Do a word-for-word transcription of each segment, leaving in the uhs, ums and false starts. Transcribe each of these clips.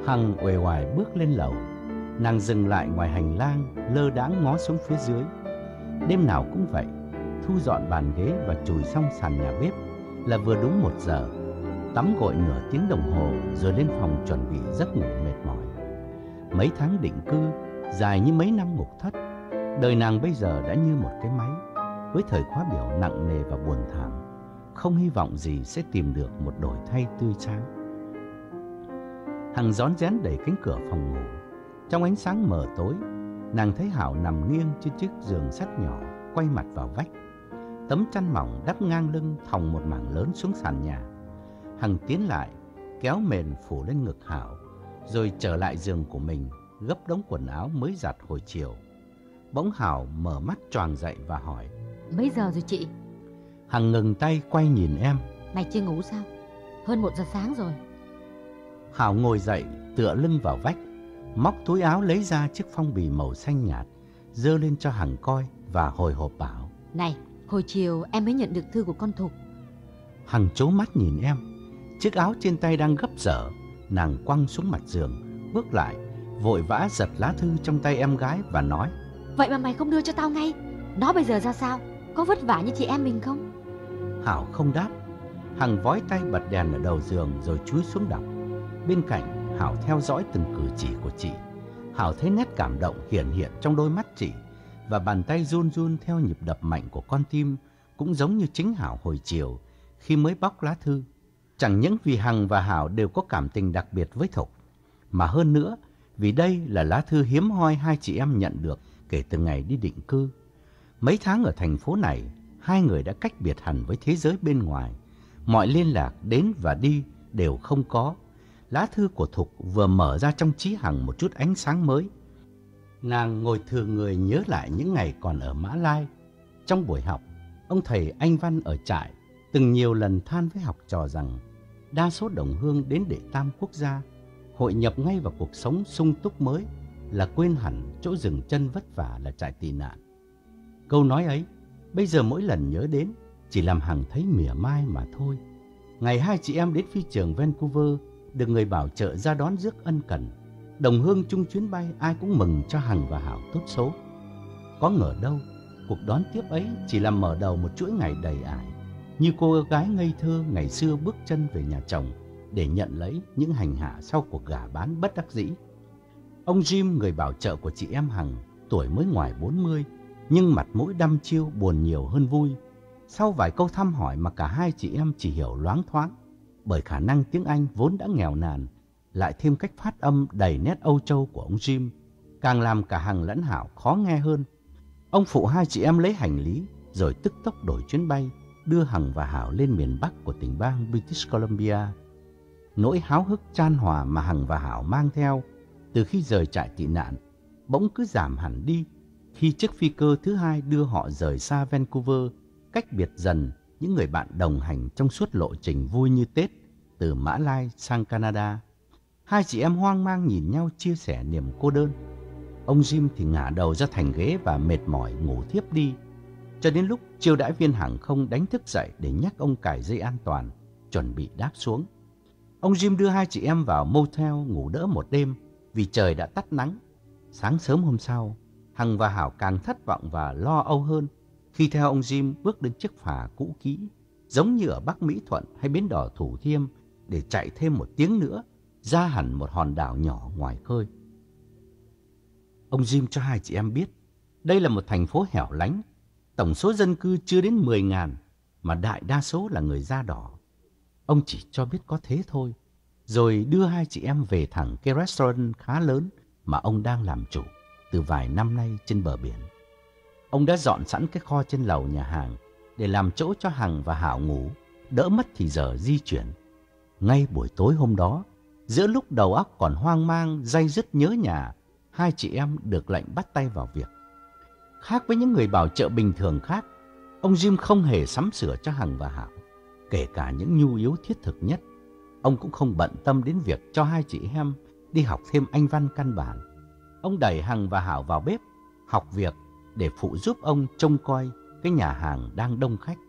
Hằng uể oải bước lên lầu. Nàng dừng lại ngoài hành lang, lơ đãng ngó xuống phía dưới. Đêm nào cũng vậy, thu dọn bàn ghế và chùi xong sàn nhà bếp là vừa đúng một giờ. Tắm gội nửa tiếng đồng hồ rồi lên phòng chuẩn bị giấc ngủ mệt mỏi. Mấy tháng định cư, dài như mấy năm ngục thất, đời nàng bây giờ đã như một cái máy, với thời khóa biểu nặng nề và buồn thảm, không hy vọng gì sẽ tìm được một đổi thay tươi sáng. Hằng rón rén đẩy cánh cửa phòng ngủ. Trong ánh sáng mờ tối, nàng thấy Hảo nằm nghiêng trên chiếc giường sắt nhỏ, quay mặt vào vách. Tấm chăn mỏng đắp ngang lưng thòng một mảng lớn xuống sàn nhà. Hằng tiến lại, kéo mền phủ lên ngực Hảo, rồi trở lại giường của mình, gấp đống quần áo mới giặt hồi chiều. Bỗng Hảo mở mắt choàng dậy và hỏi: Mấy giờ rồi chị? Hằng ngừng tay quay nhìn em. Mày chưa ngủ sao? Hơn một giờ sáng rồi. Hảo ngồi dậy, tựa lưng vào vách, móc túi áo lấy ra chiếc phong bì màu xanh nhạt, giơ lên cho Hằng coi và hồi hộp bảo: Này, hồi chiều em mới nhận được thư của con Thục. Hằng trố mắt nhìn em. Chiếc áo trên tay đang gấp dở. Nàng quăng xuống mặt giường, bước lại, vội vã giật lá thư trong tay em gái và nói: Vậy mà mày không đưa cho tao ngay? Nó bây giờ ra sao? Có vất vả như chị em mình không? Hảo không đáp. Hằng vói tay bật đèn ở đầu giường rồi chúi xuống đọc. Bên cạnh, Hảo theo dõi từng cử chỉ của chị. Hảo thấy nét cảm động hiển hiện trong đôi mắt chị, và bàn tay run run theo nhịp đập mạnh của con tim, cũng giống như chính Hảo hồi chiều khi mới bóc lá thư. Chẳng những vì Hằng và Hảo đều có cảm tình đặc biệt với Thục, mà hơn nữa vì đây là lá thư hiếm hoi hai chị em nhận được kể từ ngày đi định cư. Mấy tháng ở thành phố này, hai người đã cách biệt hẳn với thế giới bên ngoài. Mọi liên lạc đến và đi đều không có. Lá thư của Thục vừa mở ra trong trí Hằng một chút ánh sáng mới. Nàng ngồi thừa người nhớ lại những ngày còn ở Mã Lai. Trong buổi học, ông thầy Anh Văn ở trại từng nhiều lần than với học trò rằng đa số đồng hương đến để tam quốc gia, hội nhập ngay vào cuộc sống sung túc mới, là quên hẳn chỗ dừng chân vất vả là trại tị nạn. Câu nói ấy bây giờ mỗi lần nhớ đến chỉ làm Hằng thấy mỉa mai mà thôi. Ngày hai chị em đến phi trường Vancouver, được người bảo trợ ra đón rước ân cần. Đồng hương chung chuyến bay ai cũng mừng cho Hằng và Hảo tốt số. Có ngờ đâu, cuộc đón tiếp ấy chỉ làm mở đầu một chuỗi ngày đầy ải, như cô gái ngây thơ ngày xưa bước chân về nhà chồng để nhận lấy những hành hạ sau cuộc gả bán bất đắc dĩ. Ông Jim, người bảo trợ của chị em Hằng, tuổi mới ngoài bốn mươi, nhưng mặt mũi đăm chiêu buồn nhiều hơn vui. Sau vài câu thăm hỏi mà cả hai chị em chỉ hiểu loáng thoáng, bởi khả năng tiếng Anh vốn đã nghèo nàn, lại thêm cách phát âm đầy nét Âu Châu của ông Jim, càng làm cả Hằng lẫn Hảo khó nghe hơn. Ông phụ hai chị em lấy hành lý, rồi tức tốc đổi chuyến bay, đưa Hằng và Hảo lên miền Bắc của tỉnh bang British Columbia. Nỗi háo hức chan hòa mà Hằng và Hảo mang theo từ khi rời trại tị nạn bỗng cứ giảm hẳn đi khi chiếc phi cơ thứ hai đưa họ rời xa Vancouver, cách biệt dần những người bạn đồng hành trong suốt lộ trình vui như Tết từ Mã Lai sang Canada. Hai chị em hoang mang nhìn nhau chia sẻ niềm cô đơn. Ông Jim thì ngả đầu ra thành ghế và mệt mỏi ngủ thiếp đi, cho đến lúc chiêu đãi viên hàng không đánh thức dậy để nhắc ông cài dây an toàn, chuẩn bị đáp xuống. Ông Jim đưa hai chị em vào motel ngủ đỡ một đêm vì trời đã tắt nắng. Sáng sớm hôm sau, Hằng và Hảo càng thất vọng và lo âu hơn khi theo ông Jim bước đến chiếc phà cũ kỹ, giống như ở Bắc Mỹ Thuận hay bến đò Thủ Thiêm, để chạy thêm một tiếng nữa ra hẳn một hòn đảo nhỏ ngoài khơi. Ông Jim cho hai chị em biết đây là một thành phố hẻo lánh, tổng số dân cư chưa đến mười ngàn, mà đại đa số là người da đỏ. Ông chỉ cho biết có thế thôi, rồi đưa hai chị em về thẳng cái restaurant khá lớn mà ông đang làm chủ từ vài năm nay trên bờ biển. Ông đã dọn sẵn cái kho trên lầu nhà hàng để làm chỗ cho Hằng và Hảo ngủ, đỡ mất thì giờ di chuyển. Ngay buổi tối hôm đó, giữa lúc đầu óc còn hoang mang, day dứt nhớ nhà, hai chị em được lệnh bắt tay vào việc. Khác với những người bảo trợ bình thường khác, ông Jim không hề sắm sửa cho Hằng và Hảo, kể cả những nhu yếu thiết thực nhất. Ông cũng không bận tâm đến việc cho hai chị em đi học thêm Anh văn căn bản. Ông đẩy Hằng và Hảo vào bếp, học việc để phụ giúp ông trông coi cái nhà hàng đang đông khách.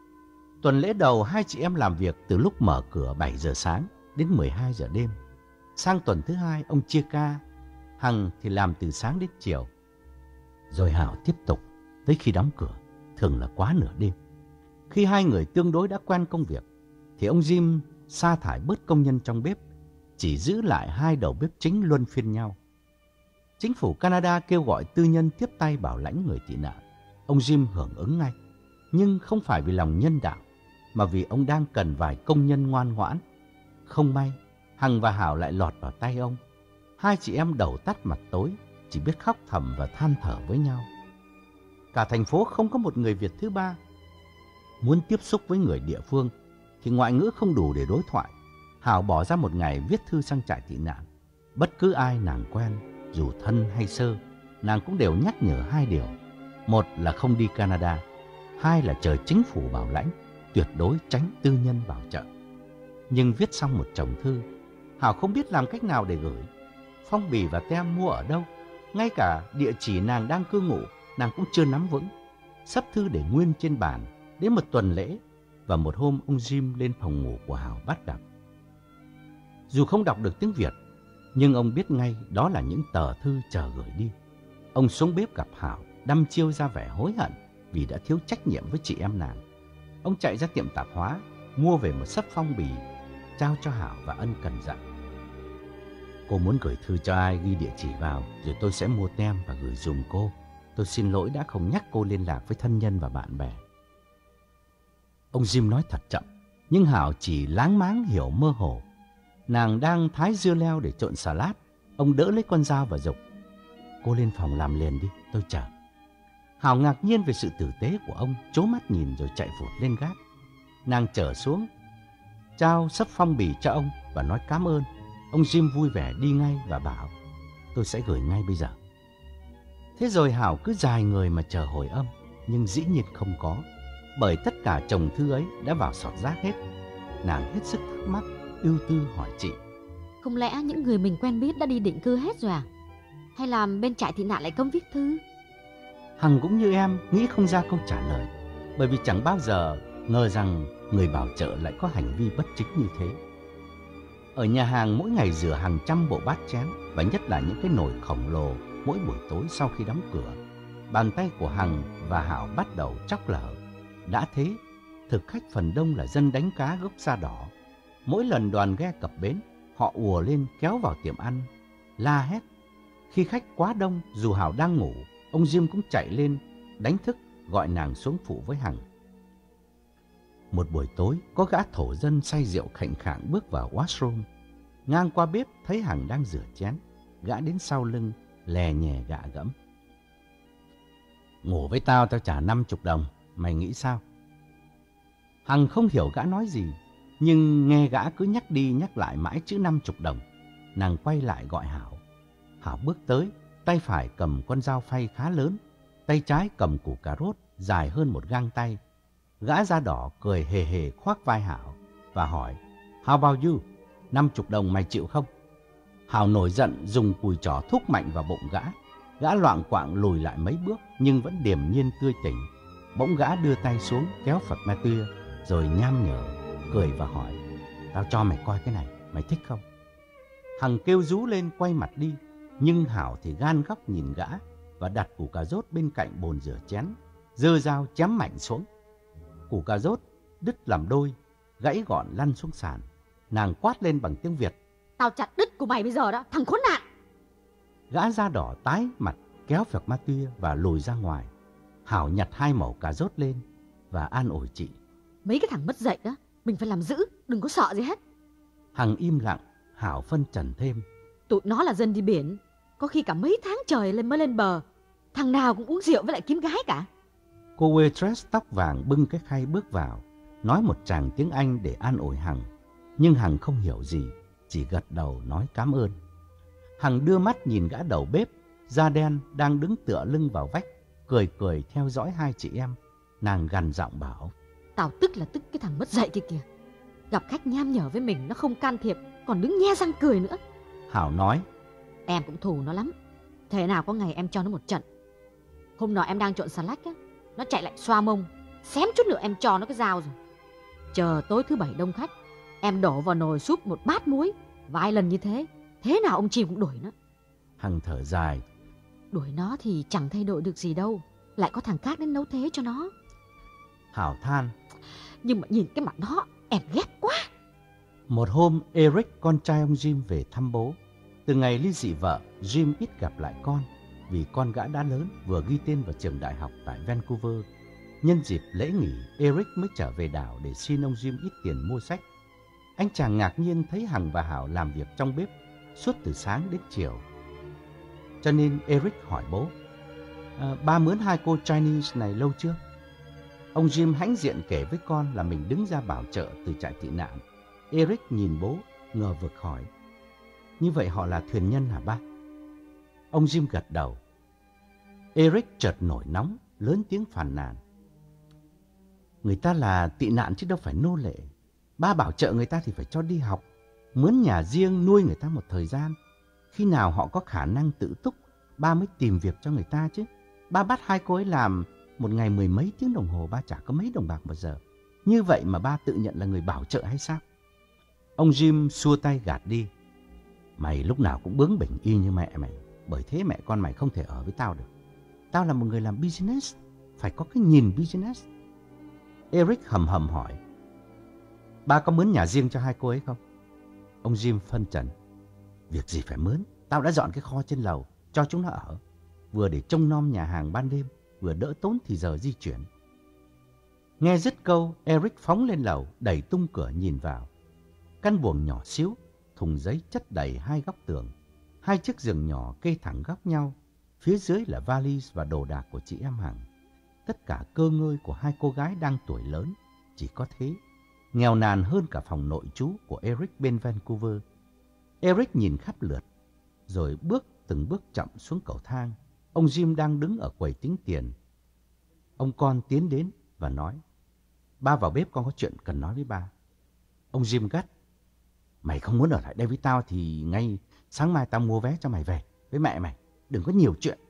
Tuần lễ đầu hai chị em làm việc từ lúc mở cửa bảy giờ sáng đến mười hai giờ đêm. Sang tuần thứ hai ông chia ca, Hằng thì làm từ sáng đến chiều. Rồi Hảo tiếp tục tới khi đóng cửa, thường là quá nửa đêm. Khi hai người tương đối đã quen công việc thì ông Jim sa thải bớt công nhân trong bếp, chỉ giữ lại hai đầu bếp chính luân phiên nhau. Chính phủ Canada kêu gọi tư nhân tiếp tay bảo lãnh người tị nạn. Ông Jim hưởng ứng ngay, nhưng không phải vì lòng nhân đạo, mà vì ông đang cần vài công nhân ngoan ngoãn. Không may, Hằng và Hảo lại lọt vào tay ông. Hai chị em đầu tắt mặt tối, chỉ biết khóc thầm và than thở với nhau. Cả thành phố không có một người Việt thứ ba. Muốn tiếp xúc với người địa phương thì ngoại ngữ không đủ để đối thoại. Hảo bỏ ra một ngày viết thư sang trại tị nạn. Bất cứ ai nàng quen, dù thân hay sơ, nàng cũng đều nhắc nhở hai điều. Một là không đi Canada, hai là chờ chính phủ bảo lãnh, tuyệt đối tránh tư nhân bảo trợ. Nhưng viết xong một chồng thư, Hảo không biết làm cách nào để gửi. Phong bì và tem mua ở đâu, ngay cả địa chỉ nàng đang cư ngụ nàng cũng chưa nắm vững. Sắp thư để nguyên trên bàn. Đến một tuần lễ và một hôm ông Jim lên phòng ngủ của Hảo bắt gặp. Dù không đọc được tiếng Việt, nhưng ông biết ngay đó là những tờ thư chờ gửi đi. Ông xuống bếp gặp Hảo, đăm chiêu ra vẻ hối hận vì đã thiếu trách nhiệm với chị em nàng. Ông chạy ra tiệm tạp hóa, mua về một xấp phong bì, trao cho Hảo và ân cần dặn: cô muốn gửi thư cho ai ghi địa chỉ vào, rồi tôi sẽ mua tem và gửi dùm cô. Tôi xin lỗi đã không nhắc cô liên lạc với thân nhân và bạn bè. Ông Jim nói thật chậm, nhưng Hảo chỉ láng máng hiểu mơ hồ. Nàng đang thái dưa leo để trộn salad. Ông đỡ lấy con dao và giục: cô lên phòng làm liền đi, tôi chờ. Hảo ngạc nhiên về sự tử tế của ông, trố mắt nhìn rồi chạy vụt lên gác. Nàng trở xuống, trao xấp phong bì cho ông và nói cảm ơn. Ông Jim vui vẻ đi ngay và bảo: tôi sẽ gửi ngay bây giờ. Thế rồi Hảo cứ dài người mà chờ hồi âm, nhưng dĩ nhiên không có, bởi tất cả chồng thư ấy đã vào sọt rác hết. Nàng hết sức thắc mắc, ưu tư hỏi chị: không lẽ những người mình quen biết đã đi định cư hết rồi à? Hay là bên trại tị nạn lại cấm viết thư? Hằng cũng như em nghĩ không ra câu trả lời, bởi vì chẳng bao giờ ngờ rằng người bảo trợ lại có hành vi bất chính như thế. Ở nhà hàng mỗi ngày rửa hàng trăm bộ bát chén, và nhất là những cái nồi khổng lồ mỗi buổi tối sau khi đóng cửa. Bàn tay của Hằng và Hảo bắt đầu tróc lở. Đã thế, thực khách phần đông là dân đánh cá gốc da đỏ. Mỗi lần đoàn ghe cập bến, họ ùa lên kéo vào tiệm ăn, la hét. Khi khách quá đông, dù Hảo đang ngủ, ông Jim cũng chạy lên đánh thức, gọi nàng xuống phụ với Hằng. Một buổi tối, có gã thổ dân say rượu khệnh khạng bước vào washroom. Ngang qua bếp thấy Hằng đang rửa chén, gã đến sau lưng lè nhè gạ gẫm: ngủ với tao tao trả năm chục đồng, mày nghĩ sao? Hằng không hiểu gã nói gì, nhưng nghe gã cứ nhắc đi nhắc lại mãi chữ năm chục đồng. Nàng quay lại gọi Hảo. Hảo bước tới, tay phải cầm con dao phay khá lớn, tay trái cầm củ cà rốt dài hơn một gang tay. Gã da đỏ cười hề hề khoác vai Hảo và hỏi: how about you? Năm chục đồng mày chịu không? Hảo nổi giận dùng cùi trỏ thúc mạnh vào bụng gã. Gã loạng quạng lùi lại mấy bước nhưng vẫn điềm nhiên tươi tỉnh. Bỗng gã đưa tay xuống kéo Phật ma tuya, rồi nham nhở cười và hỏi: tao cho mày coi cái này, mày thích không? Hằng kêu rú lên quay mặt đi, nhưng Hảo thì gan góc nhìn gã và đặt củ cà rốt bên cạnh bồn rửa chén, giơ dao chém mạnh xuống. Củ cà rốt đứt làm đôi, gãy gọn lăn xuống sàn. Nàng quát lên bằng tiếng Việt: tao chặt đứt của mày bây giờ đó, thằng khốn nạn! Gã da đỏ tái mặt kéo Phật ma tuya và lùi ra ngoài. Hảo nhặt hai mẩu cà rốt lên và an ủi chị: mấy cái thằng mất dạy đó, mình phải làm giữ, đừng có sợ gì hết. Hằng im lặng. Hảo phân trần thêm: tụi nó là dân đi biển, có khi cả mấy tháng trời lên mới lên bờ. Thằng nào cũng uống rượu với lại kiếm gái cả. Cô waitress tóc vàng bưng cái khay bước vào, nói một tràng tiếng Anh để an ủi Hằng. Nhưng Hằng không hiểu gì, chỉ gật đầu nói cảm ơn. Hằng đưa mắt nhìn gã đầu bếp da đen đang đứng tựa lưng vào vách, cười cười theo dõi hai chị em. Nàng gằn giọng bảo: tao tức là tức cái thằng mất dạy kia kìa. Gặp khách nham nhở với mình nó không can thiệp, còn đứng nhe răng cười nữa. Hảo nói: em cũng thù nó lắm, thế nào có ngày em cho nó một trận. Hôm nọ em đang trộn salad á, nó chạy lại xoa mông, xém chút nữa em cho nó cái dao rồi. Chờ tối thứ bảy đông khách, em đổ vào nồi súp một bát muối. Vài lần như thế Thế nào ông Jim cũng đuổi nó. Hằng thở dài. Đuổi nó thì chẳng thay đổi được gì đâu, lại có thằng khác đến nấu thế cho nó. Hảo than. Nhưng mà nhìn cái mặt nó, em ghét quá. Một hôm, Eric, con trai ông Jim về thăm bố. Từ ngày ly dị vợ, Jim ít gặp lại con, vì con gã đã lớn, vừa ghi tên vào trường đại học tại Vancouver. Nhân dịp lễ nghỉ, Eric mới trở về đảo để xin ông Jim ít tiền mua sách. Anh chàng ngạc nhiên thấy Hằng và Hảo làm việc trong bếp suốt từ sáng đến chiều. Cho nên Eric hỏi bố, à, ba mướn hai cô Chinese này lâu chưa? Ông Jim hãnh diện kể với con là mình đứng ra bảo trợ từ trại tị nạn. Eric nhìn bố, ngờ vực hỏi, như vậy họ là thuyền nhân hả ba? Ông Jim gật đầu. Eric chợt nổi nóng, lớn tiếng phàn nàn. Người ta là tị nạn chứ đâu phải nô lệ. Ba bảo trợ người ta thì phải cho đi học, mướn nhà riêng nuôi người ta một thời gian. Khi nào họ có khả năng tự túc, ba mới tìm việc cho người ta chứ. Ba bắt hai cô ấy làm một ngày mười mấy tiếng đồng hồ, ba chả có mấy đồng bạc một giờ. Như vậy mà ba tự nhận là người bảo trợ hay sao? Ông Jim xua tay gạt đi. Mày lúc nào cũng bướng bỉnh y như mẹ mày. Bởi thế mẹ con mày không thể ở với tao được. Tao là một người làm business, phải có cái nhìn business. Eric hầm hầm hỏi, ba có mướn nhà riêng cho hai cô ấy không? Ông Jim phân trần. Việc gì phải mướn, tao đã dọn cái kho trên lầu cho chúng nó ở, vừa để trông nom nhà hàng ban đêm, vừa đỡ tốn thì giờ di chuyển. Nghe dứt câu, Eric phóng lên lầu, đẩy tung cửa nhìn vào. Căn buồng nhỏ xíu, thùng giấy chất đầy hai góc tường, hai chiếc giường nhỏ kê thẳng góc nhau, phía dưới là valiz và đồ đạc của chị em Hằng. Tất cả cơ ngơi của hai cô gái đang tuổi lớn, chỉ có thế, nghèo nàn hơn cả phòng nội trú của Eric bên Vancouver. Eric nhìn khắp lượt, rồi bước từng bước chậm xuống cầu thang. Ông Jim đang đứng ở quầy tính tiền. Ông con tiến đến và nói, ba vào bếp, con có chuyện cần nói với ba. Ông Jim gắt, mày không muốn ở lại đây với tao thì ngay sáng mai tao mua vé cho mày về với mẹ mày, đừng có nhiều chuyện.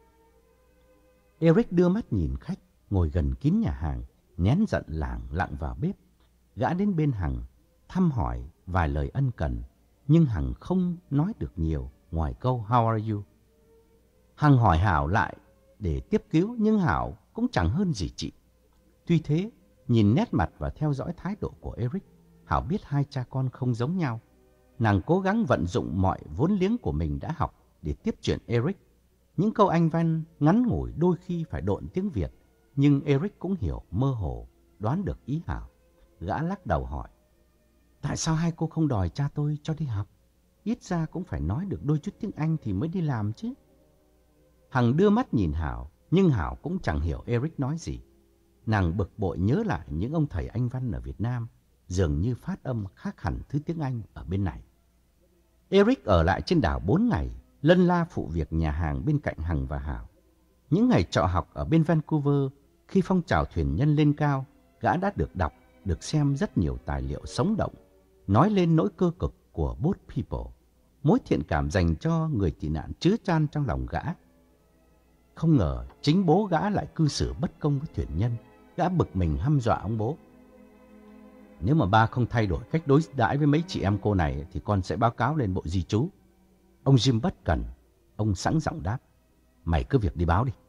Eric đưa mắt nhìn khách ngồi gần kín nhà hàng, nén giận lảng lặng vào bếp. Gã đến bên Hằng, thăm hỏi vài lời ân cần, nhưng Hằng không nói được nhiều ngoài câu How are you? Hằng hỏi Hảo lại để tiếp cứu, nhưng Hảo cũng chẳng hơn gì chị. Tuy thế, nhìn nét mặt và theo dõi thái độ của Eric, Hảo biết hai cha con không giống nhau. Nàng cố gắng vận dụng mọi vốn liếng của mình đã học để tiếp chuyện Eric. Những câu Anh văn ngắn ngủi đôi khi phải độn tiếng Việt, nhưng Eric cũng hiểu mơ hồ, đoán được ý Hảo. Gã lắc đầu hỏi, tại sao hai cô không đòi cha tôi cho đi học? Ít ra cũng phải nói được đôi chút tiếng Anh thì mới đi làm chứ. Hằng đưa mắt nhìn Hảo, nhưng Hảo cũng chẳng hiểu Eric nói gì. Nàng bực bội nhớ lại những ông thầy Anh văn ở Việt Nam, dường như phát âm khác hẳn thứ tiếng Anh ở bên này. Eric ở lại trên đảo bốn ngày, lân la phụ việc nhà hàng bên cạnh Hằng và Hảo. Những ngày trọ học ở bên Vancouver, khi phong trào thuyền nhân lên cao, gã đã được đọc, được xem rất nhiều tài liệu sống động, nói lên nỗi cơ cực của boat people, mối thiện cảm dành cho người tị nạn chứa chan trong lòng gã. Không ngờ chính bố gã lại cư xử bất công với thuyền nhân. Gã bực mình hăm dọa ông bố. Nếu mà ba không thay đổi cách đối đãi với mấy chị em cô này thì con sẽ báo cáo lên bộ di trú. Ông Jim bất cần. Ông sẵn giọng đáp, mày cứ việc đi báo đi.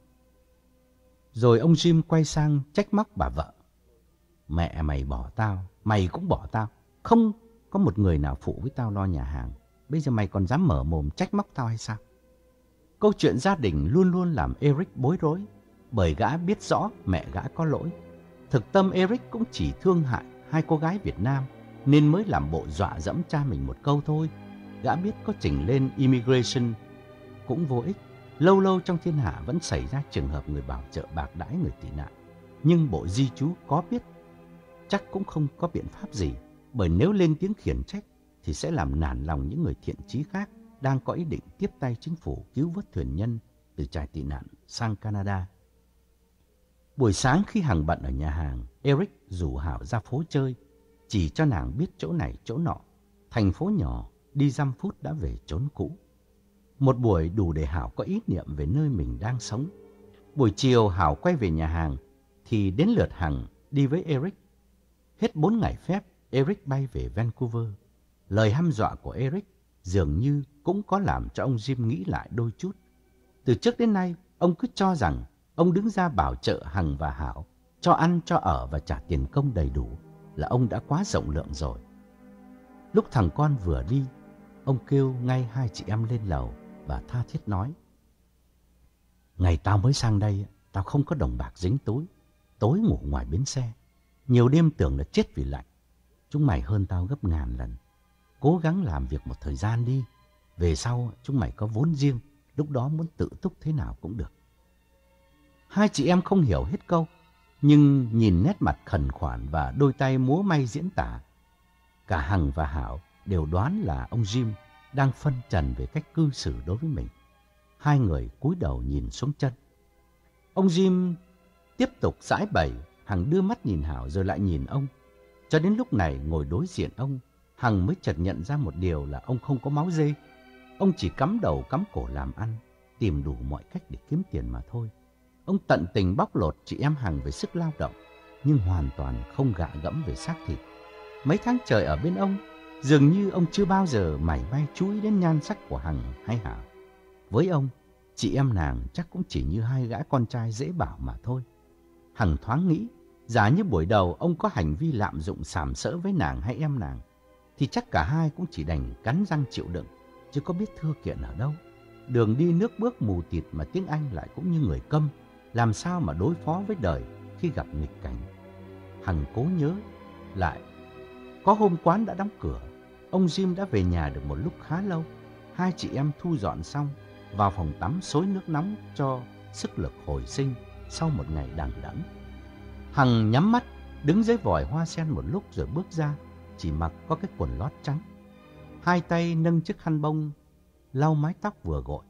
Rồi ông Jim quay sang trách móc bà vợ. Mẹ mày bỏ tao, mày cũng bỏ tao. Không có một người nào phụ với tao lo nhà hàng. Bây giờ mày còn dám mở mồm trách móc tao hay sao? Câu chuyện gia đình luôn luôn làm Eric bối rối, bởi gã biết rõ mẹ gã có lỗi. Thực tâm Eric cũng chỉ thương hại hai cô gái Việt Nam, nên mới làm bộ dọa dẫm cha mình một câu thôi. Gã biết có trình lên immigration cũng vô ích. Lâu lâu trong thiên hạ vẫn xảy ra trường hợp người bảo trợ bạc đãi người tị nạn. Nhưng bộ di trú có biết chắc cũng không có biện pháp gì, bởi nếu lên tiếng khiển trách thì sẽ làm nản lòng những người thiện chí khác đang có ý định tiếp tay chính phủ cứu vớt thuyền nhân từ trại tị nạn sang Canada. Buổi sáng khi Hằng bận ở nhà hàng, Eric rủ Hảo ra phố chơi, chỉ cho nàng biết chỗ này chỗ nọ. Thành phố nhỏ, đi dăm phút đã về chốn cũ. Một buổi đủ để Hảo có ý niệm về nơi mình đang sống. Buổi chiều Hảo quay về nhà hàng, thì đến lượt Hằng đi với Eric. Hết bốn ngày phép, Eric bay về Vancouver. Lời hăm dọa của Eric dường như cũng có làm cho ông Jim nghĩ lại đôi chút. Từ trước đến nay, ông cứ cho rằng ông đứng ra bảo trợ Hằng và Hảo, cho ăn, cho ở và trả tiền công đầy đủ là ông đã quá rộng lượng rồi. Lúc thằng con vừa đi, ông kêu ngay hai chị em lên lầu và tha thiết nói: ngày tao mới sang đây, tao không có đồng bạc dính túi, tối ngủ ngoài bến xe, nhiều đêm tưởng là chết vì lạnh. Chúng mày hơn tao gấp ngàn lần. Cố gắng làm việc một thời gian đi, về sau chúng mày có vốn riêng, lúc đó muốn tự túc thế nào cũng được. Hai chị em không hiểu hết câu, nhưng nhìn nét mặt khẩn khoản và đôi tay múa may diễn tả, cả Hằng và Hảo đều đoán là ông Jim đang phân trần về cách cư xử đối với mình. Hai người cúi đầu nhìn xuống chân. Ông Jim tiếp tục giãi bày. Hằng đưa mắt nhìn Hảo rồi lại nhìn ông. Cho đến lúc này ngồi đối diện ông, Hằng mới chợt nhận ra một điều là ông không có máu dê. Ông chỉ cắm đầu cắm cổ làm ăn, tìm đủ mọi cách để kiếm tiền mà thôi. Ông tận tình bóc lột chị em Hằng về sức lao động, nhưng hoàn toàn không gạ gẫm về xác thịt. Mấy tháng trời ở bên ông, dường như ông chưa bao giờ mảy may chú ý đến nhan sắc của Hằng hay Hảo. Với ông, chị em nàng chắc cũng chỉ như hai gã con trai dễ bảo mà thôi. Hằng thoáng nghĩ, giả như buổi đầu ông có hành vi lạm dụng sàm sỡ với nàng hay em nàng, thì chắc cả hai cũng chỉ đành cắn răng chịu đựng, chứ có biết thưa kiện ở đâu. Đường đi nước bước mù tịt mà tiếng Anh lại cũng như người câm, làm sao mà đối phó với đời khi gặp nghịch cảnh. Hằng cố nhớ lại, có hôm quán đã đóng cửa, ông Jim đã về nhà được một lúc khá lâu. Hai chị em thu dọn xong, vào phòng tắm xối nước nóng cho sức lực hồi sinh sau một ngày đằng đẵng. Hằng nhắm mắt, đứng dưới vòi hoa sen một lúc rồi bước ra, chỉ mặc có cái quần lót trắng. Hai tay nâng chiếc khăn bông, lau mái tóc vừa gội.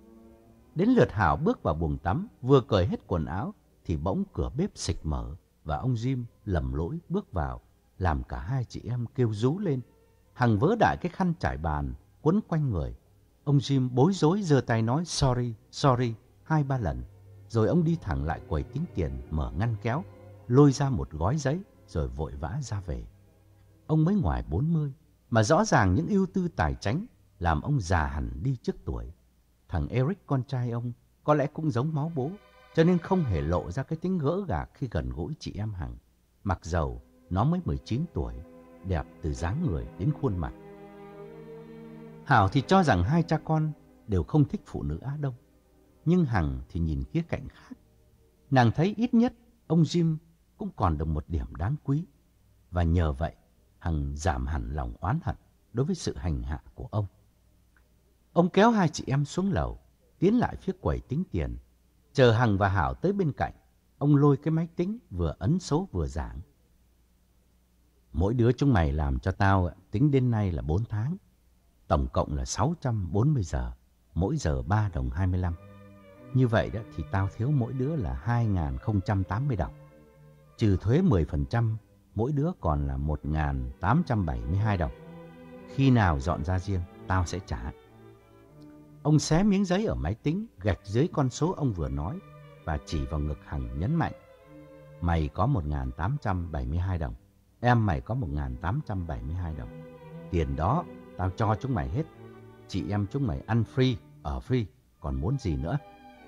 Đến lượt Hảo bước vào buồng tắm, vừa cởi hết quần áo, thì bỗng cửa bếp xịch mở và ông Jim lầm lỗi bước vào, làm cả hai chị em kêu rú lên. Hằng vớ đại cái khăn trải bàn, quấn quanh người. Ông Jim bối rối giơ tay nói sorry, sorry hai ba lần. Rồi ông đi thẳng lại quầy tính tiền, mở ngăn kéo, lôi ra một gói giấy rồi vội vã ra về. Ông mới ngoài bốn mươi, mà rõ ràng những ưu tư tài chánh làm ông già hẳn đi trước tuổi. Thằng Eric con trai ông có lẽ cũng giống máu bố, cho nên không hề lộ ra cái tính gỡ gạc khi gần gũi chị em Hằng. Mặc dầu nó mới mười chín tuổi, đẹp từ dáng người đến khuôn mặt. Hảo thì cho rằng hai cha con đều không thích phụ nữ Á Đông, nhưng Hằng thì nhìn khía cạnh khác. Nàng thấy ít nhất ông Jim cũng còn được một điểm đáng quý, và nhờ vậy Hằng giảm hẳn lòng oán hận đối với sự hành hạ của ông. Ông kéo hai chị em xuống lầu, tiến lại phía quầy tính tiền. Chờ Hằng và Hảo tới bên cạnh, ông lôi cái máy tính vừa ấn số vừa giảng. Mỗi đứa chúng mày làm cho tao tính đến nay là bốn tháng. Tổng cộng là sáu trăm bốn mươi giờ, mỗi giờ ba đồng hai mươi lăm. Như vậy đó thì tao thiếu mỗi đứa là hai nghìn không trăm tám mươi đồng. Trừ thuế mười phần trăm, mỗi đứa còn là một nghìn tám trăm bảy mươi hai đồng. Khi nào dọn ra riêng, tao sẽ trả. Ông xé miếng giấy ở máy tính, gạch dưới con số ông vừa nói và chỉ vào ngực Hằng nhấn mạnh. Mày có một nghìn tám trăm bảy mươi hai đồng, em mày có một nghìn tám trăm bảy mươi hai đồng. Tiền đó tao cho chúng mày hết. Chị em chúng mày ăn free, ở free, còn muốn gì nữa?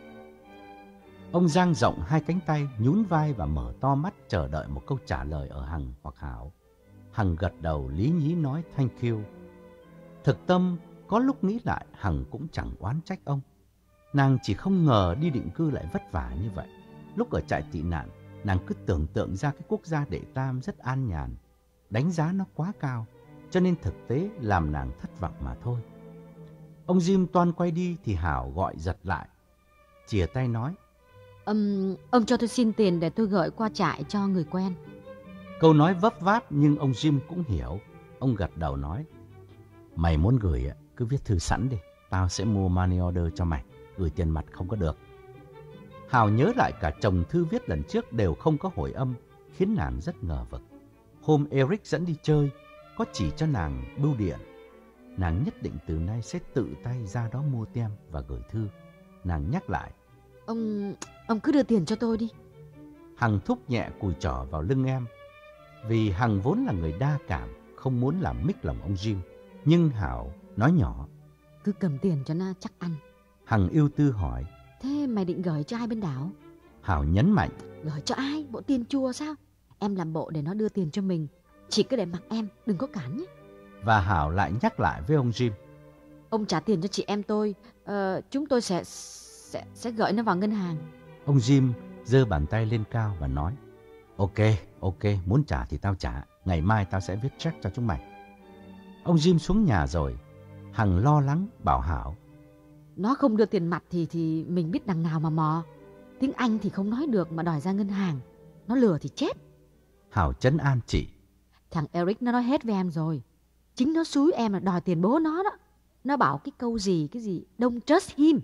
Ông dang rộng hai cánh tay, nhún vai và mở to mắt chờ đợi một câu trả lời ở Hằng hoặc Hảo. Hằng gật đầu lý nhí nói thank you. Thực tâm, có lúc nghĩ lại Hằng cũng chẳng oán trách ông. Nàng chỉ không ngờ đi định cư lại vất vả như vậy. Lúc ở trại tị nạn, nàng cứ tưởng tượng ra cái quốc gia Đệ Tam rất an nhàn, đánh giá nó quá cao, cho nên thực tế làm nàng thất vọng mà thôi. Ông Jim toan quay đi thì Hảo gọi giật lại, chìa tay nói. Um, ông cho tôi xin tiền để tôi gửi qua trại cho người quen. Câu nói vấp váp nhưng ông Jim cũng hiểu. Ông gật đầu nói. Mày muốn gửi cứ viết thư sẵn đi, tao sẽ mua money order cho mày, gửi tiền mặt không có được. Hảo nhớ lại cả chồng thư viết lần trước đều không có hồi âm, khiến nàng rất ngờ vực. Hôm Eric dẫn đi chơi, có chỉ cho nàng bưu điện. Nàng nhất định từ nay sẽ tự tay ra đó mua tem và gửi thư. Nàng nhắc lại. Ông, ông cứ đưa tiền cho tôi đi. Hằng thúc nhẹ cùi trỏ vào lưng em. Vì Hằng vốn là người đa cảm, không muốn làm mích lòng ông Jim. Nhưng Hảo nói nhỏ. Cứ cầm tiền cho nó chắc ăn. Hằng ưu tư hỏi. Thế mày định gửi cho ai bên đảo? Hảo nhấn mạnh. Gửi cho ai? Bộ tiền chùa sao? Em làm bộ để nó đưa tiền cho mình. Chỉ cứ để mặc em, đừng có cản nhé. Và Hảo lại nhắc lại với ông Jim. Ông trả tiền cho chị em tôi, ờ, chúng tôi sẽ, sẽ sẽ gửi nó vào ngân hàng. Ông Jim giơ bàn tay lên cao và nói. Ok, ok, muốn trả thì tao trả. Ngày mai tao sẽ viết check cho chúng mày. Ông Jim xuống nhà rồi. Hằng lo lắng bảo Hảo. Nó không đưa tiền mặt thì thì mình biết đằng nào mà mò. Tiếng Anh thì không nói được mà đòi ra ngân hàng. Nó lừa thì chết. Hảo trấn an chị. Thằng Eric nó nói hết với em rồi. Chính nó xúi em là đòi tiền bố nó đó. Nó bảo cái câu gì, cái gì, don't trust him.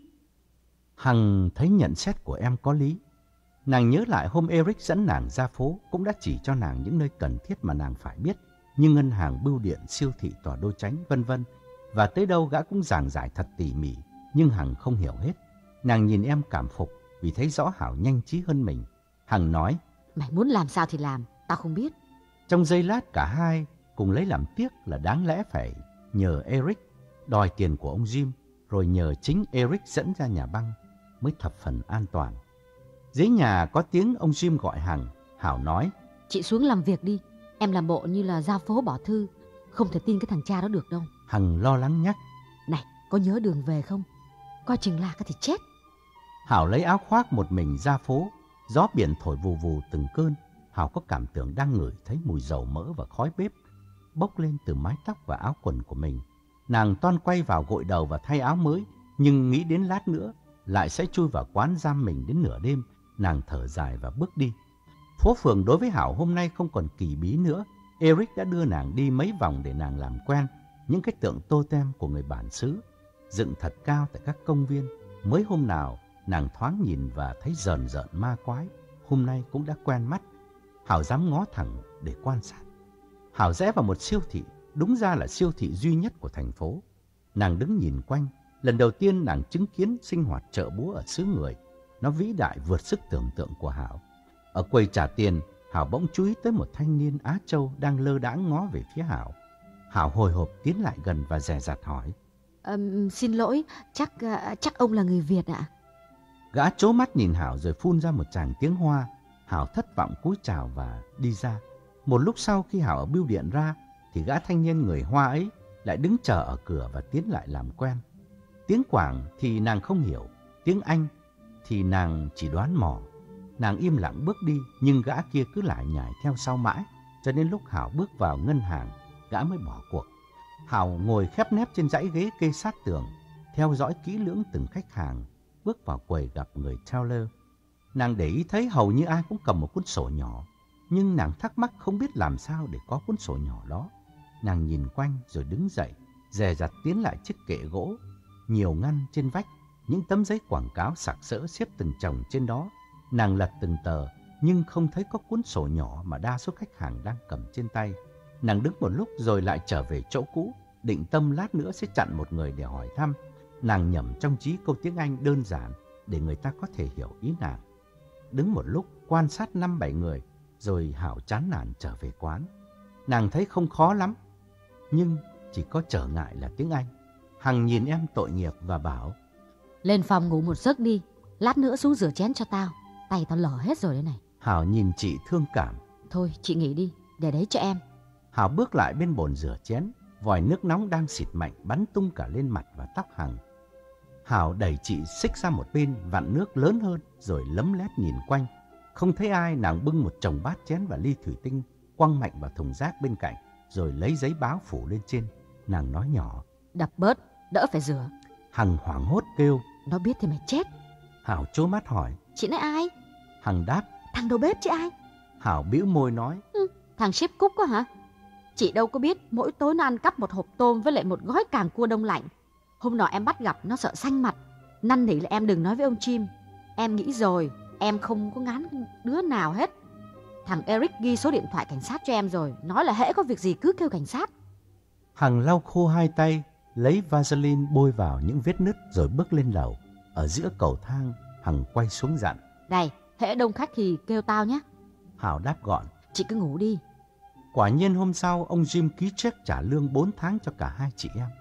Hằng thấy nhận xét của em có lý. Nàng nhớ lại hôm Eric dẫn nàng ra phố cũng đã chỉ cho nàng những nơi cần thiết mà nàng phải biết, như ngân hàng, bưu điện, siêu thị, tòa đô chánh, vân vân. Và tới đâu gã cũng giảng giải thật tỉ mỉ, nhưng Hằng không hiểu hết. Nàng nhìn em cảm phục vì thấy rõ Hảo nhanh trí hơn mình. Hằng nói, mày muốn làm sao thì làm, tao không biết. Trong giây lát cả hai cùng lấy làm tiếc là đáng lẽ phải nhờ Eric đòi tiền của ông Jim, rồi nhờ chính Eric dẫn ra nhà băng mới thập phần an toàn. Dưới nhà có tiếng ông Jim gọi Hằng. Hảo nói, chị xuống làm việc đi, em làm bộ như là ra phố bỏ thư. Không thể tin cái thằng cha đó được đâu. Hằng lo lắng nhắc, này, có nhớ đường về không? Coi chừng lạc thì chết. Hảo lấy áo khoác một mình ra phố. Gió biển thổi vù vù từng cơn. Hảo có cảm tưởng đang ngửi thấy mùi dầu mỡ và khói bếp bốc lên từ mái tóc và áo quần của mình. Nàng toan quay vào gội đầu và thay áo mới, nhưng nghĩ đến lát nữa lại sẽ chui vào quán giam mình đến nửa đêm. Nàng thở dài và bước đi. Phố phường đối với Hảo hôm nay không còn kỳ bí nữa. Eric đã đưa nàng đi mấy vòng để nàng làm quen những cái tượng totem của người bản xứ, dựng thật cao tại các công viên. Mới hôm nào nàng thoáng nhìn và thấy rờn rợn ma quái, hôm nay cũng đã quen mắt. Hảo dám ngó thẳng để quan sát. Hảo rẽ vào một siêu thị, đúng ra là siêu thị duy nhất của thành phố. Nàng đứng nhìn quanh, lần đầu tiên nàng chứng kiến sinh hoạt chợ búa ở xứ người. Nó vĩ đại vượt sức tưởng tượng của Hảo. Ở quầy trả tiền, Hảo bỗng chú ý tới một thanh niên Á Châu đang lơ đãng ngó về phía Hảo. Hảo hồi hộp tiến lại gần và dè dặt hỏi, um, Xin lỗi, chắc uh, chắc ông là người Việt ạ? Gã trố mắt nhìn Hảo rồi phun ra một tràng tiếng Hoa. Hảo thất vọng cúi chào và đi ra. Một lúc sau khi Hảo ở bưu điện ra, thì gã thanh niên người Hoa ấy lại đứng chờ ở cửa và tiến lại làm quen. Tiếng Quảng thì nàng không hiểu, tiếng Anh thì nàng chỉ đoán mò. Nàng im lặng bước đi, nhưng gã kia cứ lại nhải theo sau mãi, cho đến lúc Hảo bước vào ngân hàng, gã mới bỏ cuộc. Hảo ngồi khép nép trên dãy ghế kê sát tường, theo dõi kỹ lưỡng từng khách hàng, bước vào quầy gặp người teller. Nàng để ý thấy hầu như ai cũng cầm một cuốn sổ nhỏ, nhưng nàng thắc mắc không biết làm sao để có cuốn sổ nhỏ đó. Nàng nhìn quanh rồi đứng dậy, dè dặt tiến lại chiếc kệ gỗ, nhiều ngăn trên vách, những tấm giấy quảng cáo sặc sỡ xếp từng chồng trên đó. Nàng lật từng tờ, nhưng không thấy có cuốn sổ nhỏ mà đa số khách hàng đang cầm trên tay. Nàng đứng một lúc rồi lại trở về chỗ cũ, định tâm lát nữa sẽ chặn một người để hỏi thăm. Nàng nhẩm trong trí câu tiếng Anh đơn giản để người ta có thể hiểu ý nàng. Đứng một lúc quan sát năm bảy người, rồi Hảo chán nản trở về quán. Nàng thấy không khó lắm, nhưng chỉ có trở ngại là tiếng Anh. Hằng nhìn em tội nghiệp và bảo, lên phòng ngủ một giấc đi, lát nữa xuống rửa chén cho tao, tay tao lở hết rồi đấy này. Hảo nhìn chị thương cảm. Thôi chị nghỉ đi, để đấy cho em. Hảo bước lại bên bồn rửa chén, vòi nước nóng đang xịt mạnh bắn tung cả lên mặt và tóc Hằng. Hảo đẩy chị xích ra một bên, vặn nước lớn hơn, rồi lấm lét nhìn quanh. Không thấy ai, nàng bưng một chồng bát chén và ly thủy tinh, quăng mạnh vào thùng rác bên cạnh, rồi lấy giấy báo phủ lên trên. Nàng nói nhỏ, đập bớt, đỡ phải rửa. Hằng hoảng hốt kêu, nó biết thì mày chết. Hảo trố mắt hỏi, chị nói ai? Hằng đáp, thằng đầu bếp chứ ai. Hảo bĩu môi nói, ừ, thằng sếp Cúc á hả? Chị đâu có biết mỗi tối nó ăn cắp một hộp tôm với lại một gói càng cua đông lạnh. Hôm nọ em bắt gặp nó sợ xanh mặt, năn nỉ là em đừng nói với ông Jim. Em nghĩ rồi, em không có ngán đứa nào hết. Thằng Eric ghi số điện thoại cảnh sát cho em rồi, nói là hễ có việc gì cứ kêu cảnh sát. Hằng lau khô hai tay, lấy Vaseline bôi vào những vết nứt rồi bước lên lầu. Ở giữa cầu thang, Hằng quay xuống dặn, này, hễ đông khách thì kêu tao nhé. Hảo đáp gọn, chị cứ ngủ đi. Quả nhiên hôm sau, ông Jim ký check trả lương bốn tháng cho cả hai chị em.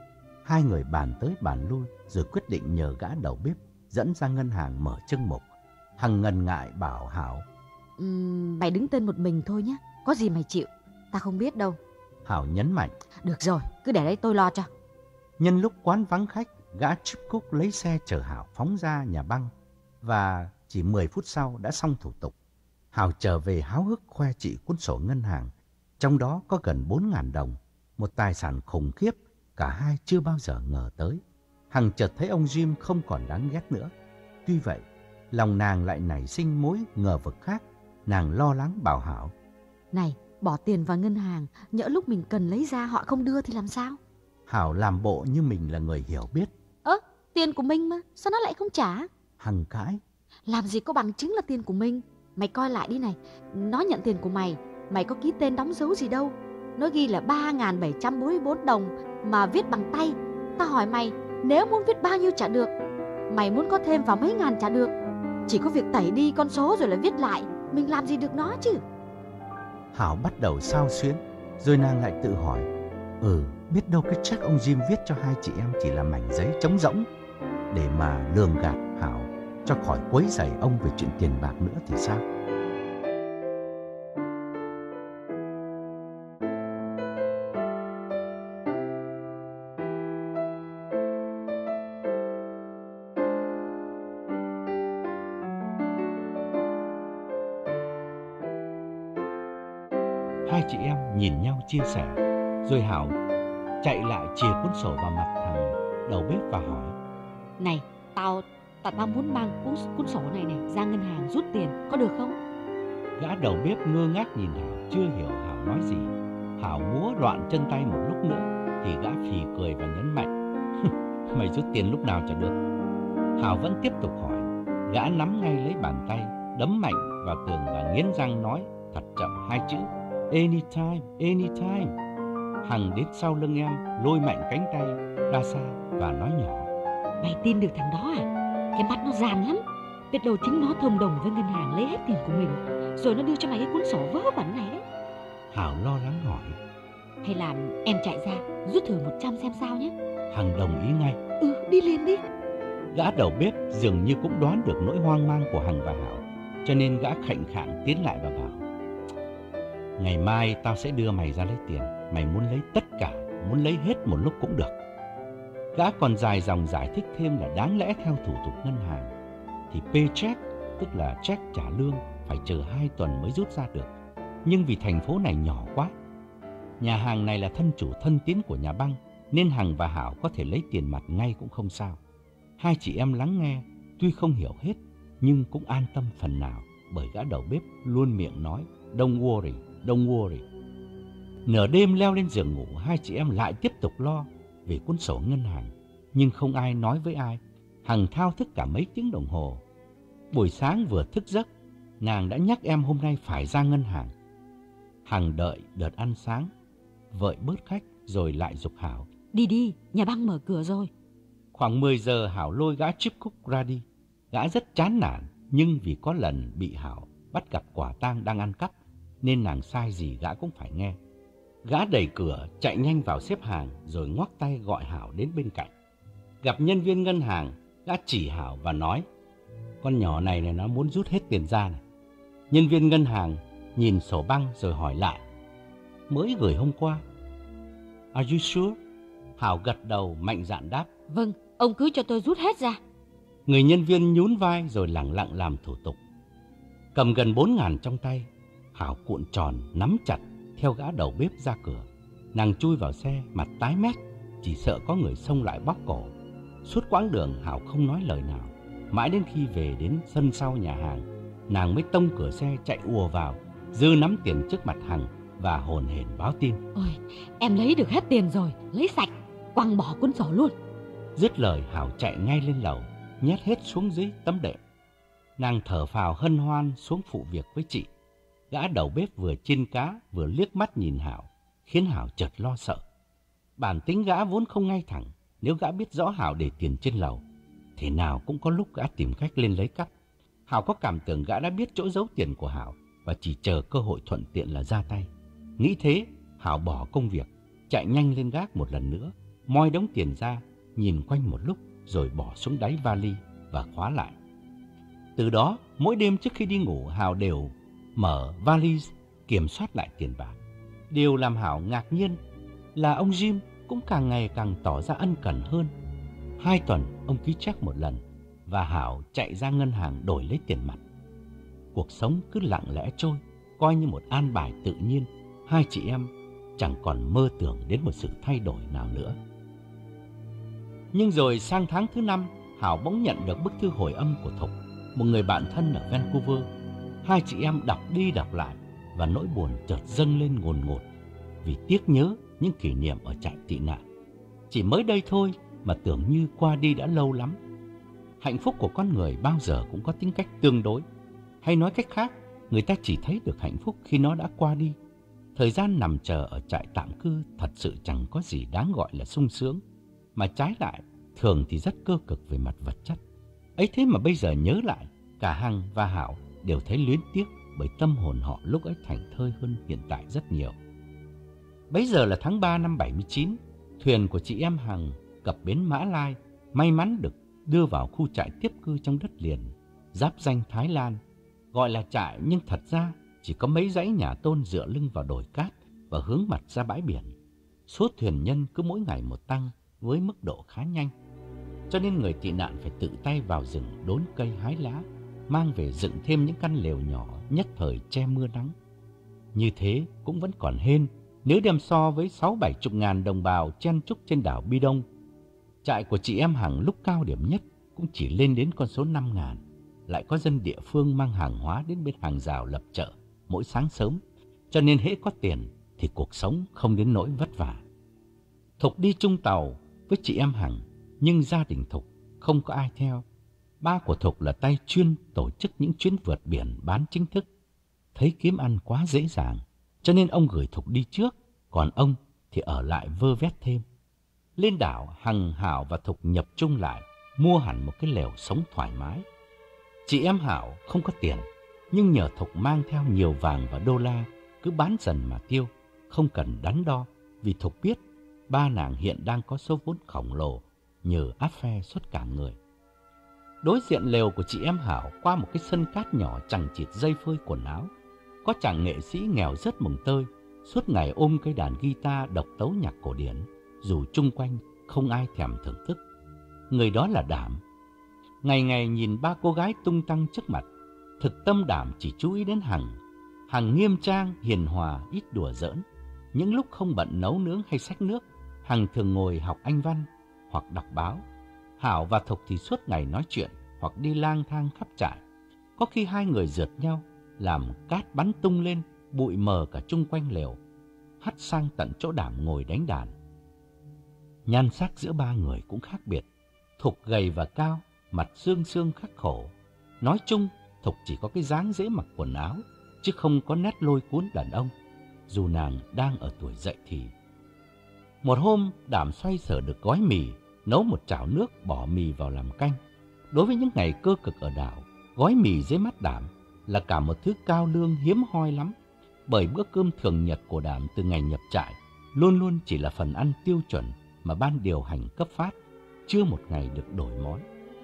Hai người bàn tới bàn lui rồi quyết định nhờ gã đầu bếp dẫn ra ngân hàng mở chương mục. Hằng ngần ngại bảo Hảo: uhm, Mày đứng tên một mình thôi nhé, có gì mày chịu, ta không biết đâu. Hảo nhấn mạnh: Được rồi, cứ để đấy tôi lo cho. Nhân lúc quán vắng khách, gã Chip Cook lấy xe chở Hảo phóng ra nhà băng. Và chỉ mười phút sau đã xong thủ tục. Hảo trở về háo hức khoe chị cuốn sổ ngân hàng. Trong đó có gần bốn nghìn đồng, một tài sản khủng khiếp cả hai chưa bao giờ ngờ tới. Hằng chợt thấy ông Jim không còn đáng ghét nữa. Tuy vậy, lòng nàng lại nảy sinh mối ngờ vực khác. Nàng lo lắng bảo Hảo: Này, bỏ tiền vào ngân hàng, nhỡ lúc mình cần lấy ra họ không đưa thì làm sao? Hảo làm bộ như mình là người hiểu biết. Ơ, tiền của mình mà, sao nó lại không trả? Hằng cãi: Làm gì có bằng chứng là tiền của mình. Mày coi lại đi này, nó nhận tiền của mày, mày có ký tên đóng dấu gì đâu. Nó ghi là ba nghìn bảy trăm bốn mươi bốn đồng mà viết bằng tay. Ta hỏi mày, nếu muốn viết bao nhiêu trả được? Mày muốn có thêm vào mấy ngàn trả được. Chỉ có việc tẩy đi con số rồi lại viết lại, mình làm gì được nó chứ? Hảo bắt đầu xao xuyến, rồi nàng lại tự hỏi: Ừ, biết đâu cái check ông Jim viết cho hai chị em chỉ là mảnh giấy trống rỗng để mà lường gạt Hảo cho khỏi quấy rầy ông về chuyện tiền bạc nữa thì sao? Hai chị em nhìn nhau chia sẻ, rồi Hảo chạy lại chìa cuốn sổ vào mặt thằng đầu bếp và hỏi: Này, tao tao, tao muốn mang cuốn, cuốn sổ này này ra ngân hàng rút tiền, có được không? Gã đầu bếp ngơ ngác nhìn Hảo, chưa hiểu Hảo nói gì. Hảo múa loạn chân tay một lúc nữa thì gã phì cười và nhấn mạnh: Mày rút tiền lúc nào chả được. Hảo vẫn tiếp tục hỏi. Gã nắm ngay lấy bàn tay, đấm mạnh vào tường và nghiến răng nói thật chậm hai chữ: Anytime, anytime. Hằng đến sau lưng em, lôi mạnh cánh tay ra xa và nói nhỏ: Mày tin được thằng đó à? Cái mắt nó gian lắm. Biết đâu chính nó thông đồng với ngân hàng lấy hết tiền của mình, rồi nó đưa cho mày cái cuốn sổ vớ vẩn này đấy. Hảo lo lắng hỏi: Hay là em chạy ra rút thử một trăm xem sao nhé? Hằng đồng ý ngay. Ừ, đi liền đi. Gã đầu bếp dường như cũng đoán được nỗi hoang mang của Hằng và Hảo, cho nên gã khệnh khạng tiến lại và bảo: Ngày mai tao sẽ đưa mày ra lấy tiền. Mày muốn lấy tất cả, muốn lấy hết một lúc cũng được. Gã còn dài dòng giải thích thêm là đáng lẽ theo thủ tục ngân hàng thì paycheck, tức là check trả lương, phải chờ hai tuần mới rút ra được. Nhưng vì thành phố này nhỏ quá, nhà hàng này là thân chủ thân tín của nhà băng, nên Hằng và Hảo có thể lấy tiền mặt ngay cũng không sao. Hai chị em lắng nghe, tuy không hiểu hết nhưng cũng an tâm phần nào, bởi gã đầu bếp luôn miệng nói Don't worry, don't worry. Nửa đêm leo lên giường ngủ, hai chị em lại tiếp tục lo về cuốn sổ ngân hàng, nhưng không ai nói với ai. Hằng thao thức cả mấy tiếng đồng hồ. Buổi sáng vừa thức giấc, nàng đã nhắc em hôm nay phải ra ngân hàng. Hằng đợi đợt ăn sáng, vợi bớt khách rồi lại giục Hảo: Đi đi, nhà băng mở cửa rồi. Khoảng mười giờ Hảo lôi gã Chip Cook ra đi. Gã rất chán nản, nhưng vì có lần bị Hảo bắt gặp quả tang đang ăn cắp, nên nàng sai gì gã cũng phải nghe. Gã đẩy cửa, chạy nhanh vào xếp hàng, rồi ngoắc tay gọi Hảo đến bên cạnh. Gặp nhân viên ngân hàng, gã chỉ Hảo và nói: Con nhỏ này này nó muốn rút hết tiền ra này. Nhân viên ngân hàng nhìn sổ băng rồi hỏi lại: Mới gửi hôm qua. Are you sure? Hảo gật đầu mạnh dạn đáp: Vâng, ông cứ cho tôi rút hết ra. Người nhân viên nhún vai rồi lẳng lặng làm thủ tục. Cầm gần bốn ngàn trong tay, Hảo cuộn tròn nắm chặt theo gã đầu bếp ra cửa. Nàng chui vào xe, mặt tái mét, chỉ sợ có người xông lại bóp cổ. Suốt quãng đường Hảo không nói lời nào. Mãi đến khi về đến sân sau nhà hàng, nàng mới tông cửa xe chạy ùa vào, giơ nắm tiền trước mặt Hằng và hồn hển báo tin: Ôi, em lấy được hết tiền rồi, lấy sạch, quăng bỏ cuốn sổ luôn. Dứt lời, Hảo chạy ngay lên lầu, nhét hết xuống dưới tấm đệm. Nàng thở phào hân hoan xuống phụ việc với chị. Gã đầu bếp vừa chiên cá vừa liếc mắt nhìn Hảo, khiến Hảo chợt lo sợ. Bản tính gã vốn không ngay thẳng, nếu gã biết rõ Hảo để tiền trên lầu, thế nào cũng có lúc gã tìm cách lên lấy cắp. Hảo có cảm tưởng gã đã biết chỗ giấu tiền của Hảo và chỉ chờ cơ hội thuận tiện là ra tay. Nghĩ thế, Hảo bỏ công việc, chạy nhanh lên gác một lần nữa, moi đống tiền ra, nhìn quanh một lúc rồi bỏ xuống đáy vali và khóa lại. Từ đó, mỗi đêm trước khi đi ngủ, Hào đều mở vali kiểm soát lại tiền bạc. Điều làm Hảo ngạc nhiên là ông Jim cũng càng ngày càng tỏ ra ân cần hơn. Hai tuần ông ký check một lần và Hảo chạy ra ngân hàng đổi lấy tiền mặt. Cuộc sống cứ lặng lẽ trôi, coi như một an bài tự nhiên. Hai chị em chẳng còn mơ tưởng đến một sự thay đổi nào nữa. Nhưng rồi sang tháng thứ năm, Hảo bỗng nhận được bức thư hồi âm của Thục, một người bạn thân ở Vancouver. Hai chị em đọc đi đọc lại và nỗi buồn chợt dâng lên ngồn ngột vì tiếc nhớ những kỷ niệm ở trại tị nạn. Chỉ mới đây thôi mà tưởng như qua đi đã lâu lắm. Hạnh phúc của con người bao giờ cũng có tính cách tương đối. Hay nói cách khác, người ta chỉ thấy được hạnh phúc khi nó đã qua đi. Thời gian nằm chờ ở trại tạm cư thật sự chẳng có gì đáng gọi là sung sướng, mà trái lại, thường thì rất cơ cực về mặt vật chất. Ấy thế mà bây giờ nhớ lại, cả Hằng và Hảo đều thấy luyến tiếc bởi tâm hồn họ lúc ấy thảnh thơi hơn hiện tại rất nhiều. Bấy giờ là tháng ba năm bảy mươi chín, thuyền của chị em Hằng cập bến Mã Lai, may mắn được đưa vào khu trại tiếp cư trong đất liền, giáp ranh Thái Lan. Gọi là trại nhưng thật ra chỉ có mấy dãy nhà tôn dựa lưng vào đồi cát và hướng mặt ra bãi biển. Số thuyền nhân cứ mỗi ngày một tăng với mức độ khá nhanh, cho nên người tị nạn phải tự tay vào rừng đốn cây hái lá, mang về dựng thêm những căn lều nhỏ nhất thời che mưa nắng. Như thế cũng vẫn còn hên nếu đem so với sáu bảy chục ngàn đồng bào chen chúc trên đảo Bi Đông. Trại của chị em Hằng lúc cao điểm nhất cũng chỉ lên đến con số năm ngàn, lại có dân địa phương mang hàng hóa đến bên hàng rào lập chợ mỗi sáng sớm, cho nên hễ có tiền thì cuộc sống không đến nỗi vất vả. Thục đi chung tàu với chị em Hằng, nhưng gia đình Thục không có ai theo. Ba của Thục là tay chuyên tổ chức những chuyến vượt biển bán chính thức. Thấy kiếm ăn quá dễ dàng, cho nên ông gửi Thục đi trước, còn ông thì ở lại vơ vét thêm. Lên đảo, Hằng, Hảo và Thục nhập chung lại, mua hẳn một cái lều sống thoải mái. Chị em Hảo không có tiền, nhưng nhờ Thục mang theo nhiều vàng và đô la, cứ bán dần mà tiêu, không cần đắn đo, vì Thục biết ba nàng hiện đang có số vốn khổng lồ nhờ áp phe suốt cả người. Đối diện lều của chị em Hảo qua một cái sân cát nhỏ chằng chịt dây phơi quần áo, có chàng nghệ sĩ nghèo rất mồng tơi, suốt ngày ôm cây đàn guitar độc tấu nhạc cổ điển, dù chung quanh không ai thèm thưởng thức. Người đó là Đảm. Ngày ngày nhìn ba cô gái tung tăng trước mặt, thực tâm Đảm chỉ chú ý đến Hằng. Hằng nghiêm trang, hiền hòa, ít đùa giỡn. Những lúc không bận nấu nướng hay xách nước, Hằng thường ngồi học Anh văn hoặc đọc báo. Hảo và Thục thì suốt ngày nói chuyện hoặc đi lang thang khắp trại. Có khi hai người rượt nhau, làm cát bắn tung lên, bụi mờ cả chung quanh lều, hắt sang tận chỗ Đảm ngồi đánh đàn. Nhan sắc giữa ba người cũng khác biệt. Thục gầy và cao, mặt xương xương khắc khổ. Nói chung, Thục chỉ có cái dáng dễ mặc quần áo, chứ không có nét lôi cuốn đàn ông, dù nàng đang ở tuổi dậy thì. Một hôm, Đảm xoay sở được gói mì, nấu một chảo nước bỏ mì vào làm canh. Đối với những ngày cơ cực ở đảo, gói mì dưới mắt Đảm là cả một thứ cao lương hiếm hoi lắm, bởi bữa cơm thường nhật của Đảm từ ngày nhập trại luôn luôn chỉ là phần ăn tiêu chuẩn mà ban điều hành cấp phát, chưa một ngày được đổi món.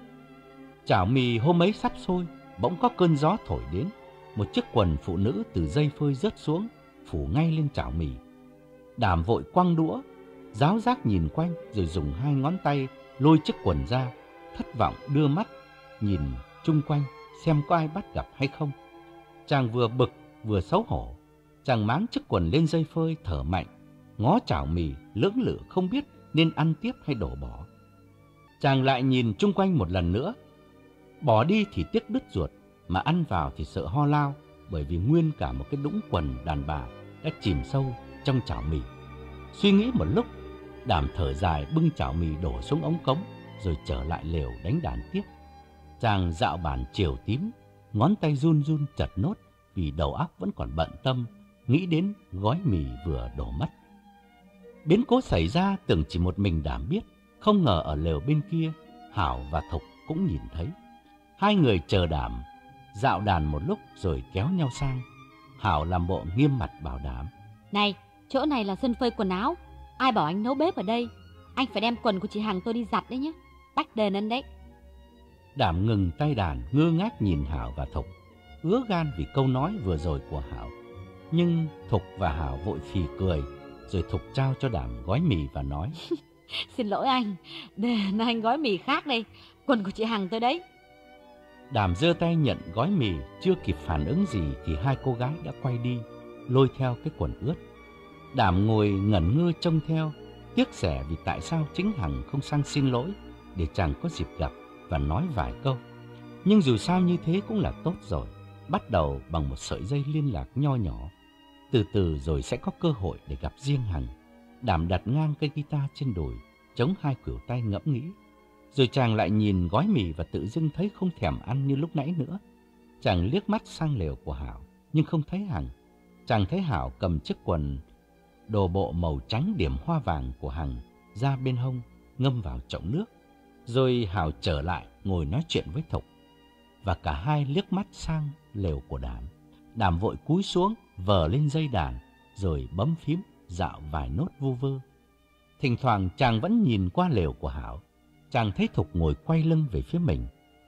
Chảo mì hôm ấy sắp sôi, bỗng có cơn gió thổi đến, một chiếc quần phụ nữ từ dây phơi rớt xuống, phủ ngay lên chảo mì. Đảm vội quăng đũa, ráo rác nhìn quanh rồi dùng hai ngón tay lôi chiếc quần ra, thất vọng đưa mắt nhìn chung quanh xem có ai bắt gặp hay không. Chàng vừa bực vừa xấu hổ, chàng máng chiếc quần lên dây phơi thở mạnh, ngó chảo mì lưỡng lự không biết nên ăn tiếp hay đổ bỏ. Chàng lại nhìn chung quanh một lần nữa, bỏ đi thì tiếc đứt ruột, mà ăn vào thì sợ ho lao, bởi vì nguyên cả một cái đũng quần đàn bà đã chìm sâu trong chảo mì. Suy nghĩ một lúc, Đảm thở dài bưng chảo mì đổ xuống ống cống, rồi trở lại lều đánh đàn tiếp. Chàng dạo bàn chiều tím, ngón tay run run chật nốt vì đầu óc vẫn còn bận tâm, nghĩ đến gói mì vừa đổ mất. Biến cố xảy ra tưởng chỉ một mình Đảm biết, không ngờ ở lều bên kia, Hảo và Thục cũng nhìn thấy. Hai người chờ Đảm dạo đàn một lúc rồi kéo nhau sang. Hảo làm bộ nghiêm mặt bảo Đảm: Này, chỗ này là sân phơi quần áo, ai bảo anh nấu bếp ở đây? Anh phải đem quần của chị Hằng tôi đi giặt đấy nhé. Bách đền ân đấy. Đảm ngừng tay đàn, ngơ ngác nhìn Hảo và Thục, ứa gan vì câu nói vừa rồi của Hảo. Nhưng Thục và Hảo vội phì cười, rồi Thục trao cho Đảm gói mì và nói: Xin lỗi anh, để anh gói mì khác đây, quần của chị Hằng tôi đấy. Đảm giơ tay nhận gói mì, chưa kịp phản ứng gì thì hai cô gái đã quay đi, lôi theo cái quần ướt. Đảm ngồi ngẩn ngơ trông theo, tiếc rẻ vì tại sao chính Hằng không sang xin lỗi để chàng có dịp gặp và nói vài câu. Nhưng dù sao như thế cũng là tốt rồi, bắt đầu bằng một sợi dây liên lạc nho nhỏ. Từ từ rồi sẽ có cơ hội để gặp riêng Hằng. Đảm đặt ngang cây guitar trên đùi, chống hai khuỷu tay ngẫm nghĩ. Rồi chàng lại nhìn gói mì và tự dưng thấy không thèm ăn như lúc nãy nữa. Chàng liếc mắt sang lều của Hảo, nhưng không thấy Hằng. Chàng thấy Hảo cầm chiếc quần đồ bộ màu trắng điểm hoa vàng của Hằng ra bên hông, ngâm vào chậu nước. Rồi Hảo trở lại ngồi nói chuyện với Thục, và cả hai liếc mắt sang lều của Đảm. Đảm vội cúi xuống, vờ lên dây đàn, rồi bấm phím dạo vài nốt vu vơ. Thỉnh thoảng chàng vẫn nhìn qua lều của Hảo. Chàng thấy Thục ngồi quay lưng về phía mình,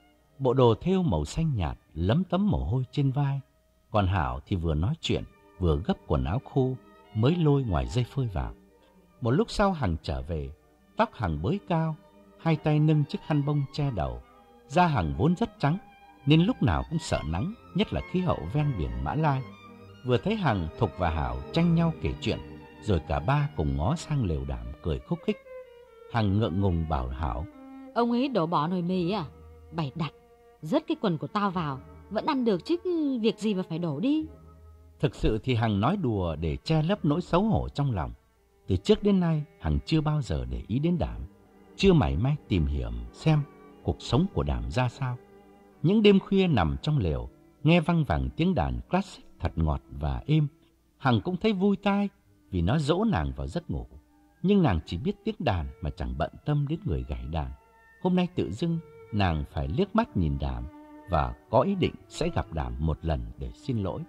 bộ đồ thêu màu xanh nhạt lấm tấm mồ hôi trên vai. Còn Hảo thì vừa nói chuyện, vừa gấp quần áo khô mới lôi ngoài dây phơi vào. Một lúc sau Hằng trở về, tóc Hằng bới cao, hai tay nâng chiếc khăn bông che đầu. Da Hằng vốn rất trắng, nên lúc nào cũng sợ nắng, nhất là khí hậu ven biển Mã Lai. Vừa thấy Hằng, Thục và Hảo tranh nhau kể chuyện, rồi cả ba cùng ngó sang lều Đảm cười khúc khích. Hằng ngượng ngùng bảo Hảo: Ông ấy đổ bỏ nồi mì à? Bày đặt, rớt cái quần của tao vào, vẫn ăn được chứ, việc gì mà phải đổ đi. Thực sự thì Hằng nói đùa để che lấp nỗi xấu hổ trong lòng. Từ trước đến nay, Hằng chưa bao giờ để ý đến Đảm, chưa mảy may tìm hiểu xem cuộc sống của Đảm ra sao. Những đêm khuya nằm trong lều, nghe văng vẳng tiếng đàn classic thật ngọt và êm, Hằng cũng thấy vui tai vì nó dỗ nàng vào giấc ngủ. Nhưng nàng chỉ biết tiếng đàn mà chẳng bận tâm đến người gảy đàn. Hôm nay tự dưng nàng phải liếc mắt nhìn Đảm và có ý định sẽ gặp Đảm một lần để xin lỗi.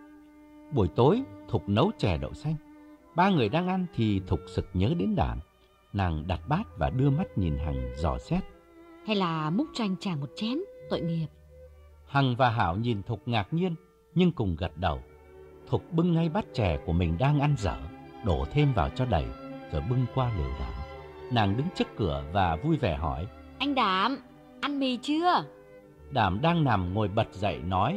Buổi tối, Thục nấu chè đậu xanh. Ba người đang ăn thì Thục sực nhớ đến Đảm. Nàng đặt bát và đưa mắt nhìn Hằng dò xét: Hay là múc cho anh chàng một chén, tội nghiệp. Hằng và Hảo nhìn Thục ngạc nhiên nhưng cùng gật đầu. Thục bưng ngay bát chè của mình đang ăn dở, đổ thêm vào cho đầy, rồi bưng qua lều Đảm. Nàng đứng trước cửa và vui vẻ hỏi: Anh Đảm, ăn mì chưa? Đảm đang nằm ngồi bật dậy nói: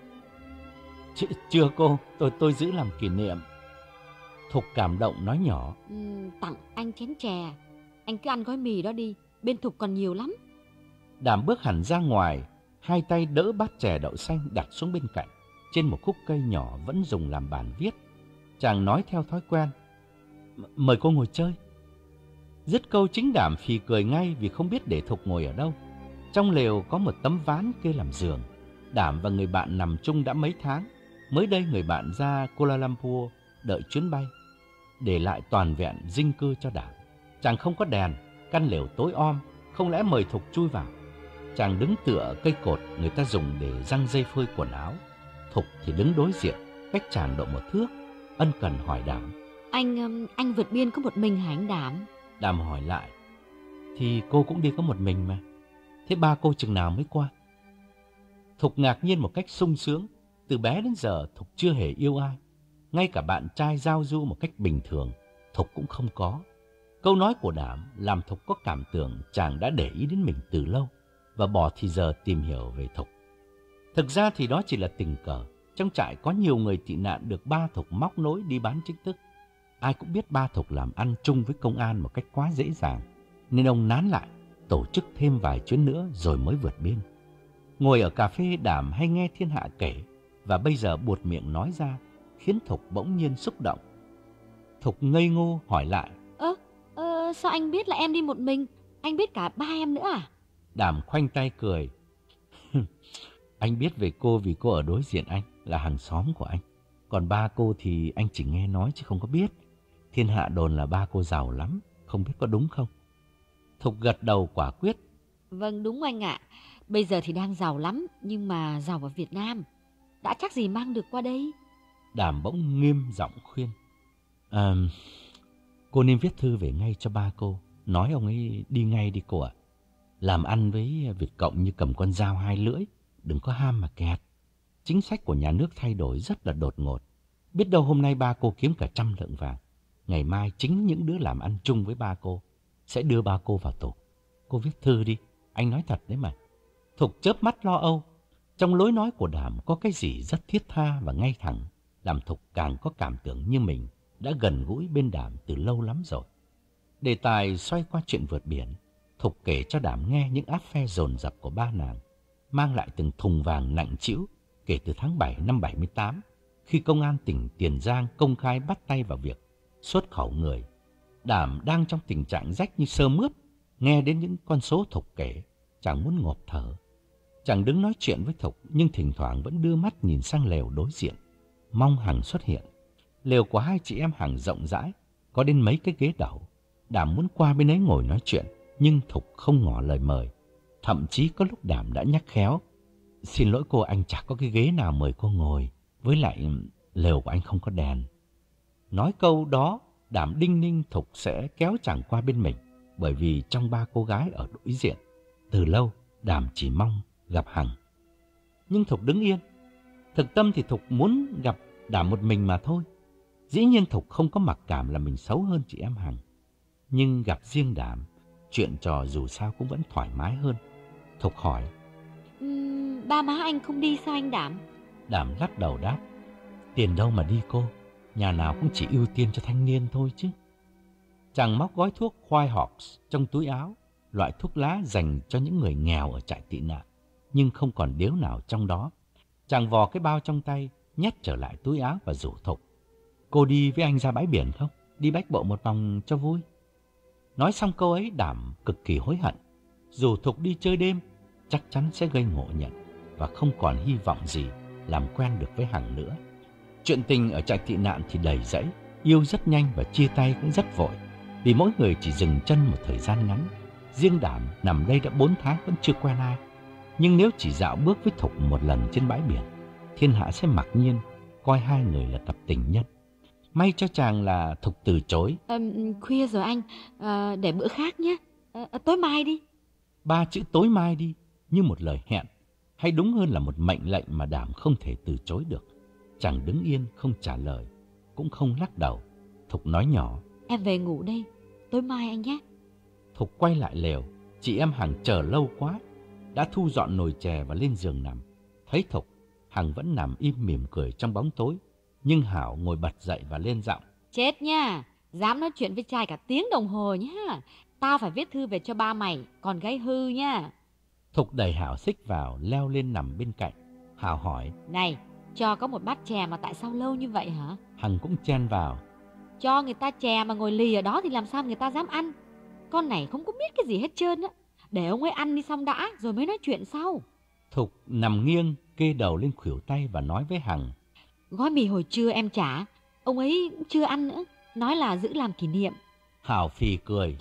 Ch chưa cô, tôi tôi giữ làm kỷ niệm. Thục cảm động nói nhỏ: ừ, Tặng anh chén chè, anh cứ ăn gói mì đó đi, bên Thục còn nhiều lắm. Đảm bước hẳn ra ngoài, hai tay đỡ bát chè đậu xanh đặt xuống bên cạnh, trên một khúc cây nhỏ vẫn dùng làm bàn viết. Chàng nói theo thói quen: Mời cô ngồi chơi. Dứt câu chính Đảm phì cười ngay vì không biết để Thục ngồi ở đâu. Trong lều có một tấm ván kê làm giường. Đảm và người bạn nằm chung đã mấy tháng. Mới đây người bạn ra Kuala Lumpur đợi chuyến bay, để lại toàn vẹn dinh cư cho Đảm. Chàng không có đèn, căn lều tối om, không lẽ mời Thục chui vào. Chàng đứng tựa cây cột người ta dùng để giăng dây phơi quần áo. Thục thì đứng đối diện, cách chàng độ một thước, ân cần hỏi Đảm: Anh anh vượt biên có một mình hả anh Đảm? Đảm hỏi lại: Thì cô cũng đi có một mình mà. Thế ba cô chừng nào mới qua? Thục ngạc nhiên một cách sung sướng. Từ bé đến giờ Thục chưa hề yêu ai. Ngay cả bạn trai giao du một cách bình thường, Thục cũng không có. Câu nói của Đảm làm Thục có cảm tưởng chàng đã để ý đến mình từ lâu và bỏ thì giờ tìm hiểu về Thục. Thực ra thì đó chỉ là tình cờ. Trong trại có nhiều người tị nạn được ba Thục móc nối đi bán chính thức. Ai cũng biết ba Thục làm ăn chung với công an một cách quá dễ dàng, nên ông nán lại, tổ chức thêm vài chuyến nữa rồi mới vượt biên. Ngồi ở cà phê, Đảm hay nghe thiên hạ kể, và bây giờ buột miệng nói ra, khiến Thục bỗng nhiên xúc động. Thục ngây ngô hỏi lại: Ơ, ờ, sao anh biết là em đi một mình? Anh biết cả ba em nữa à? Đảm khoanh tay cười. Anh biết về cô vì cô ở đối diện anh, là hàng xóm của anh. Còn ba cô thì anh chỉ nghe nói chứ không có biết. Thiên hạ đồn là ba cô giàu lắm, không biết có đúng không? Thục gật đầu quả quyết. Vâng, đúng anh ạ. Bây giờ thì đang giàu lắm, nhưng mà giàu ở Việt Nam. Đã chắc gì mang được qua đây. Đảm bỗng nghiêm giọng khuyên: à, Cô nên viết thư về ngay cho ba cô, Nói ông ấy đi ngay đi cô ạ. Làm ăn với Việt Cộng như cầm con dao hai lưỡi, đừng có ham mà kẹt. Chính sách của nhà nước thay đổi rất là đột ngột. Biết đâu hôm nay ba cô kiếm cả trăm lượng vàng. Ngày mai chính những đứa làm ăn chung với ba cô sẽ đưa ba cô vào tù. Cô viết thư đi, anh nói thật đấy mà. Thục chớp mắt lo âu. Trong lối nói của Đảm có cái gì rất thiết tha và ngay thẳng, làm Thục càng có cảm tưởng như mình đã gần gũi bên Đảm từ lâu lắm rồi. Đề tài xoay qua chuyện vượt biển, Thục kể cho Đảm nghe những áp phe dồn dập của ba nàng, mang lại từng thùng vàng nặng trĩu kể từ tháng bảy năm bảy mươi tám, khi công an tỉnh Tiền Giang công khai bắt tay vào việc xuất khẩu người. Đảm đang trong tình trạng rách như sơ mướp, nghe đến những con số Thục kể, chàng muốn ngộp thở. Chàng đứng nói chuyện với Thục, nhưng thỉnh thoảng vẫn đưa mắt nhìn sang lều đối diện, mong Hằng xuất hiện. Lều của hai chị em Hằng rộng rãi, có đến mấy cái ghế đẩu. Đảm muốn qua bên ấy ngồi nói chuyện, nhưng Thục không ngỏ lời mời. Thậm chí có lúc Đảm đã nhắc khéo: xin lỗi cô, anh chả có cái ghế nào mời cô ngồi, với lại lều của anh không có đèn. Nói câu đó, Đảm đinh ninh Thục sẽ kéo chàng qua bên mình, bởi vì trong ba cô gái ở đối diện, từ lâu Đảm chỉ mong gặp Hằng. Nhưng Thục đứng yên. Thực tâm thì Thục muốn gặp Đảm một mình mà thôi. Dĩ nhiên Thục không có mặc cảm là mình xấu hơn chị em Hằng. Nhưng gặp riêng Đảm, chuyện trò dù sao cũng vẫn thoải mái hơn. Thục hỏi: uhm, ba má anh không đi sao anh Đảm? Đảm lắc đầu đáp: tiền đâu mà đi cô, nhà nào cũng chỉ ưu tiên cho thanh niên thôi chứ. Chàng móc gói thuốc White Hawks trong túi áo, loại thuốc lá dành cho những người nghèo ở trại tị nạn, nhưng không còn điếu nào trong đó. Chàng vò cái bao trong tay, nhét trở lại túi áo và rủ Thục: cô đi với anh ra bãi biển không? Đi bách bộ một vòng cho vui. Nói xong câu ấy, Đảm cực kỳ hối hận. Dù Thục đi chơi đêm, chắc chắn sẽ gây ngộ nhận và không còn hy vọng gì làm quen được với Hằng nữa. Chuyện tình ở trại tị nạn thì đầy rẫy, yêu rất nhanh và chia tay cũng rất vội, vì mỗi người chỉ dừng chân một thời gian ngắn. Riêng Đảm nằm đây đã bốn tháng vẫn chưa quen ai. Nhưng nếu chỉ dạo bước với Thục một lần trên bãi biển, thiên hạ sẽ mặc nhiên coi hai người là cặp tình nhân. May cho chàng là Thục từ chối. À, khuya rồi anh, à, để bữa khác nhé, à, tối mai đi. Ba chữ tối mai đi như một lời hẹn, hay đúng hơn là một mệnh lệnh mà Đảm không thể từ chối được. Chàng đứng yên không trả lời, cũng không lắc đầu. Thục nói nhỏ: em về ngủ đây, tối mai anh nhé. Thục quay lại lều. Chị em Hằng chờ lâu quá, đã thu dọn nồi chè và lên giường nằm. Thấy Thục, Hằng vẫn nằm im mỉm cười trong bóng tối, nhưng Hảo ngồi bật dậy và lên giọng: chết nha, dám nói chuyện với trai cả tiếng đồng hồ nhá. Tao phải viết thư về cho ba mày, còn gái hư nha. Thục đẩy Hảo xích vào, leo lên nằm bên cạnh. Hảo hỏi: này, cho có một bát chè mà tại sao lâu như vậy hả? Hằng cũng chen vào: cho người ta chè mà ngồi lì ở đó thì làm sao người ta dám ăn? Con này không có biết cái gì hết trơn á. Để ông ấy ăn đi xong đã, rồi mới nói chuyện sau. Thục nằm nghiêng, kê đầu lên khuỷu tay và nói với Hằng: gói mì hồi trưa em trả, ông ấy cũng chưa ăn nữa, nói là giữ làm kỷ niệm. Hảo phì cười: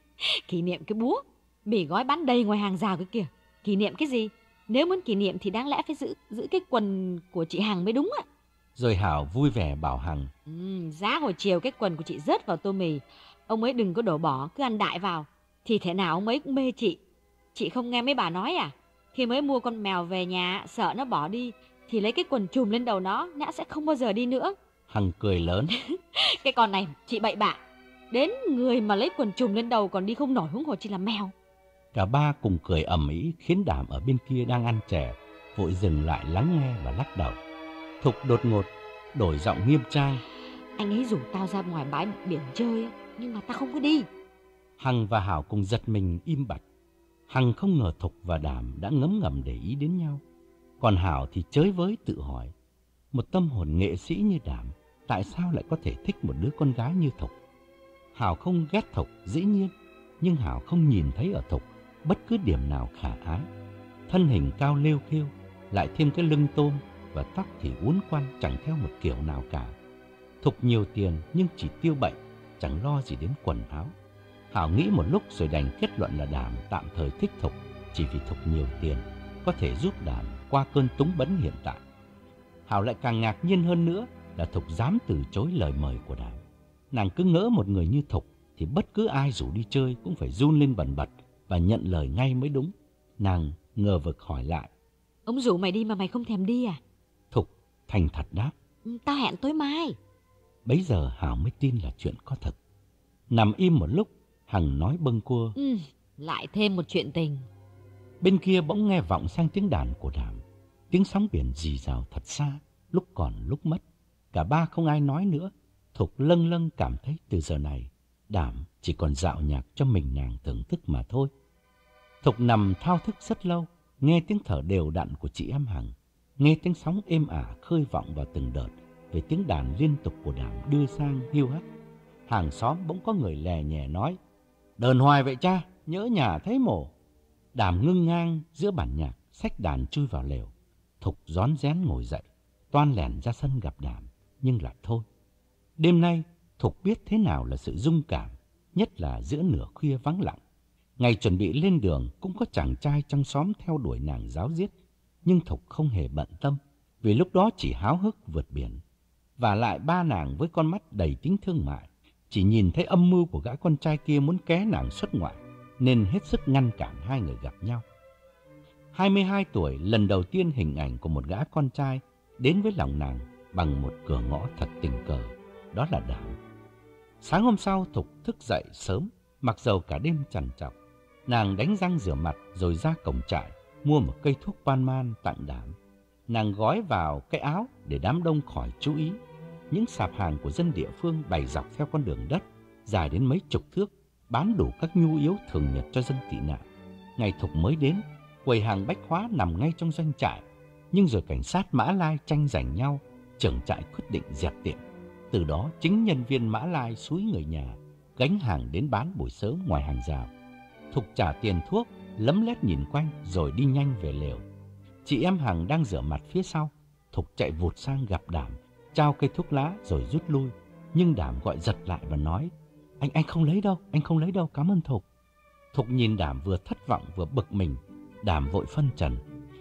kỷ niệm cái búa, mì gói bán đầy ngoài hàng rào cái kìa. Kỷ niệm cái gì? Nếu muốn kỷ niệm thì đáng lẽ phải giữ giữ cái quần của chị Hằng mới đúng ạ. Rồi Hảo vui vẻ bảo Hằng: ừ, giá hồi chiều cái quần của chị rớt vào tô mì, ông ấy đừng có đổ bỏ, cứ ăn đại vào, thì thế nào ông ấy cũng mê chị. Chị không nghe mấy bà nói à? Khi mới mua con mèo về nhà, sợ nó bỏ đi, thì lấy cái quần trùm lên đầu nó, nó sẽ không bao giờ đi nữa. Hằng cười lớn: cái con này chị bậy bạ, đến người mà lấy quần trùm lên đầu còn đi không nổi, huống hồ chỉ là mèo. Cả ba cùng cười ầm ĩ, khiến Đảm ở bên kia đang ăn chè vội dừng lại lắng nghe và lắc đầu. Thục đột ngột đổi giọng nghiêm trang: anh ấy rủ tao ra ngoài bãi biển chơi, nhưng mà tao không có đi. Hằng và Hảo cùng giật mình im bặt. Hằng không ngờ Thục và Đảm đã ngấm ngầm để ý đến nhau. Còn Hảo thì chới với tự hỏi, một tâm hồn nghệ sĩ như Đảm tại sao lại có thể thích một đứa con gái như Thục? Hảo không ghét Thục dĩ nhiên, nhưng Hảo không nhìn thấy ở Thục bất cứ điểm nào khả ái. Thân hình cao lêu khêu, lại thêm cái lưng tôm, và tóc thì uốn quăn chẳng theo một kiểu nào cả. Thục nhiều tiền nhưng chỉ tiêu bậy, chẳng lo gì đến quần áo. Hảo nghĩ một lúc rồi đành kết luận là Đảm tạm thời thích Thục chỉ vì Thục nhiều tiền, có thể giúp Đảm qua cơn túng bấn hiện tại. Hảo lại càng ngạc nhiên hơn nữa là Thục dám từ chối lời mời của Đảm. Nàng cứ ngỡ một người như Thục thì bất cứ ai rủ đi chơi cũng phải run lên bần bật và nhận lời ngay mới đúng. Nàng ngờ vực hỏi lại. Ông rủ mày đi mà mày không thèm đi à? Thục thành thật đáp. Ừ, tao hẹn tối mai. Bấy giờ Hảo mới tin là chuyện có thật. Nằm im một lúc, Hằng nói bâng quơ. Ừ, lại thêm một chuyện tình. Bên kia bỗng nghe vọng sang tiếng đàn của Đảm. Tiếng sóng biển rì rào thật xa, lúc còn lúc mất. Cả ba không ai nói nữa. Thục lâng lâng cảm thấy từ giờ này Đảm chỉ còn dạo nhạc cho mình nàng thưởng thức mà thôi. Thục nằm thao thức rất lâu, nghe tiếng thở đều đặn của chị em Hằng, nghe tiếng sóng êm ả khơi vọng vào từng đợt về tiếng đàn liên tục của Đảm đưa sang hiu hắt. Hàng xóm bỗng có người lè nhè nói. Đờn hoài vậy cha, nhớ nhà thấy mổ. Đảm ngưng ngang giữa bản nhạc, xách đàn chui vào lều. Thục rón rén ngồi dậy, toan lẻn ra sân gặp Đảm, nhưng lại thôi. Đêm nay, Thục biết thế nào là sự rung cảm, nhất là giữa nửa khuya vắng lặng. Ngày chuẩn bị lên đường cũng có chàng trai trong xóm theo đuổi nàng ráo riết, nhưng Thục không hề bận tâm, vì lúc đó chỉ háo hức vượt biển. Và lại ba nàng với con mắt đầy tính thương mại, chỉ nhìn thấy âm mưu của gã con trai kia muốn ké nàng xuất ngoại, nên hết sức ngăn cản hai người gặp nhau. hai mươi hai tuổi, lần đầu tiên hình ảnh của một gã con trai đến với lòng nàng bằng một cửa ngõ thật tình cờ, đó là Đảm. Sáng hôm sau, Thục thức dậy sớm, mặc dầu cả đêm trằn trọc. Nàng đánh răng rửa mặt rồi ra cổng trại, mua một cây thuốc pan man tặng Đảm. Nàng gói vào cái áo để đám đông khỏi chú ý. Những sạp hàng của dân địa phương bày dọc theo con đường đất, dài đến mấy chục thước, bán đủ các nhu yếu thường nhật cho dân tị nạn. Ngày Thục mới đến, quầy hàng bách hóa nằm ngay trong doanh trại, nhưng rồi cảnh sát Mã Lai tranh giành nhau, trưởng trại quyết định dẹp tiệm. Từ đó chính nhân viên Mã Lai xúi người nhà gánh hàng đến bán buổi sớm ngoài hàng rào. Thục trả tiền thuốc, lấm lét nhìn quanh rồi đi nhanh về lều. Chị em Hằng đang rửa mặt phía sau. Thục chạy vụt sang gặp Đảm, trao cây thuốc lá rồi rút lui. Nhưng Đảm gọi giật lại và nói, Anh anh không lấy đâu, anh không lấy đâu, cảm ơn Thục. Thục nhìn Đảm vừa thất vọng vừa bực mình. Đảm vội phân trần.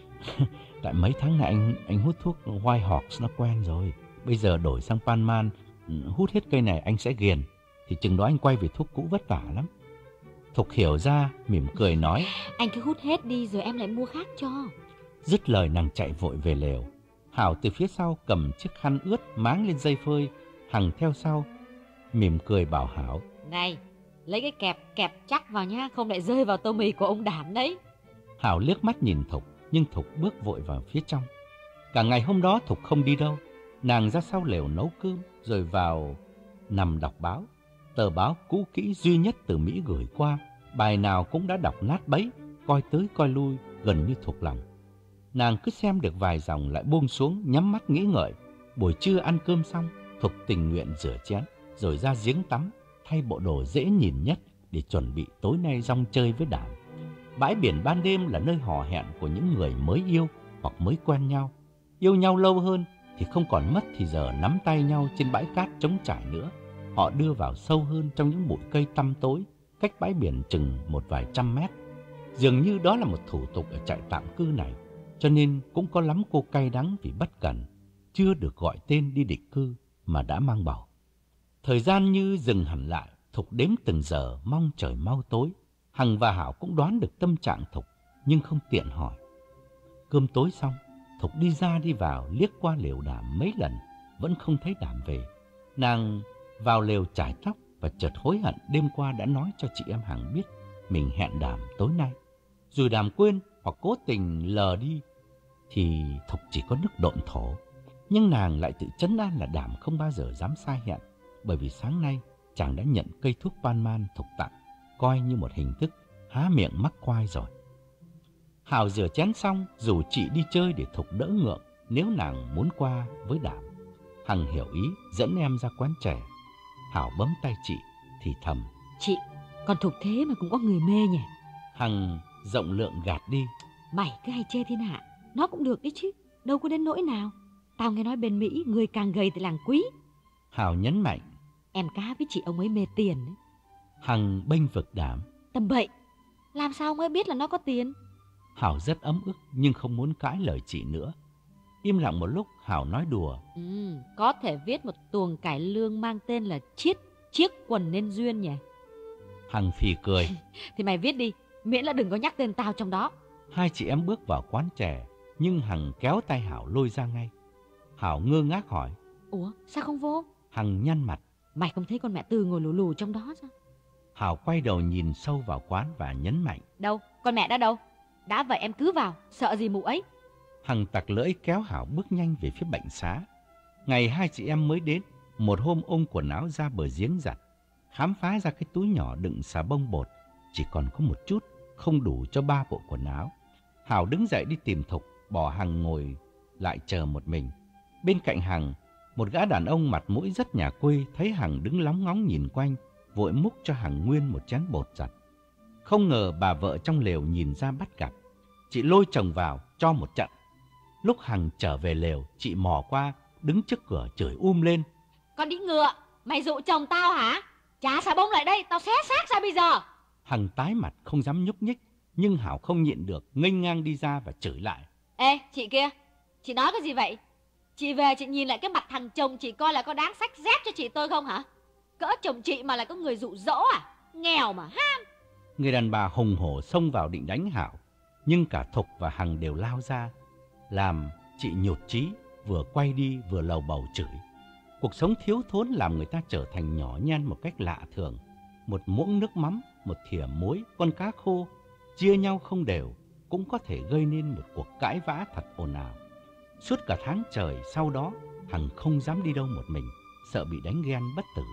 Tại mấy tháng này anh anh hút thuốc White Hawks nó quen rồi. Bây giờ đổi sang Pan Man, hút hết cây này anh sẽ ghiền. Thì chừng đó anh quay về thuốc cũ vất vả lắm. Thục hiểu ra, mỉm cười nói, Anh cứ hút hết đi rồi em lại mua khác cho. Dứt lời nàng chạy vội về lều. Hảo từ phía sau cầm chiếc khăn ướt máng lên dây phơi. Hằng theo sau, mỉm cười bảo Hảo, Này, lấy cái kẹp kẹp chắc vào nhá, không lại rơi vào tô mì của ông Đảm đấy. Hảo liếc mắt nhìn Thục, nhưng Thục bước vội vào phía trong. Cả ngày hôm đó Thục không đi đâu. Nàng ra sau lều nấu cơm, rồi vào nằm đọc báo. Tờ báo cũ kỹ duy nhất từ Mỹ gửi qua, bài nào cũng đã đọc nát bấy, coi tới coi lui, gần như thuộc lòng. Nàng cứ xem được vài dòng lại buông xuống, nhắm mắt nghĩ ngợi. Buổi trưa ăn cơm xong, Thục tình nguyện rửa chén, rồi ra giếng tắm, thay bộ đồ dễ nhìn nhất để chuẩn bị tối nay rong chơi với Đảm. Bãi biển ban đêm là nơi hò hẹn của những người mới yêu hoặc mới quen nhau. Yêu nhau lâu hơn thì không còn mất thì giờ nắm tay nhau trên bãi cát trống trải nữa. Họ đưa vào sâu hơn trong những bụi cây tăm tối, cách bãi biển chừng một vài trăm mét. Dường như đó là một thủ tục ở trại tạm cư này, cho nên cũng có lắm cô cay đắng vì bất cẩn, chưa được gọi tên đi định cư mà đã mang bầu. Thời gian như dừng hẳn lại, Thục đếm từng giờ mong trời mau tối. Hằng và Hảo cũng đoán được tâm trạng Thục, nhưng không tiện hỏi. Cơm tối xong, Thục đi ra đi vào, liếc qua lều Đảm mấy lần, vẫn không thấy Đảm về. Nàng vào lều chải tóc và chợt hối hận đêm qua đã nói cho chị em Hằng biết mình hẹn Đảm tối nay. Dù Đảm quên hoặc cố tình lờ đi, thì Thục chỉ có nước độn thổ. Nhưng nàng lại tự trấn an là Đảm không bao giờ dám sai hẹn, bởi vì sáng nay chàng đã nhận cây thuốc Pan Man Thục tặng, coi như một hình thức há miệng mắc quai rồi. Hảo rửa chén xong, rủ chị đi chơi để Thục đỡ ngượng nếu nàng muốn qua với Đảm. Hằng hiểu ý, dẫn em ra quán trẻ. Hảo bấm tay chị, thì thầm, Chị, còn Thục thế mà cũng có người mê nhỉ? Hằng rộng lượng gạt đi. Mày cứ hay chê thiên hạ, nó cũng được đấy chứ, đâu có đến nỗi nào. Tao nghe nói bên Mỹ, người càng gầy thì làng quý. Hảo nhấn mạnh, Em cá với chị ông ấy mê tiền ấy. Hằng bênh vực Đảm, Tầm bậy, làm sao mới biết là nó có tiền? Hảo rất ấm ức nhưng không muốn cãi lời chị nữa. Im lặng một lúc, Hảo nói đùa, Ừ, có thể viết một tuồng cải lương mang tên là Chiết Chiếc quần nên duyên nhỉ? Hằng phì cười. Thì mày viết đi, miễn là đừng có nhắc tên tao trong đó. Hai chị em bước vào quán chè, nhưng Hằng kéo tay Hảo lôi ra ngay. Hảo ngơ ngác hỏi. Ủa, sao không vô? Hằng nhăn mặt. Mày không thấy con mẹ Tư ngồi lù lù trong đó sao? Hảo quay đầu nhìn sâu vào quán và nhấn mạnh. Đâu, con mẹ đã đâu? Đã vậy em cứ vào, sợ gì mụ ấy? Hằng tặc lưỡi kéo Hảo bước nhanh về phía bệnh xá. Ngày hai chị em mới đến, một hôm ôm quần áo ra bờ giếng giặt, khám phá ra cái túi nhỏ đựng xà bông bột, chỉ còn có một chút, không đủ cho ba bộ quần áo. Hảo đứng dậy đi tìm Thục, bỏ Hằng ngồi lại chờ một mình. Bên cạnh Hằng, một gã đàn ông mặt mũi rất nhà quê thấy Hằng đứng lóng ngóng nhìn quanh, vội múc cho Hằng nguyên một chén bột giặt. Không ngờ bà vợ trong lều nhìn ra bắt gặp, chị lôi chồng vào cho một trận. Lúc Hằng trở về lều, chị mò qua, đứng trước cửa chửi um lên. Con đi ngựa, mày dụ chồng tao hả? Trả xà bông lại đây, tao xé xác ra bây giờ. Hằng tái mặt không dám nhúc nhích, nhưng Hảo không nhịn được, nghênh ngang đi ra và chửi lại. Ê, chị kia, chị nói cái gì vậy? Chị về chị nhìn lại cái mặt thằng chồng chị coi là có đáng xách dép cho chị tôi không hả? Cỡ chồng chị mà lại có người dụ dỗ à? Nghèo mà ham. Người đàn bà hùng hổ xông vào định đánh Hảo, nhưng cả Thục và Hằng đều lao ra, làm chị nhụt chí, vừa quay đi vừa lầu bầu chửi. Cuộc sống thiếu thốn làm người ta trở thành nhỏ nhen một cách lạ thường. Một muỗng nước mắm, một thìa muối, con cá khô, chia nhau không đều, cũng có thể gây nên một cuộc cãi vã thật ồn ào. Suốt cả tháng trời sau đó, Hằng không dám đi đâu một mình, sợ bị đánh ghen bất tử.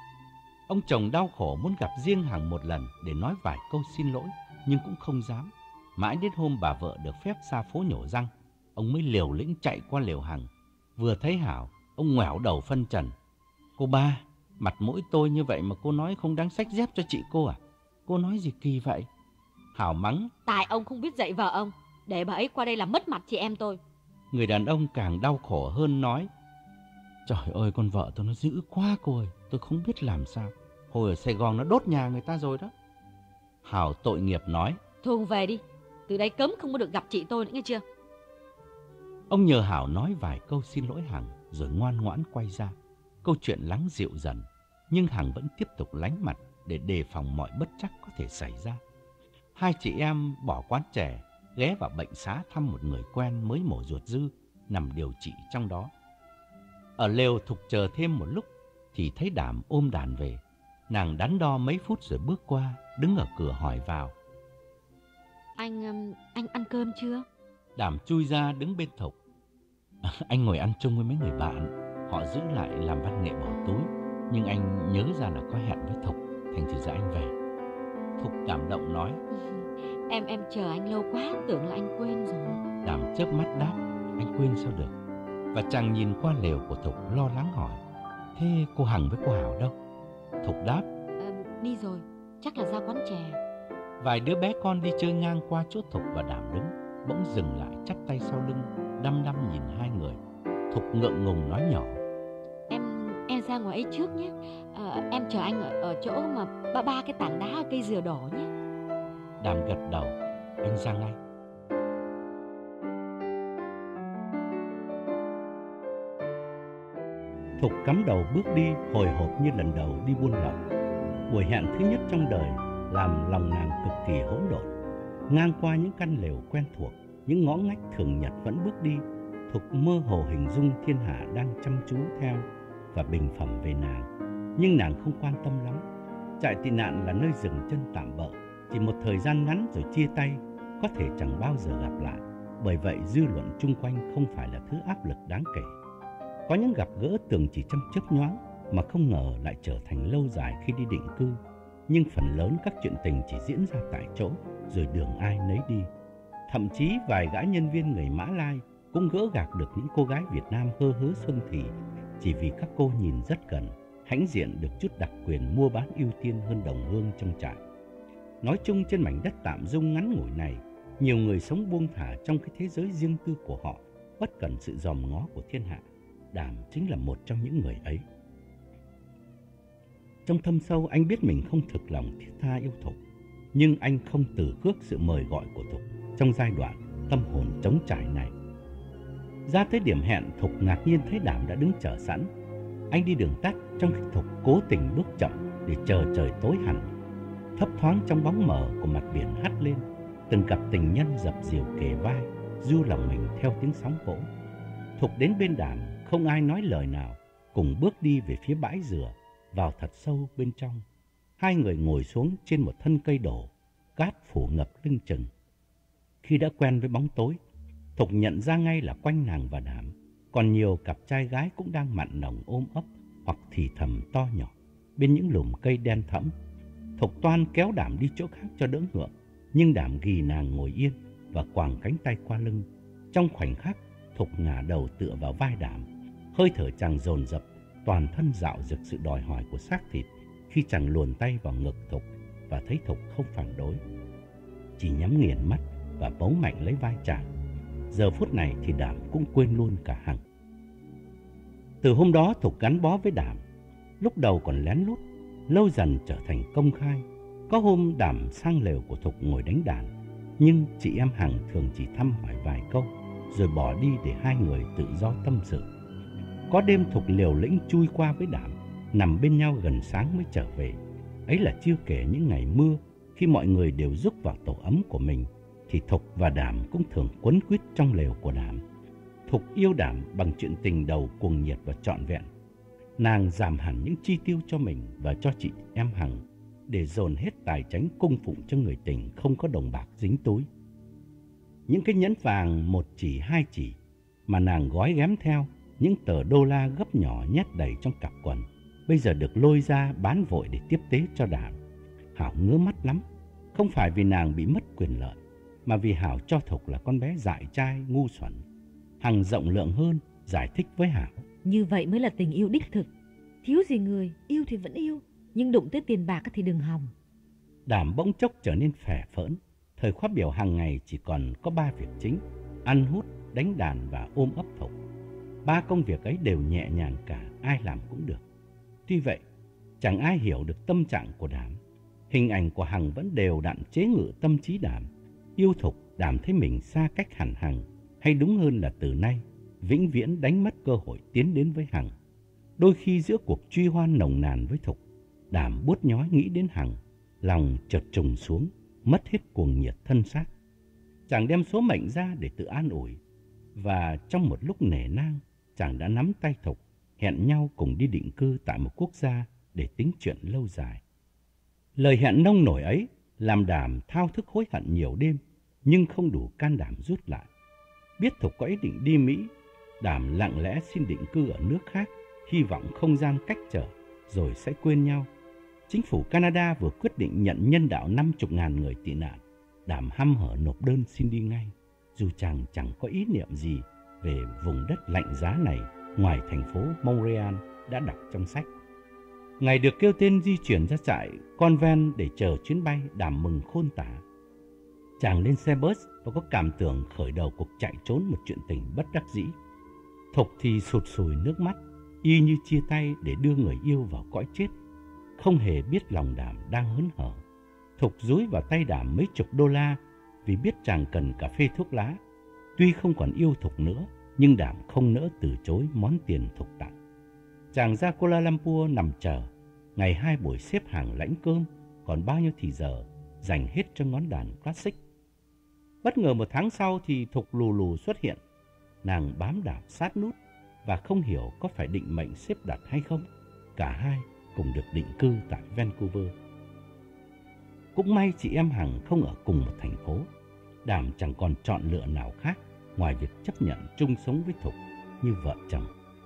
Ông chồng đau khổ muốn gặp riêng Hằng một lần để nói vài câu xin lỗi, nhưng cũng không dám. Mãi đến hôm bà vợ được phép ra phố nhổ răng, ông mới liều lĩnh chạy qua lều Hằng. Vừa thấy Hảo, ông ngoẻo đầu phân trần. Cô ba, mặt mũi tôi như vậy mà cô nói không đáng xách dép cho chị cô à? Cô nói gì kỳ vậy? Hảo mắng. Tại ông không biết dạy vợ ông, để bà ấy qua đây làm mất mặt chị em tôi. Người đàn ông càng đau khổ hơn nói. Trời ơi, con vợ tôi nó dữ quá cô ơi, tôi không biết làm sao. Hồi ở Sài Gòn nó đốt nhà người ta rồi đó. Hảo tội nghiệp nói. Thôi về đi, từ đây cấm không có được gặp chị tôi nữa nghe chưa? Ông nhờ Hảo nói vài câu xin lỗi Hằng rồi ngoan ngoãn quay ra. Câu chuyện lắng dịu dần, nhưng Hằng vẫn tiếp tục lánh mặt để đề phòng mọi bất trắc có thể xảy ra. Hai chị em bỏ quán chè, ghé vào bệnh xá thăm một người quen mới mổ ruột dư, nằm điều trị trong đó. Ở lều Thục chờ thêm một lúc thì thấy Đảm ôm đàn về. Nàng đắn đo mấy phút rồi bước qua, đứng ở cửa hỏi vào. Anh, anh ăn cơm chưa? Đảm chui ra đứng bên Thục. À, anh ngồi ăn chung với mấy người bạn. Họ giữ lại làm văn nghệ bỏ túi, nhưng anh nhớ ra là có hẹn với Thục, thành thử ra anh về. Thục cảm động nói. Em em chờ anh lâu quá, tưởng là anh quên rồi. Đảm chớp mắt đáp. Anh quên sao được? Và chàng nhìn qua lều của Thục lo lắng hỏi. Thế cô Hằng với cô Hảo đâu? Thục đáp. À, đi rồi, chắc là ra quán chè. Vài đứa bé con đi chơi ngang qua chỗ Thục và Đảm đứng, bỗng dừng lại chắp tay sau lưng, đăm đăm nhìn hai người. Thục ngượng ngùng nói nhỏ. Em em ra ngoài ấy trước nhé. À, em chờ anh ở, ở chỗ mà ba ba cái tảng đá cây dừa đỏ nhé. Đảm gật đầu. Anh ra ngay. Thục cắm đầu bước đi hồi hộp như lần đầu đi buôn lậu. Buổi hẹn thứ nhất trong đời làm lòng nàng cực kỳ hỗn độn. Ngang qua những căn lều quen thuộc, những ngõ ngách thường nhật vẫn bước đi, Thục mơ hồ hình dung thiên hạ đang chăm chú theo và bình phẩm về nàng. Nhưng nàng không quan tâm lắm. Trại tị nạn là nơi dừng chân tạm bợ, chỉ một thời gian ngắn rồi chia tay, có thể chẳng bao giờ gặp lại. Bởi vậy dư luận chung quanh không phải là thứ áp lực đáng kể. Có những gặp gỡ tưởng chỉ trong chớp nhoáng mà không ngờ lại trở thành lâu dài khi đi định cư. Nhưng phần lớn các chuyện tình chỉ diễn ra tại chỗ, rồi đường ai nấy đi. Thậm chí vài gã nhân viên người Mã Lai cũng gỡ gạc được những cô gái Việt Nam hơ hớ xuân thì, chỉ vì các cô nhìn rất gần, hãnh diện được chút đặc quyền mua bán ưu tiên hơn đồng hương trong trại. Nói chung trên mảnh đất tạm dung ngắn ngủi này, nhiều người sống buông thả trong cái thế giới riêng tư của họ, bất cần sự dòm ngó của thiên hạ. Đảm chính là một trong những người ấy. Trong thâm sâu anh biết mình không thực lòng thiết tha yêu Thục, nhưng anh không từ khước sự mời gọi của Thục trong giai đoạn tâm hồn trống trải này. Ra tới điểm hẹn, Thục ngạc nhiên thấy Đảm đã đứng chờ sẵn. Anh đi đường tắt trong khi Thục cố tình bước chậm để chờ trời tối hẳn. thấp thoáng trong bóng mờ của mặt biển hắt lên, từng cặp tình nhân dập dìu kề vai, du lòng mình theo tiếng sóng vỗ. Thục đến bên Đảm, không ai nói lời nào, cùng bước đi về phía bãi dừa, vào thật sâu bên trong. Hai người ngồi xuống trên một thân cây đổ, cát phủ ngập lưng chừng. Khi đã quen với bóng tối, Thục nhận ra ngay là quanh nàng và Đảm còn nhiều cặp trai gái cũng đang mặn nồng ôm ấp hoặc thì thầm to nhỏ bên những lùm cây đen thẫm. Thục toan kéo Đảm đi chỗ khác cho đỡ ngượng, nhưng Đảm ghì nàng ngồi yên và quàng cánh tay qua lưng. Trong khoảnh khắc, Thục ngả đầu tựa vào vai Đảm, hơi thở chàng dồn dập, toàn thân dạo dực sự đòi hỏi của xác thịt. Khi chàng luồn tay vào ngực Thục và thấy Thục không phản đối, chỉ nhắm nghiền mắt và bấu mạnh lấy vai chàng. Giờ phút này thì Đảm cũng quên luôn cả Hằng. Từ hôm đó Thục gắn bó với Đảm, lúc đầu còn lén lút, lâu dần trở thành công khai. Có hôm Đảm sang lều của Thục ngồi đánh đàn, nhưng chị em Hằng thường chỉ thăm hỏi vài câu rồi bỏ đi để hai người tự do tâm sự. Có đêm Thục liều lĩnh chui qua với Đảm, nằm bên nhau gần sáng mới trở về. Ấy là chưa kể những ngày mưa, khi mọi người đều rúc vào tổ ấm của mình, thì Thục và Đảm cũng thường quấn quýt trong lều của Đảm. Thục yêu Đảm bằng chuyện tình đầu cuồng nhiệt và trọn vẹn. Nàng giảm hẳn những chi tiêu cho mình và cho chị em Hằng, để dồn hết tài chánh cung phụng cho người tình không có đồng bạc dính túi. Những cái nhẫn vàng một chỉ hai chỉ mà nàng gói ghém theo những tờ đô la gấp nhỏ nhét đầy trong cặp quần, bây giờ được lôi ra bán vội để tiếp tế cho Đảm. Hảo ngứa mắt lắm, không phải vì nàng bị mất quyền lợi, mà vì Hảo cho Thục là con bé dại trai ngu xuẩn. Hằng rộng lượng hơn, giải thích với Hảo: như vậy mới là tình yêu đích thực. Thiếu gì người, yêu thì vẫn yêu, nhưng đụng tới tiền bạc thì đừng hòng. Đảm bỗng chốc trở nên phè phỡn. Thời khóa biểu hàng ngày chỉ còn có ba việc chính: ăn hút, đánh đàn và ôm ấp Thục. Ba công việc ấy đều nhẹ nhàng cả, ai làm cũng được. Tuy vậy, chẳng ai hiểu được tâm trạng của Đảm. Hình ảnh của Hằng vẫn đều đặn chế ngự tâm trí Đảm. Yêu Thục, Đảm thấy mình xa cách hẳn Hằng, hay đúng hơn là từ nay vĩnh viễn đánh mất cơ hội tiến đến với Hằng. Đôi khi giữa cuộc truy hoan nồng nàn với Thục, Đảm buốt nhói nghĩ đến Hằng, lòng chợt trùng xuống, mất hết cuồng nhiệt thân xác. Chàng đem số mệnh ra để tự an ủi, và trong một lúc nể nang, chàng đã nắm tay Thục, hẹn nhau cùng đi định cư tại một quốc gia để tính chuyện lâu dài. Lời hẹn nông nổi ấy làm Đảm thao thức hối hận nhiều đêm, nhưng không đủ can đảm rút lại. Biết Thục có ý định đi Mỹ, Đảm lặng lẽ xin định cư ở nước khác, hy vọng không gian cách trở rồi sẽ quên nhau. Chính phủ Canada vừa quyết định nhận nhân đạo năm mươi ngàn người tị nạn. Đảm hăm hở nộp đơn xin đi ngay, dù chàng chẳng có ý niệm gì về vùng đất lạnh giá này ngoài thành phố Montreal đã đọc trong sách. Ngày được kêu tên di chuyển ra trại Convent để chờ chuyến bay, Đảm mừng khôn tả. Chàng lên xe bus và có cảm tưởng khởi đầu cuộc chạy trốn một chuyện tình bất đắc dĩ. Thục thì sụt sùi nước mắt, y như chia tay để đưa người yêu vào cõi chết, không hề biết lòng Đảm đang hớn hở. Thục dúi vào tay Đảm mấy chục đô la vì biết chàng cần cà phê thuốc lá. Tuy không còn yêu Thục nữa, nhưng Đảm không nỡ từ chối món tiền Thục tặng. Chàng ra Kuala Lumpur nằm chờ. Ngày hai buổi xếp hàng lãnh cơm, còn bao nhiêu thì giờ dành hết cho ngón đàn classic. Bất ngờ một tháng sau thì Thục lù lù xuất hiện. Nàng bám Đảm sát nút và không hiểu có phải định mệnh xếp đặt hay không. Cả hai cùng được định cư tại Vancouver. Cũng may chị em Hằng không ở cùng một thành phố. Đảm chẳng còn chọn lựa nào khác ngoài việc chấp nhận chung sống với Thục như vợ chồng.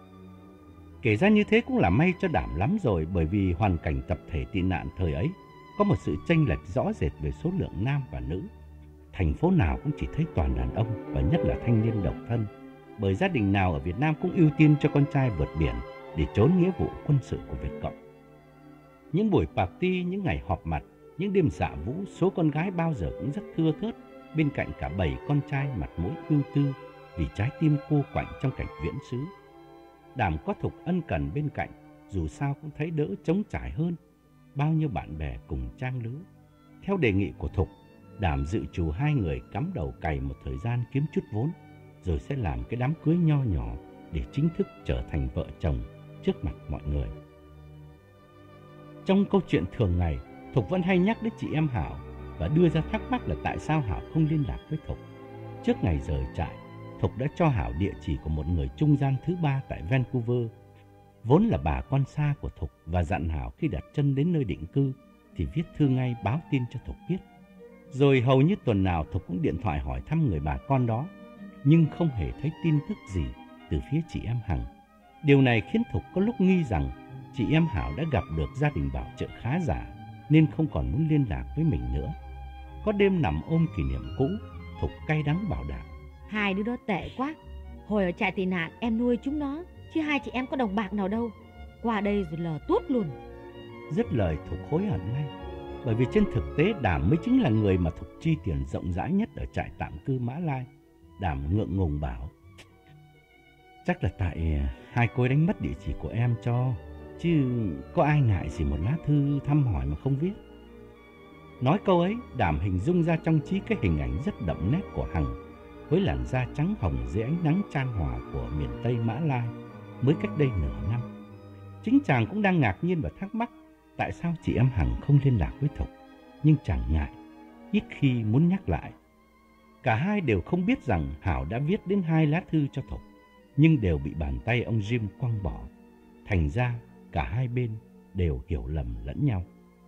Kể ra như thế cũng là may cho Đảm lắm rồi, bởi vì hoàn cảnh tập thể tị nạn thời ấy có một sự chênh lệch rõ rệt về số lượng nam và nữ. Thành phố nào cũng chỉ thấy toàn đàn ông, và nhất là thanh niên độc thân, bởi gia đình nào ở Việt Nam cũng ưu tiên cho con trai vượt biển để trốn nghĩa vụ quân sự của Việt Cộng. Những buổi party, những ngày họp mặt, những đêm dạ vũ, số con gái bao giờ cũng rất thưa thớt, bên cạnh cả bảy con trai mặt mũi ưu tư vì trái tim cô quạnh trong cảnh viễn xứ. Đảm có Thục ân cần bên cạnh, dù sao cũng thấy đỡ trống trải hơn bao nhiêu bạn bè cùng trang lứa. Theo đề nghị của Thục, Đảm dự trù hai người cắm đầu cày một thời gian kiếm chút vốn, rồi sẽ làm cái đám cưới nho nhỏ để chính thức trở thành vợ chồng trước mặt mọi người. Trong câu chuyện thường ngày, Thục vẫn hay nhắc đến chị em Hảo và đưa ra thắc mắc là tại sao Hảo không liên lạc với Thục. Trước ngày rời trại, Thục đã cho Hảo địa chỉ của một người trung gian thứ ba tại Vancouver, vốn là bà con xa của Thục, và dặn Hảo khi đặt chân đến nơi định cư thì viết thư ngay báo tin cho Thục biết. Rồi hầu như tuần nào Thục cũng điện thoại hỏi thăm người bà con đó, nhưng không hề thấy tin tức gì từ phía chị em Hằng. Điều này khiến Thục có lúc nghi rằng chị em Hảo đã gặp được gia đình bảo trợ khá giả nên không còn muốn liên lạc với mình nữa. Có đêm nằm ôm kỷ niệm cũ, Thục cay đắng bảo đảm: Hai đứa đó tệ quá. Hồi ở trại tị nạn em nuôi chúng nó, chứ hai chị em có đồng bạc nào đâu. Qua đây rồi lờ tuốt luôn. Dứt lời Thục hối hận ngay, bởi vì trên thực tế Đảm mới chính là người mà Thục chi tiền rộng rãi nhất ở trại tạm cư Mã Lai. Đảm ngượng ngùng bảo: Chắc là tại hai cô ấy đánh mất địa chỉ của em cho, chứ có ai ngại gì một lá thư thăm hỏi mà không viết. Nói câu ấy, Đảm hình dung ra trong trí cái hình ảnh rất đậm nét của Hằng với làn da trắng hồng dưới ánh nắng chan hòa của miền Tây Mã Lai mới cách đây nửa năm. Chính chàng cũng đang ngạc nhiên và thắc mắc tại sao chị em Hằng không liên lạc với Thục, nhưng chàng ngại, ít khi muốn nhắc lại. Cả hai đều không biết rằng Hảo đã viết đến hai lá thư cho Thục, nhưng đều bị bàn tay ông Jim quăng bỏ. Thành ra cả hai bên đều hiểu lầm lẫn nhau.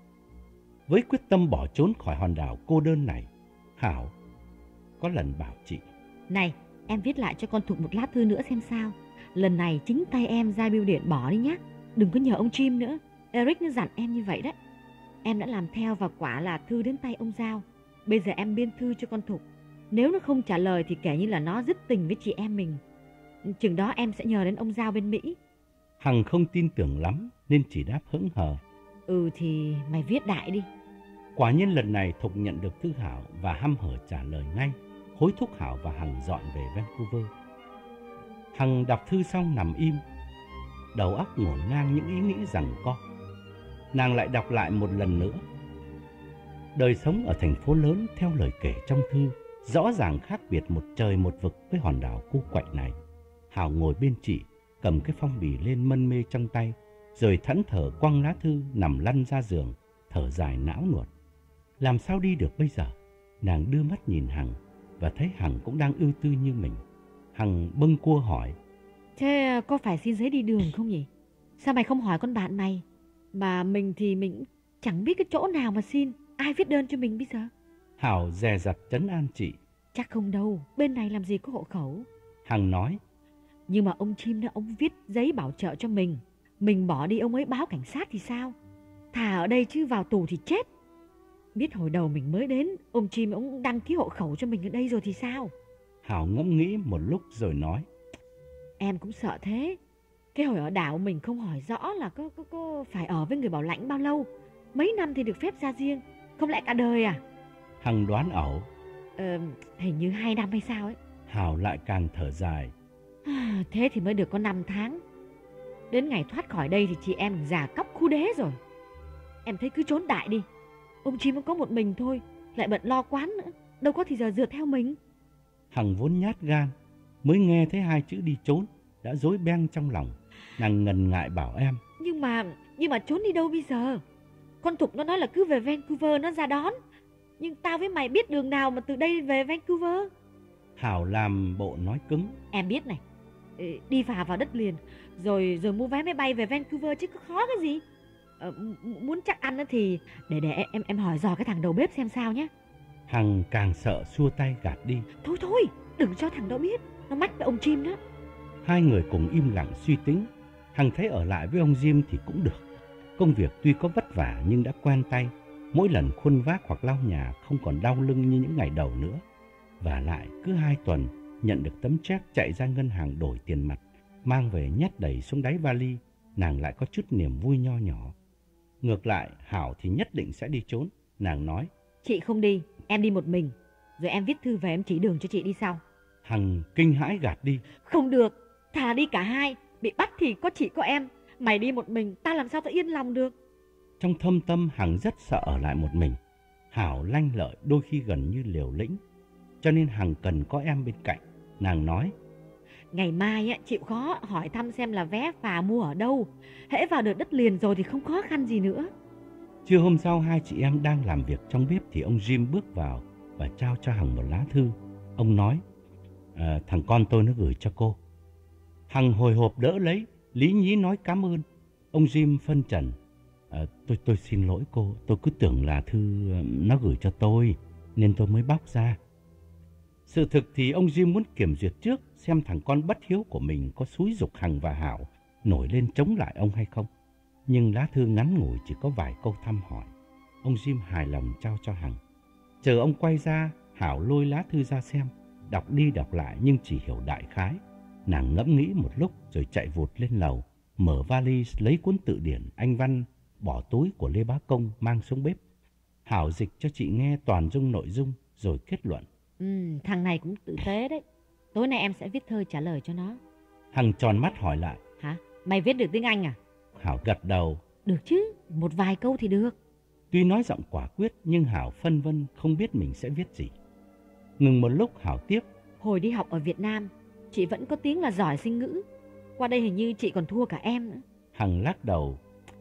Với quyết tâm bỏ trốn khỏi hòn đảo cô đơn này, Hảo có lần bảo chị: Này, em viết lại cho con Thục một lá thư nữa xem sao. Lần này chính tay em ra bưu điện bỏ đi nhé. Đừng có nhờ ông Jim nữa. Eric nó dặn em như vậy đấy. Em đã làm theo và quả là thư đến tay ông Giao. Bây giờ em biên thư cho con Thục. Nếu nó không trả lời thì kể như là nó dứt tình với chị em mình. Chừng đó em sẽ nhờ đến ông Giao bên Mỹ. Hằng không tin tưởng lắm nên chỉ đáp hững hờ: Ừ thì mày viết đại đi. Quả nhiên lần này Thục nhận được thư Hảo và hăm hở trả lời ngay, hối thúc Hảo và Hằng dọn về Vancouver. Hằng đọc thư xong nằm im, đầu óc ngổn ngang những ý nghĩ rằng co. Nàng lại đọc lại một lần nữa. Đời sống ở thành phố lớn theo lời kể trong thư rõ ràng khác biệt một trời một vực với hòn đảo cô quạnh này. Hảo ngồi bên chị, cầm cái phong bì lên mân mê trong tay, rồi thẫn thờ quăng lá thư nằm lăn ra giường, thở dài não nuột. Làm sao đi được bây giờ? Nàng đưa mắt nhìn Hằng và thấy Hằng cũng đang ưu tư như mình. Hằng bâng cua hỏi: Thế có phải xin giấy đi đường không nhỉ? Sao mày không hỏi con bạn mày? Mà mình thì mình chẳng biết cái chỗ nào mà xin. Ai viết đơn cho mình bây giờ? Hảo dè dặt trấn an chị: Chắc không đâu, bên này làm gì có hộ khẩu. Hằng nói: Nhưng mà ông Chim đó, ông viết giấy bảo trợ cho mình. Mình bỏ đi ông ấy báo cảnh sát thì sao? Thà ở đây chứ vào tù thì chết. Biết hồi đầu mình mới đến, ông Chim ông đăng ký hộ khẩu cho mình ở đây rồi thì sao? Hảo ngẫm nghĩ một lúc rồi nói: Em cũng sợ thế. Cái hồi ở đảo mình không hỏi rõ là có, có, có phải ở với người bảo lãnh bao lâu. Mấy năm thì được phép ra riêng, không lẽ cả đời à? Hằng đoán ẩu: Ờ, hình như hai năm hay sao ấy. Hảo lại càng thở dài: Thế thì mới được có năm tháng. Đến ngày thoát khỏi đây thì chị em già cóc khu đế rồi. Em thấy cứ trốn đại đi. Ông Chim có một mình thôi, lại bận lo quán nữa, đâu có thì giờ dựa theo mình. Hằng vốn nhát gan, mới nghe thấy hai chữ đi trốn đã rối beng trong lòng. Nàng ngần ngại bảo em: Nhưng mà, nhưng mà trốn đi đâu bây giờ? Con Thục nó nói là cứ về Vancouver nó ra đón. Nhưng tao với mày biết đường nào mà từ đây về Vancouver? Hảo làm bộ nói cứng: Em biết này, đi phà vào đất liền, rồi rồi mua vé máy bay về Vancouver chứ có khó cái gì. Ờ, muốn chắc ăn thì để để em em hỏi dò cái thằng đầu bếp xem sao nhé. Hằng càng sợ xua tay gạt đi: Thôi thôi, đừng cho thằng đó biết, nó mách với ông Chim đó. Hai người cùng im lặng suy tính. Hằng thấy ở lại với ông Jim thì cũng được. Công việc tuy có vất vả nhưng đã quen tay. Mỗi lần khuân vác hoặc lau nhà không còn đau lưng như những ngày đầu nữa. Và lại cứ hai tuần nhận được tấm check chạy ra ngân hàng đổi tiền mặt, mang về nhét đầy xuống đáy vali, nàng lại có chút niềm vui nho nhỏ. Ngược lại, Hảo thì nhất định sẽ đi trốn. Nàng nói: Chị không đi, em đi một mình. Rồi em viết thư về em chỉ đường cho chị đi sau. Hằng kinh hãi gạt đi: Không được, thà đi cả hai. Bị bắt thì có chị có em. Mày đi một mình, ta làm sao ta yên lòng được. Trong thâm tâm Hằng rất sợ ở lại một mình. Hảo lanh lợi đôi khi gần như liều lĩnh, cho nên Hằng cần có em bên cạnh. Nàng nói: Ngày mai á, chịu khó hỏi thăm xem là vé phà mua ở đâu. Hễ vào được đất liền rồi thì không khó khăn gì nữa. Trưa hôm sau, hai chị em đang làm việc trong bếp thì ông Jim bước vào và trao cho Hằng một lá thư. Ông nói, à, thằng con tôi nó gửi cho cô. Hằng hồi hộp đỡ lấy, lý nhí nói cảm ơn. Ông Jim phân trần, à, tôi tôi xin lỗi cô, tôi cứ tưởng là thư nó gửi cho tôi nên tôi mới bóc ra. Sự thực thì ông Jim muốn kiểm duyệt trước xem thằng con bất hiếu của mình có xúi giục Hằng và Hảo nổi lên chống lại ông hay không. Nhưng lá thư ngắn ngủi chỉ có vài câu thăm hỏi. Ông Jim hài lòng trao cho Hằng. Chờ ông quay ra, Hảo lôi lá thư ra xem, đọc đi đọc lại nhưng chỉ hiểu đại khái. Nàng ngẫm nghĩ một lúc rồi chạy vụt lên lầu, mở vali lấy cuốn tự điển Anh văn, bỏ túi của Lê Bá Công mang xuống bếp. Hảo dịch cho chị nghe toàn dung nội dung rồi kết luận. Ừ, thằng này cũng tử tế đấy. Tối nay em sẽ viết thơ trả lời cho nó. Hằng tròn mắt hỏi lại. Hả? Mày viết được tiếng Anh à? Hảo gật đầu. Được chứ, một vài câu thì được. Tuy nói giọng quả quyết nhưng Hảo phân vân không biết mình sẽ viết gì. Ngừng một lúc Hảo tiếp. Hồi đi học ở Việt Nam, chị vẫn có tiếng là giỏi sinh ngữ. Qua đây hình như chị còn thua cả em nữa. Hằng lắc đầu.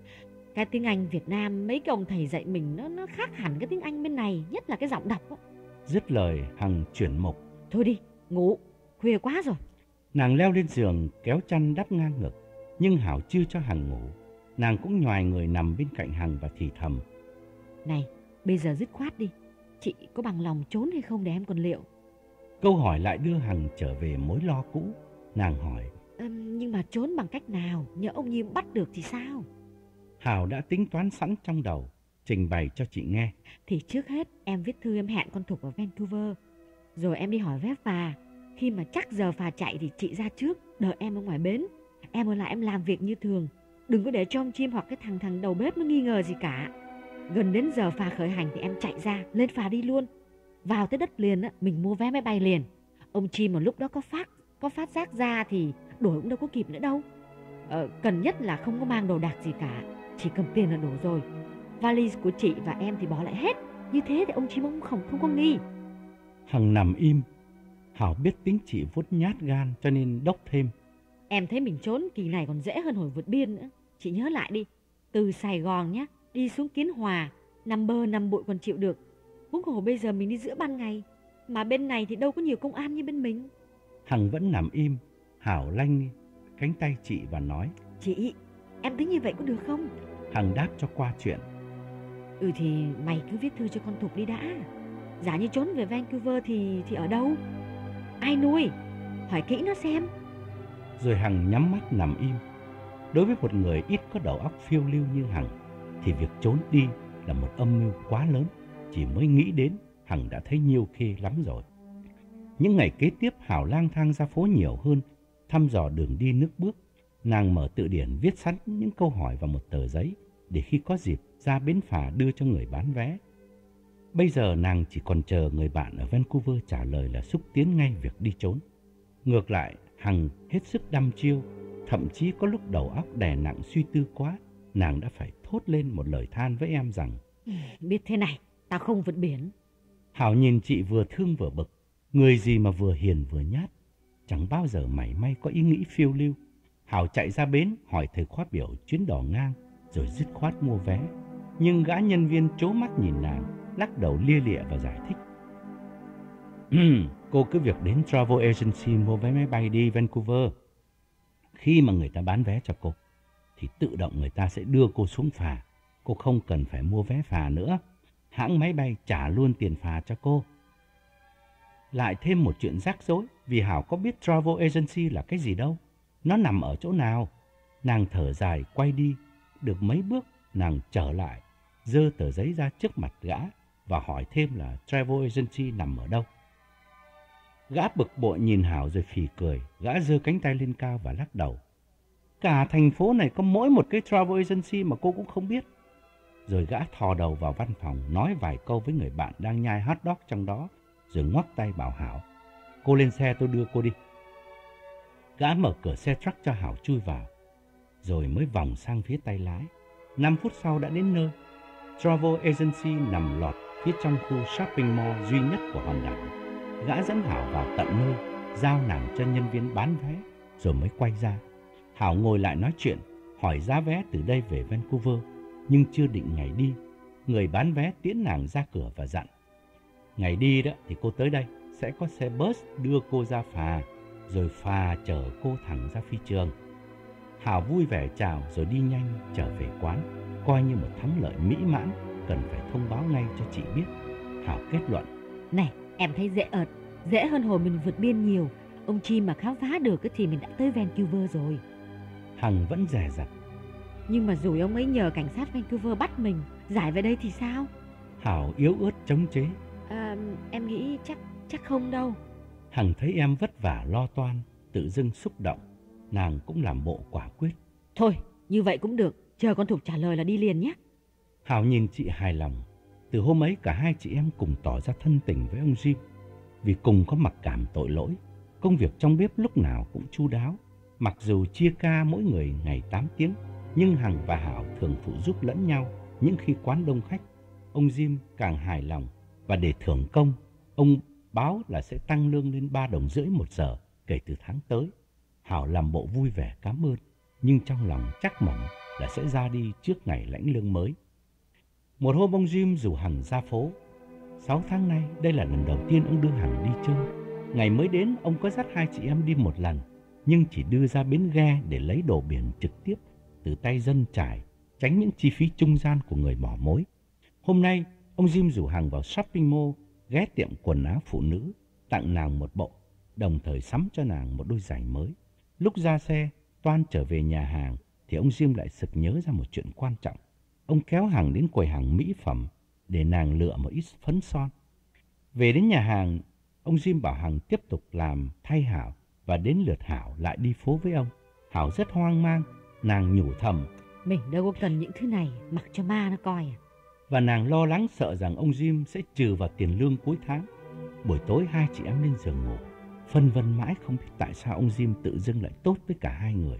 Cái tiếng Anh Việt Nam mấy cái ông thầy dạy mình nó nó khác hẳn cái tiếng Anh bên này, nhất là cái giọng đọc đó. Dứt lời Hằng chuyển mục. Thôi đi, ngủ, khuya quá rồi. Nàng leo lên giường kéo chăn đắp ngang ngực. Nhưng Hảo chưa cho Hằng ngủ. Nàng cũng nhoài người nằm bên cạnh Hằng và thì thầm. Này, bây giờ dứt khoát đi. Chị có bằng lòng trốn hay không để em còn liệu. Câu hỏi lại đưa Hằng trở về mối lo cũ. Nàng hỏi. Ừm, nhưng mà trốn bằng cách nào? Nhỡ ông Nhiêm bắt được thì sao? Hảo đã tính toán sẵn trong đầu, trình bày cho chị nghe. Thì trước hết em viết thư em hẹn con Thục ở Vancouver. Rồi em đi hỏi vé phà. Khi mà chắc giờ phà chạy thì chị ra trước, đợi em ở ngoài bến. Em ở lại em làm việc như thường. Đừng có để cho ông Chim hoặc cái thằng thằng đầu bếp nó nghi ngờ gì cả. Gần đến giờ phà khởi hành thì em chạy ra, lên phà đi luôn. Vào tới đất liền á, mình mua vé máy bay liền. Ông Chim mà lúc đó có phát có phát giác ra thì đổi cũng đâu có kịp nữa đâu. Ờ, cần nhất là không có mang đồ đạc gì cả, chỉ cầm tiền là đủ rồi. Valiz của chị và em thì bỏ lại hết. Như thế thì ông Chim ông không không có nghi. Hằng nằm im. Hảo biết tính chị vuốt nhát gan cho nên đốc thêm. Em thấy mình trốn kỳ này còn dễ hơn hồi vượt biên nữa. Chị nhớ lại đi, từ Sài Gòn nhá, đi xuống Kiến Hòa, nằm bơ nằm bụi còn chịu được. Huống hồ bây giờ mình đi giữa ban ngày, mà bên này thì đâu có nhiều công an như bên mình. Hằng vẫn nằm im. Hảo lanh cánh tay chị và nói. Chị, em tính như vậy có được không? Hằng đáp cho qua chuyện. Ừ thì mày cứ viết thư cho con Thục đi đã. Giả như trốn về Vancouver thì thì ở đâu? Ai nuôi? Hỏi kỹ nó xem. Rồi Hằng nhắm mắt nằm im. Đối với một người ít có đầu óc phiêu lưu như Hằng thì việc trốn đi là một âm mưu quá lớn. Chỉ mới nghĩ đến Hằng đã thấy nhiều khê lắm rồi. Những ngày kế tiếp Hảo lang thang ra phố nhiều hơn, thăm dò đường đi nước bước. Nàng mở tự điển viết sẵn những câu hỏi vào một tờ giấy để khi có dịp ra bến phà đưa cho người bán vé. Bây giờ nàng chỉ còn chờ người bạn ở Vancouver trả lời là xúc tiến ngay việc đi trốn. Ngược lại, Hằng hết sức đăm chiêu, thậm chí có lúc đầu óc đè nặng suy tư quá, nàng đã phải thốt lên một lời than với em rằng: biết thế này, tao không vượt biển. Hảo nhìn chị vừa thương vừa bực, người gì mà vừa hiền vừa nhát, chẳng bao giờ mảy may có ý nghĩ phiêu lưu. Hảo chạy ra bến hỏi thời khóa biểu chuyến đò ngang, rồi dứt khoát mua vé. Nhưng gã nhân viên trố mắt nhìn nàng, lắc đầu lia lịa và giải thích: cô cứ việc đến travel agency mua vé máy bay đi Vancouver. Khi mà người ta bán vé cho cô thì tự động người ta sẽ đưa cô xuống phà. Cô không cần phải mua vé phà nữa, hãng máy bay trả luôn tiền phà cho cô. Lại thêm một chuyện rắc rối, vì Hảo có biết travel agency là cái gì đâu, nó nằm ở chỗ nào. Nàng thở dài quay đi, được mấy bước nàng trở lại, giơ tờ giấy ra trước mặt gã và hỏi thêm là travel agency nằm ở đâu. Gã bực bội nhìn Hảo rồi phì cười, gã giơ cánh tay lên cao và lắc đầu. Cả thành phố này có mỗi một cái travel agency mà cô cũng không biết. Rồi gã thò đầu vào văn phòng, nói vài câu với người bạn đang nhai hot dog trong đó, rồi ngoắc tay bảo Hảo: cô lên xe tôi đưa cô đi. Gã mở cửa xe truck cho Hảo chui vào, rồi mới vòng sang phía tay lái. Năm phút sau đã đến nơi. Travel agency nằm lọt phía trong khu shopping mall duy nhất của hòn đảo. Gã dẫn Hảo vào tận nơi, giao nàng cho nhân viên bán vé, rồi mới quay ra. Hảo ngồi lại nói chuyện, hỏi giá vé từ đây về Vancouver, nhưng chưa định ngày đi Người bán vé tiễn nàng ra cửa và dặn: ngày đi đó thì cô tới đây, sẽ có xe bus đưa cô ra phà, rồi phà chở cô thẳng ra phi trường. Hảo vui vẻ chào rồi đi nhanh trở về quán, coi như một thắng lợi mỹ mãn, cần phải thông báo ngay cho chị biết. Hảo kết luận: này, em thấy dễ ợt, dễ hơn hồi mình vượt biên nhiều. Ông Chim mà khám phá được thì mình đã tới Vancouver rồi. Hằng vẫn dè dặt: nhưng mà rồi ông ấy nhờ cảnh sát Vancouver bắt mình, giải về đây thì sao? Hảo yếu ớt chống chế: À, em nghĩ chắc chắc không đâu. Hằng thấy em vất vả lo toan, tự dưng xúc động, nàng cũng làm bộ quả quyết: thôi, như vậy cũng được, chờ con Thục trả lời là đi liền nhé. Hảo nhìn chị hài lòng. Từ hôm ấy cả hai chị em cùng tỏ ra thân tình với ông Jim, vì cùng có mặc cảm tội lỗi. Công việc trong bếp lúc nào cũng chu đáo. Mặc dù chia ca mỗi người ngày tám tiếng, nhưng Hằng và Hảo thường phụ giúp lẫn nhau. Những khi quán đông khách, ông Jim càng hài lòng, và để thưởng công, ông báo là sẽ tăng lương lên ba đồng rưỡi một giờ kể từ tháng tới. Hảo làm bộ vui vẻ cảm ơn, nhưng trong lòng chắc mỏng là sẽ ra đi trước ngày lãnh lương mới. Một hôm ông Jim rủ Hằng ra phố. Sáu tháng nay, đây là lần đầu tiên ông đưa Hằng đi chơi. Ngày mới đến, ông có dắt hai chị em đi một lần, nhưng chỉ đưa ra bến ghe để lấy đồ biển trực tiếp từ tay dân trải, tránh những chi phí trung gian của người bỏ mối. Hôm nay, ông Jim rủ Hằng vào shopping mall, ghé tiệm quần áo phụ nữ, tặng nàng một bộ, đồng thời sắm cho nàng một đôi giày mới. Lúc ra xe, toan trở về nhà hàng, thì ông Jim lại sực nhớ ra một chuyện quan trọng. Ông kéo Hằng đến quầy hàng mỹ phẩm để nàng lựa một ít phấn son. Về đến nhà hàng, ông Jim bảo Hằng tiếp tục làm thay Hảo, và đến lượt Hảo lại đi phố với ông. Hảo rất hoang mang, nàng nhủ thầm: mình đâu có cần những thứ này, mặc cho ma nó coi à. Và nàng lo lắng sợ rằng ông Jim sẽ trừ vào tiền lương cuối tháng. Buổi tối hai chị em lên giường ngủ, phân vân mãi không biết tại sao ông Jim tự dưng lại tốt với cả hai người.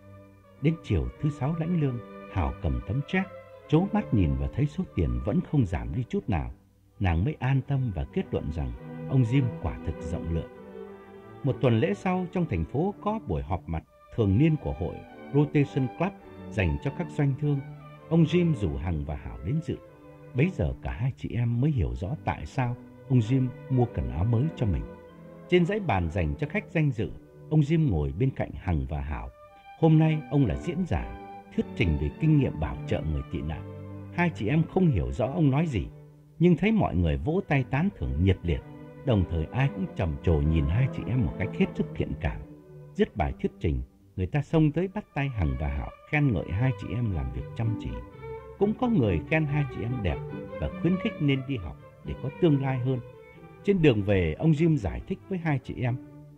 Đến chiều thứ sáu lãnh lương, Hảo cầm tấm check, trố mắt nhìn và thấy số tiền vẫn không giảm đi chút nào. Nàng mới an tâm và kết luận rằng ông Jim quả thực rộng lượng. Một tuần lễ sau, trong thành phố có buổi họp mặt thường niên của hội Rotation Club dành cho các doanh thương. Ông Jim rủ Hằng và Hảo đến dự. Bấy giờ cả hai chị em mới hiểu rõ tại sao ông Jim mua quần áo mới cho mình. Trên dãy bàn dành cho khách danh dự, ông Jim ngồi bên cạnh Hằng và Hảo. Hôm nay ông là diễn giả, thuyết trình về kinh nghiệm bảo trợ người tị nạn. Hai chị em không hiểu rõ ông nói gì, nhưng thấy mọi người vỗ tay tán thưởng nhiệt liệt. Đồng thời ai cũng trầm trồ nhìn hai chị em một cách hết sức thiện cảm. Dứt bài thuyết trình, người ta xông tới bắt tay Hằng và Hảo, khen ngợi hai chị em làm việc chăm chỉ. Cũng có người khen hai chị em đẹp và khuyến khích nên đi học để có tương lai hơn. Trên đường về, ông Jim giải thích với hai chị em: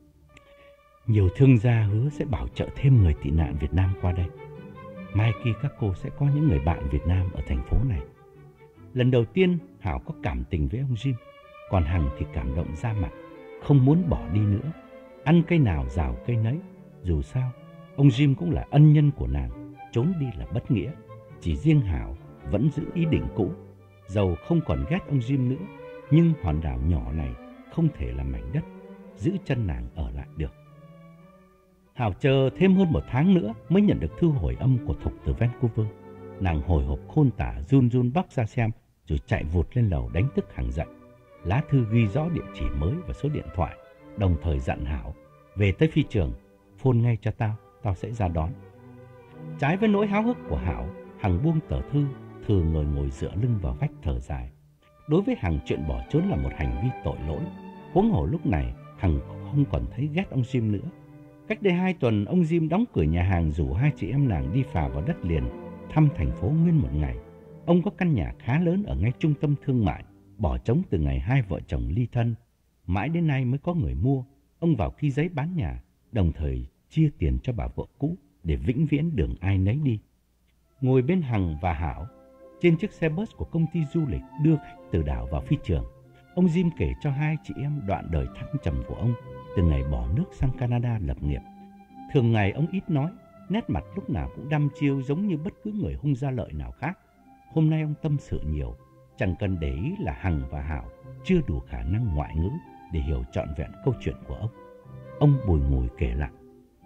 nhiều thương gia hứa sẽ bảo trợ thêm người tị nạn Việt Nam qua đây. Mai kia các cô sẽ có những người bạn Việt Nam ở thành phố này. Lần đầu tiên Hảo có cảm tình với ông Jim, còn Hằng thì cảm động ra mặt, không muốn bỏ đi nữa. Ăn cây nào rào cây nấy. Dù sao, ông Jim cũng là ân nhân của nàng, trốn đi là bất nghĩa. Chỉ riêng Hảo vẫn giữ ý định cũ. Dầu không còn ghét ông Jim nữa, nhưng hòn đảo nhỏ này không thể là mảnh đất giữ chân nàng ở lại được. Hảo chờ thêm hơn một tháng nữa mới nhận được thư hồi âm của Thục từ Vancouver. Nàng hồi hộp khôn tả, run run bóc ra xem, rồi chạy vụt lên lầu đánh thức Hằng dậy. Lá thư ghi rõ địa chỉ mới và số điện thoại, đồng thời dặn Hảo: về tới phi trường, phone ngay cho tao, tao sẽ ra đón. Trái với nỗi háo hức của Hảo, Hằng buông tờ thư, thừa người ngồi dựa lưng vào vách thở dài. Đối với Hằng, chuyện bỏ trốn là một hành vi tội lỗi. Huống hồ lúc này Hằng không còn thấy ghét ông Jim nữa. Cách đây hai tuần, ông Jim đóng cửa nhà hàng rủ hai chị em nàng đi phà vào đất liền, thăm thành phố nguyên một ngày. Ông có căn nhà khá lớn ở ngay trung tâm thương mại, bỏ trống từ ngày hai vợ chồng ly thân. Mãi đến nay mới có người mua. Ông vào ký giấy bán nhà, đồng thời chia tiền cho bà vợ cũ để vĩnh viễn đường ai nấy đi. Ngồi bên Hằng và Hảo trên chiếc xe bus của công ty du lịch đưa khách từ đảo vào phi trường, ông Jim kể cho hai chị em đoạn đời thăng trầm của ông từ ngày bỏ nước sang Canada lập nghiệp. Thường ngày ông ít nói, nét mặt lúc nào cũng đăm chiêu giống như bất cứ người hung gia lợi nào khác. Hôm nay ông tâm sự nhiều, chẳng cần để ý là Hằng và Hảo chưa đủ khả năng ngoại ngữ để hiểu trọn vẹn câu chuyện của ông. Ông bùi ngùi kể lại: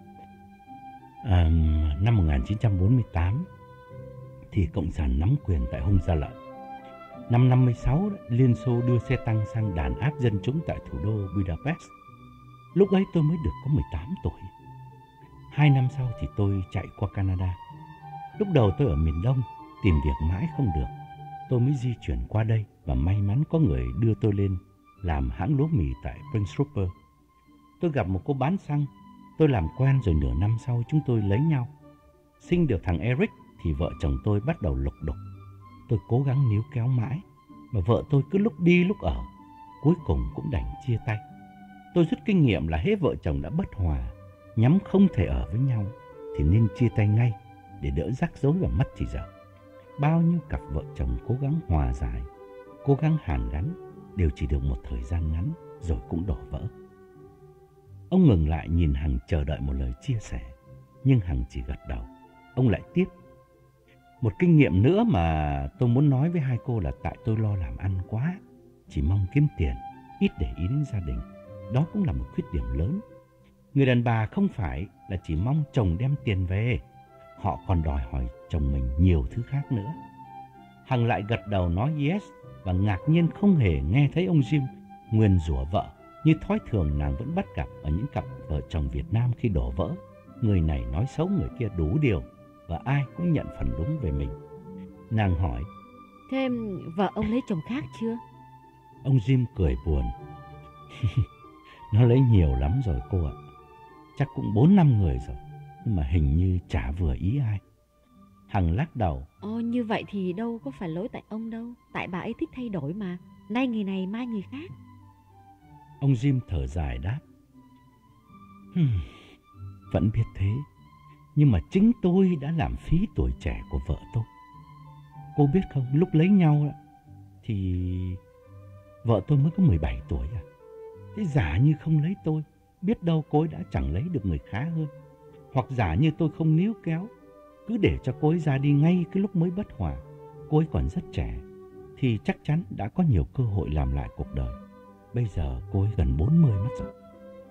à, năm một nghìn chín trăm bốn mươi tám thì Cộng sản nắm quyền tại Hung Gia Lợi. Năm năm mươi sáu, Liên Xô đưa xe tăng sang đàn áp dân chúng tại thủ đô Budapest. Lúc ấy tôi mới được có mười tám tuổi. Hai năm sau thì tôi chạy qua Canada. Lúc đầu tôi ở miền Đông, tìm việc mãi không được. Tôi mới di chuyển qua đây và may mắn có người đưa tôi lên làm hãng lúa mì tại Prince Rupert. Tôi gặp một cô bán xăng, tôi làm quen rồi nửa năm sau chúng tôi lấy nhau. Sinh được thằng Eric thì vợ chồng tôi bắt đầu lục đục. Tôi cố gắng níu kéo mãi, mà vợ tôi cứ lúc đi lúc ở, cuối cùng cũng đành chia tay. Tôi rút kinh nghiệm là hễ vợ chồng đã bất hòa, nhắm không thể ở với nhau, thì nên chia tay ngay để đỡ rắc rối và mất thì giờ. Bao nhiêu cặp vợ chồng cố gắng hòa giải, cố gắng hàn gắn, đều chỉ được một thời gian ngắn rồi cũng đổ vỡ. Ông ngừng lại nhìn Hằng chờ đợi một lời chia sẻ, nhưng Hằng chỉ gật đầu. Ông lại tiếp. Một kinh nghiệm nữa mà tôi muốn nói với hai cô là tại tôi lo làm ăn quá, chỉ mong kiếm tiền, ít để ý đến gia đình. Đó cũng là một khuyết điểm lớn. Người đàn bà không phải là chỉ mong chồng đem tiền về, họ còn đòi hỏi chồng mình nhiều thứ khác nữa. Hằng lại gật đầu nói yes, và ngạc nhiên không hề nghe thấy ông Jim nguyền rủa vợ như thói thường nàng vẫn bắt gặp ở những cặp vợ chồng Việt Nam khi đổ vỡ. Người này nói xấu người kia đủ điều, và ai cũng nhận phần đúng về mình. Nàng hỏi, Thế vợ ông lấy chồng khác chưa? ông Jim cười buồn. Nó lấy nhiều lắm rồi cô ạ. Chắc cũng bốn năm người rồi, nhưng mà hình như chả vừa ý ai. Hằng lắc đầu. Ồ, như vậy thì đâu có phải lỗi tại ông đâu. Tại bà ấy thích thay đổi mà. Nay người này mai người khác. Ông Jim thở dài đáp. Hmm, vẫn biết thế, nhưng mà chính tôi đã làm phí tuổi trẻ của vợ tôi. Cô biết không, lúc lấy nhau thì vợ tôi mới có mười bảy tuổi à. Thế giả như không lấy tôi, biết đâu cô ấy đã chẳng lấy được người khá hơn. Hoặc giả như tôi không níu kéo, cứ để cho cô ấy ra đi ngay cái lúc mới bất hòa, cô ấy còn rất trẻ, thì chắc chắn đã có nhiều cơ hội làm lại cuộc đời. Bây giờ cô ấy gần bốn mươi mất rồi.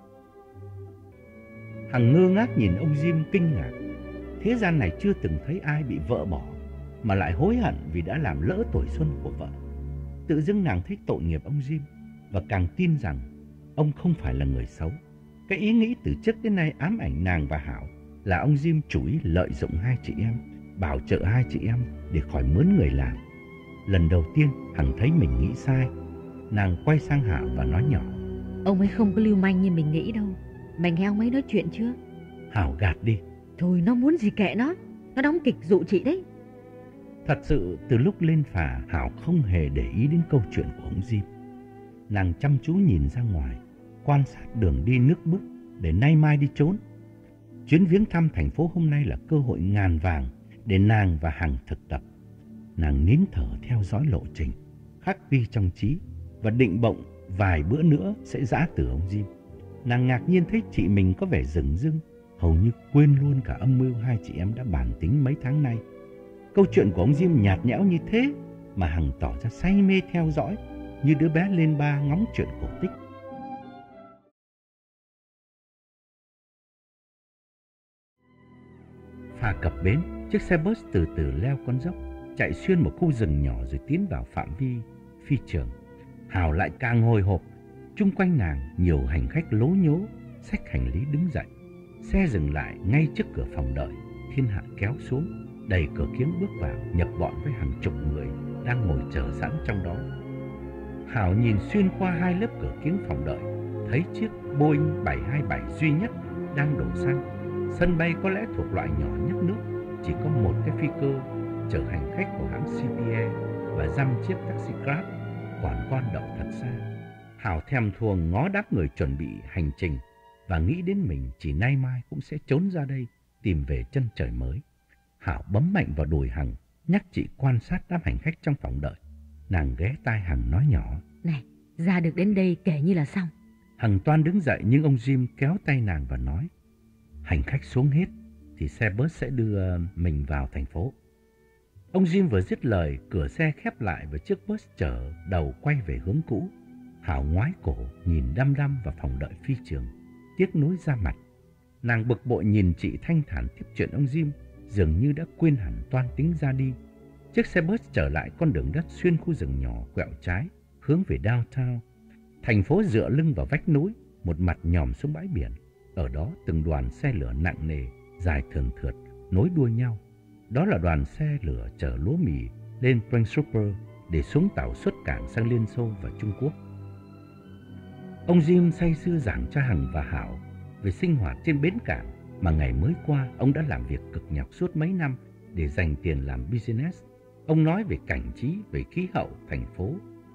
Hằng ngơ ngác nhìn ông Jim kinh ngạc. Thế gian này chưa từng thấy ai bị vợ bỏ mà lại hối hận vì đã làm lỡ tuổi xuân của vợ. Tự dưng nàng thấy tội nghiệp ông Jim, và càng tin rằng ông không phải là người xấu. Cái ý nghĩ từ trước đến nay ám ảnh nàng và Hảo là ông Jim chủ ý lợi dụng hai chị em, bảo trợ hai chị em để khỏi mướn người làm. Lần đầu tiên Hằng thấy mình nghĩ sai. Nàng quay sang Hảo và nói nhỏ, ông ấy không có lưu manh như mình nghĩ đâu. Mày nghe ông ấy nói chuyện chưa? Hảo gạt đi. Thôi nó muốn gì kệ nó. Nó đóng kịch dụ chị đấy. Thật sự từ lúc lên phà, Hảo không hề để ý đến câu chuyện của ông Jim. Nàng chăm chú nhìn ra ngoài, quan sát đường đi nước bước để nay mai đi trốn. Chuyến viếng thăm thành phố hôm nay là cơ hội ngàn vàng để nàng và Hằng thực tập. Nàng nín thở theo dõi lộ trình, khắc ghi trong trí, và định bụng vài bữa nữa sẽ giã từ ông Jim. Nàng ngạc nhiên thấy chị mình có vẻ dửng dưng, hầu như quên luôn cả âm mưu hai chị em đã bàn tính mấy tháng nay. Câu chuyện của ông Jim nhạt nhẽo như thế mà Hằng tỏ ra say mê theo dõi, như đứa bé lên ba ngóng chuyện cổ tích. Phà cập bến, chiếc xe bus từ từ leo con dốc, chạy xuyên một khu rừng nhỏ rồi tiến vào phạm vi phi trường. Hào lại càng hồi hộp. Chung quanh nàng nhiều hành khách lố nhố, xách hành lý đứng dậy. Xe dừng lại ngay trước cửa phòng đợi. Thiên Hạ kéo xuống, đẩy cửa kiếng bước vào, nhập bọn với hàng chục người đang ngồi chờ sẵn trong đó. Hảo nhìn xuyên qua hai lớp cửa kiếng phòng đợi, thấy chiếc Boeing bảy hai bảy duy nhất đang đổ xăng. Sân bay có lẽ thuộc loại nhỏ nhất nước, chỉ có một cái phi cơ chở hành khách của hãng xê pê a và dăm chiếc taxi Grab, còn con đậu thật xa. Hảo thèm thuồng ngó đám người chuẩn bị hành trình và nghĩ đến mình chỉ nay mai cũng sẽ trốn ra đây tìm về chân trời mới. Hảo bấm mạnh vào đùi Hằng, nhắc chị quan sát đám hành khách trong phòng đợi. Nàng ghé tai Hằng nói nhỏ, này, ra được đến đây kể như là xong. Hằng toan đứng dậy nhưng ông Jim kéo tay nàng và nói, hành khách xuống hết thì xe bus sẽ đưa mình vào thành phố. Ông Jim vừa dứt lời, cửa xe khép lại và chiếc bus chở đầu quay về hướng cũ. Hảo ngoái cổ nhìn đăm đăm vào phòng đợi phi trường, tiếc nuối ra mặt. Nàng bực bội nhìn chị thanh thản tiếp chuyện ông Jim, dường như đã quên hẳn toan tính ra đi. Chiếc xe bus trở lại con đường đất xuyên khu rừng nhỏ quẹo trái, hướng về downtown. Thành phố dựa lưng vào vách núi, một mặt nhòm xuống bãi biển. Ở đó từng đoàn xe lửa nặng nề, dài thườn thượt, nối đuôi nhau. Đó là đoàn xe lửa chở lúa mì lên Prince Rupert để xuống tàu xuất cảng sang Liên Xô và Trung Quốc. Ông Jim say sưa giảng cho Hằng và Hảo về sinh hoạt trên bến cảng mà ngày mới qua ông đã làm việc cực nhọc suốt mấy năm để dành tiền làm business. Ông nói về cảnh trí, về khí hậu thành phố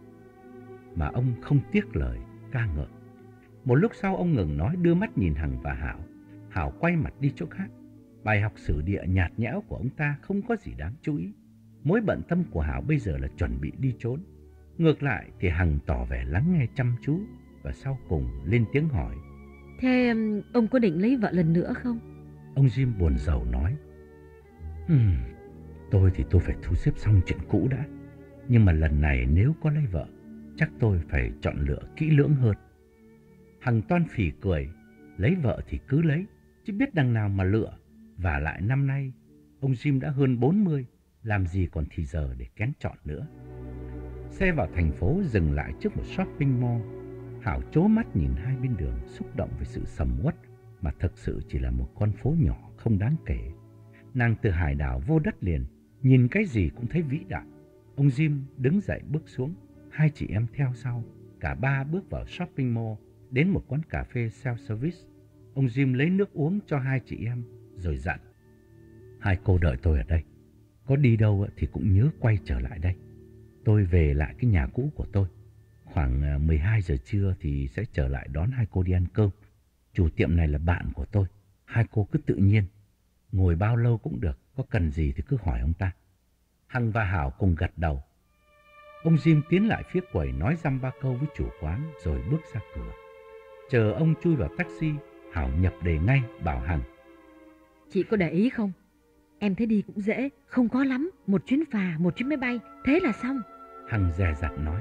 mà ông không tiếc lời ca ngợi. Một lúc sau ông ngừng nói, đưa mắt nhìn Hằng và Hảo. Hảo quay mặt đi chỗ khác. Bài học sử địa nhạt nhẽo của ông ta không có gì đáng chú ý. Mối bận tâm của Hảo bây giờ là chuẩn bị đi trốn. Ngược lại thì Hằng tỏ vẻ lắng nghe chăm chú và sau cùng lên tiếng hỏi: Thế ông có định lấy vợ lần nữa không? Ông Jim buồn rầu nói: hmm, Tôi thì tôi phải thu xếp xong chuyện cũ đã. Nhưng mà lần này nếu có lấy vợ, chắc tôi phải chọn lựa kỹ lưỡng hơn. Hằng toan phì cười: Lấy vợ thì cứ lấy, chứ biết đằng nào mà lựa. Và lại năm nay ông Jim đã hơn bốn mươi, làm gì còn thì giờ để kén chọn nữa. Xe vào thành phố dừng lại trước một shopping mall. Hảo trố mắt nhìn hai bên đường, xúc động về sự sầm uất mà thực sự chỉ là một con phố nhỏ không đáng kể. Nàng từ hải đảo vô đất liền, nhìn cái gì cũng thấy vĩ đại. Ông Jim đứng dậy bước xuống, hai chị em theo sau. Cả ba bước vào shopping mall, đến một quán cà phê self-service. Ông Jim lấy nước uống cho hai chị em, rồi dặn: Hai cô đợi tôi ở đây. Có đi đâu thì cũng nhớ quay trở lại đây. Tôi về lại cái nhà cũ của tôi. Khoảng mười hai giờ trưa thì sẽ trở lại đón hai cô đi ăn cơm. Chủ tiệm này là bạn của tôi. Hai cô cứ tự nhiên, ngồi bao lâu cũng được, có cần gì thì cứ hỏi ông ta. Hằng và Hảo cùng gật đầu. Ông Jim tiến lại phía quầy nói dăm ba câu với chủ quán rồi bước ra cửa. Chờ ông chui vào taxi, Hảo nhập đề ngay bảo Hằng: Chị có để ý không? Em thấy đi cũng dễ, không khó lắm. Một chuyến phà, một chuyến máy bay, thế là xong. Hằng dè dặt nói: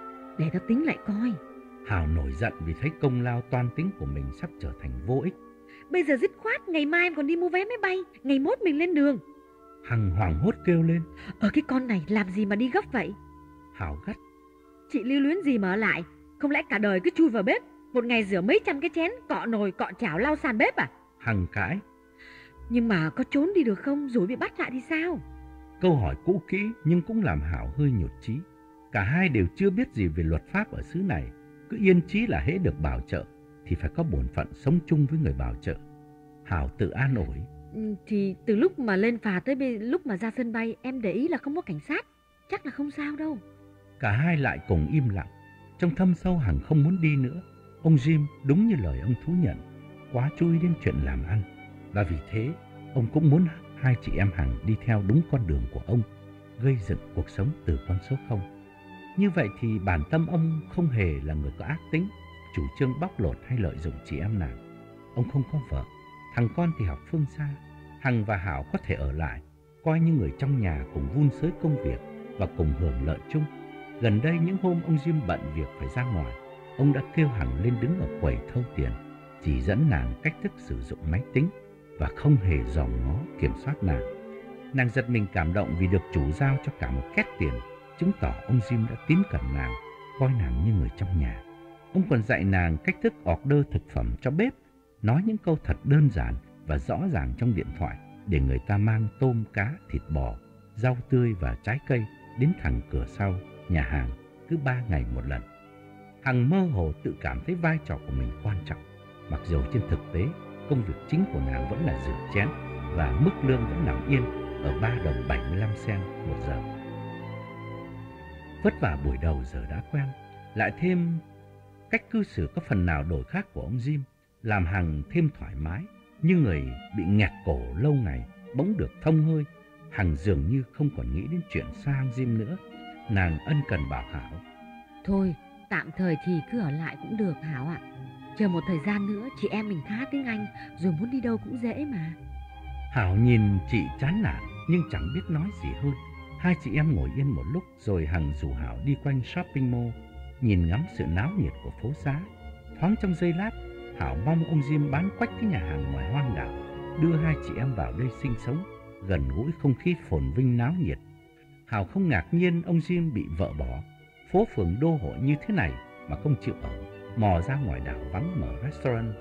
Để tao tính lại coi. Hảo nổi giận vì thấy công lao toan tính của mình sắp trở thành vô ích. Bây giờ dứt khoát, ngày mai em còn đi mua vé máy bay, ngày mốt mình lên đường. Hằng hoảng hốt kêu lên: Ở cái con này làm gì mà đi gấp vậy? Hảo gắt: Chị lưu luyến gì mà ở lại? Không lẽ cả đời cứ chui vào bếp, một ngày rửa mấy trăm cái chén, cọ nồi, cọ chảo, lau sàn bếp à? Hằng cãi: Nhưng mà có trốn đi được không, rồi bị bắt lại thì sao? Câu hỏi cũ kỹ nhưng cũng làm Hảo hơi nhụt chí. Cả hai đều chưa biết gì về luật pháp ở xứ này, cứ yên chí là hễ được bảo trợ thì phải có bổn phận sống chung với người bảo trợ. Hảo tự an ủi: Ừ, thì từ lúc mà lên phà tới bây, lúc mà ra sân bay, em để ý là không có cảnh sát, chắc là không sao đâu. Cả hai lại cùng im lặng. Trong thâm sâu Hằng không muốn đi nữa. Ông Jim đúng như lời ông thú nhận, quá chú ý đến chuyện làm ăn, và vì thế ông cũng muốn hai chị em Hằng đi theo đúng con đường của ông, gây dựng cuộc sống từ con số không. Như vậy thì bản tâm ông không hề là người có ác tính, chủ trương bóc lột hay lợi dụng chị em nàng. Ông không có vợ, thằng con thì học phương xa. Hằng và Hảo có thể ở lại, coi như người trong nhà cùng vun sới công việc và cùng hưởng lợi chung. Gần đây những hôm ông Jim bận việc phải ra ngoài, ông đã kêu Hằng lên đứng ở quầy thâu tiền, chỉ dẫn nàng cách thức sử dụng máy tính và không hề dòm ngó kiểm soát nàng. Nàng giật mình cảm động vì được chủ giao cho cả một két tiền, chứng tỏ ông Jim đã tín cẩn nàng, coi nàng như người trong nhà. Ông còn dạy nàng cách thức order thực phẩm cho bếp, nói những câu thật đơn giản và rõ ràng trong điện thoại để người ta mang tôm, cá, thịt bò, rau tươi và trái cây đến thẳng cửa sau nhà hàng cứ ba ngày một lần. Hằng mơ hồ tự cảm thấy vai trò của mình quan trọng, mặc dù trên thực tế công việc chính của nàng vẫn là rửa chén và mức lương vẫn nằm yên ở ba đồng bảy mươi lăm sen một giờ. Vất vả buổi đầu giờ đã quen, lại thêm cách cư xử có phần nào đổi khác của ông Jim, làm Hằng thêm thoải mái, như người bị nghẹt cổ lâu ngày bỗng được thông hơi. Hằng dường như không còn nghĩ đến chuyện xa ông Jim nữa. Nàng ân cần bảo Hảo: Thôi, tạm thời thì cứ ở lại cũng được Hảo ạ. Chờ một thời gian nữa chị em mình khá tiếng Anh, rồi muốn đi đâu cũng dễ mà. Hảo nhìn chị chán nản nhưng chẳng biết nói gì hơn. Hai chị em ngồi yên một lúc rồi Hằng rủ Hảo đi quanh shopping mall, nhìn ngắm sự náo nhiệt của phố xá. Thoáng trong giây lát, Hảo mong ông Jim bán quách cái nhà hàng ngoài hoang đảo, đưa hai chị em vào đây sinh sống, gần gũi không khí phồn vinh náo nhiệt. Hảo không ngạc nhiên ông Jim bị vợ bỏ. Phố phường đô hội như thế này mà không chịu ở, mò ra ngoài đảo vắng mở restaurant.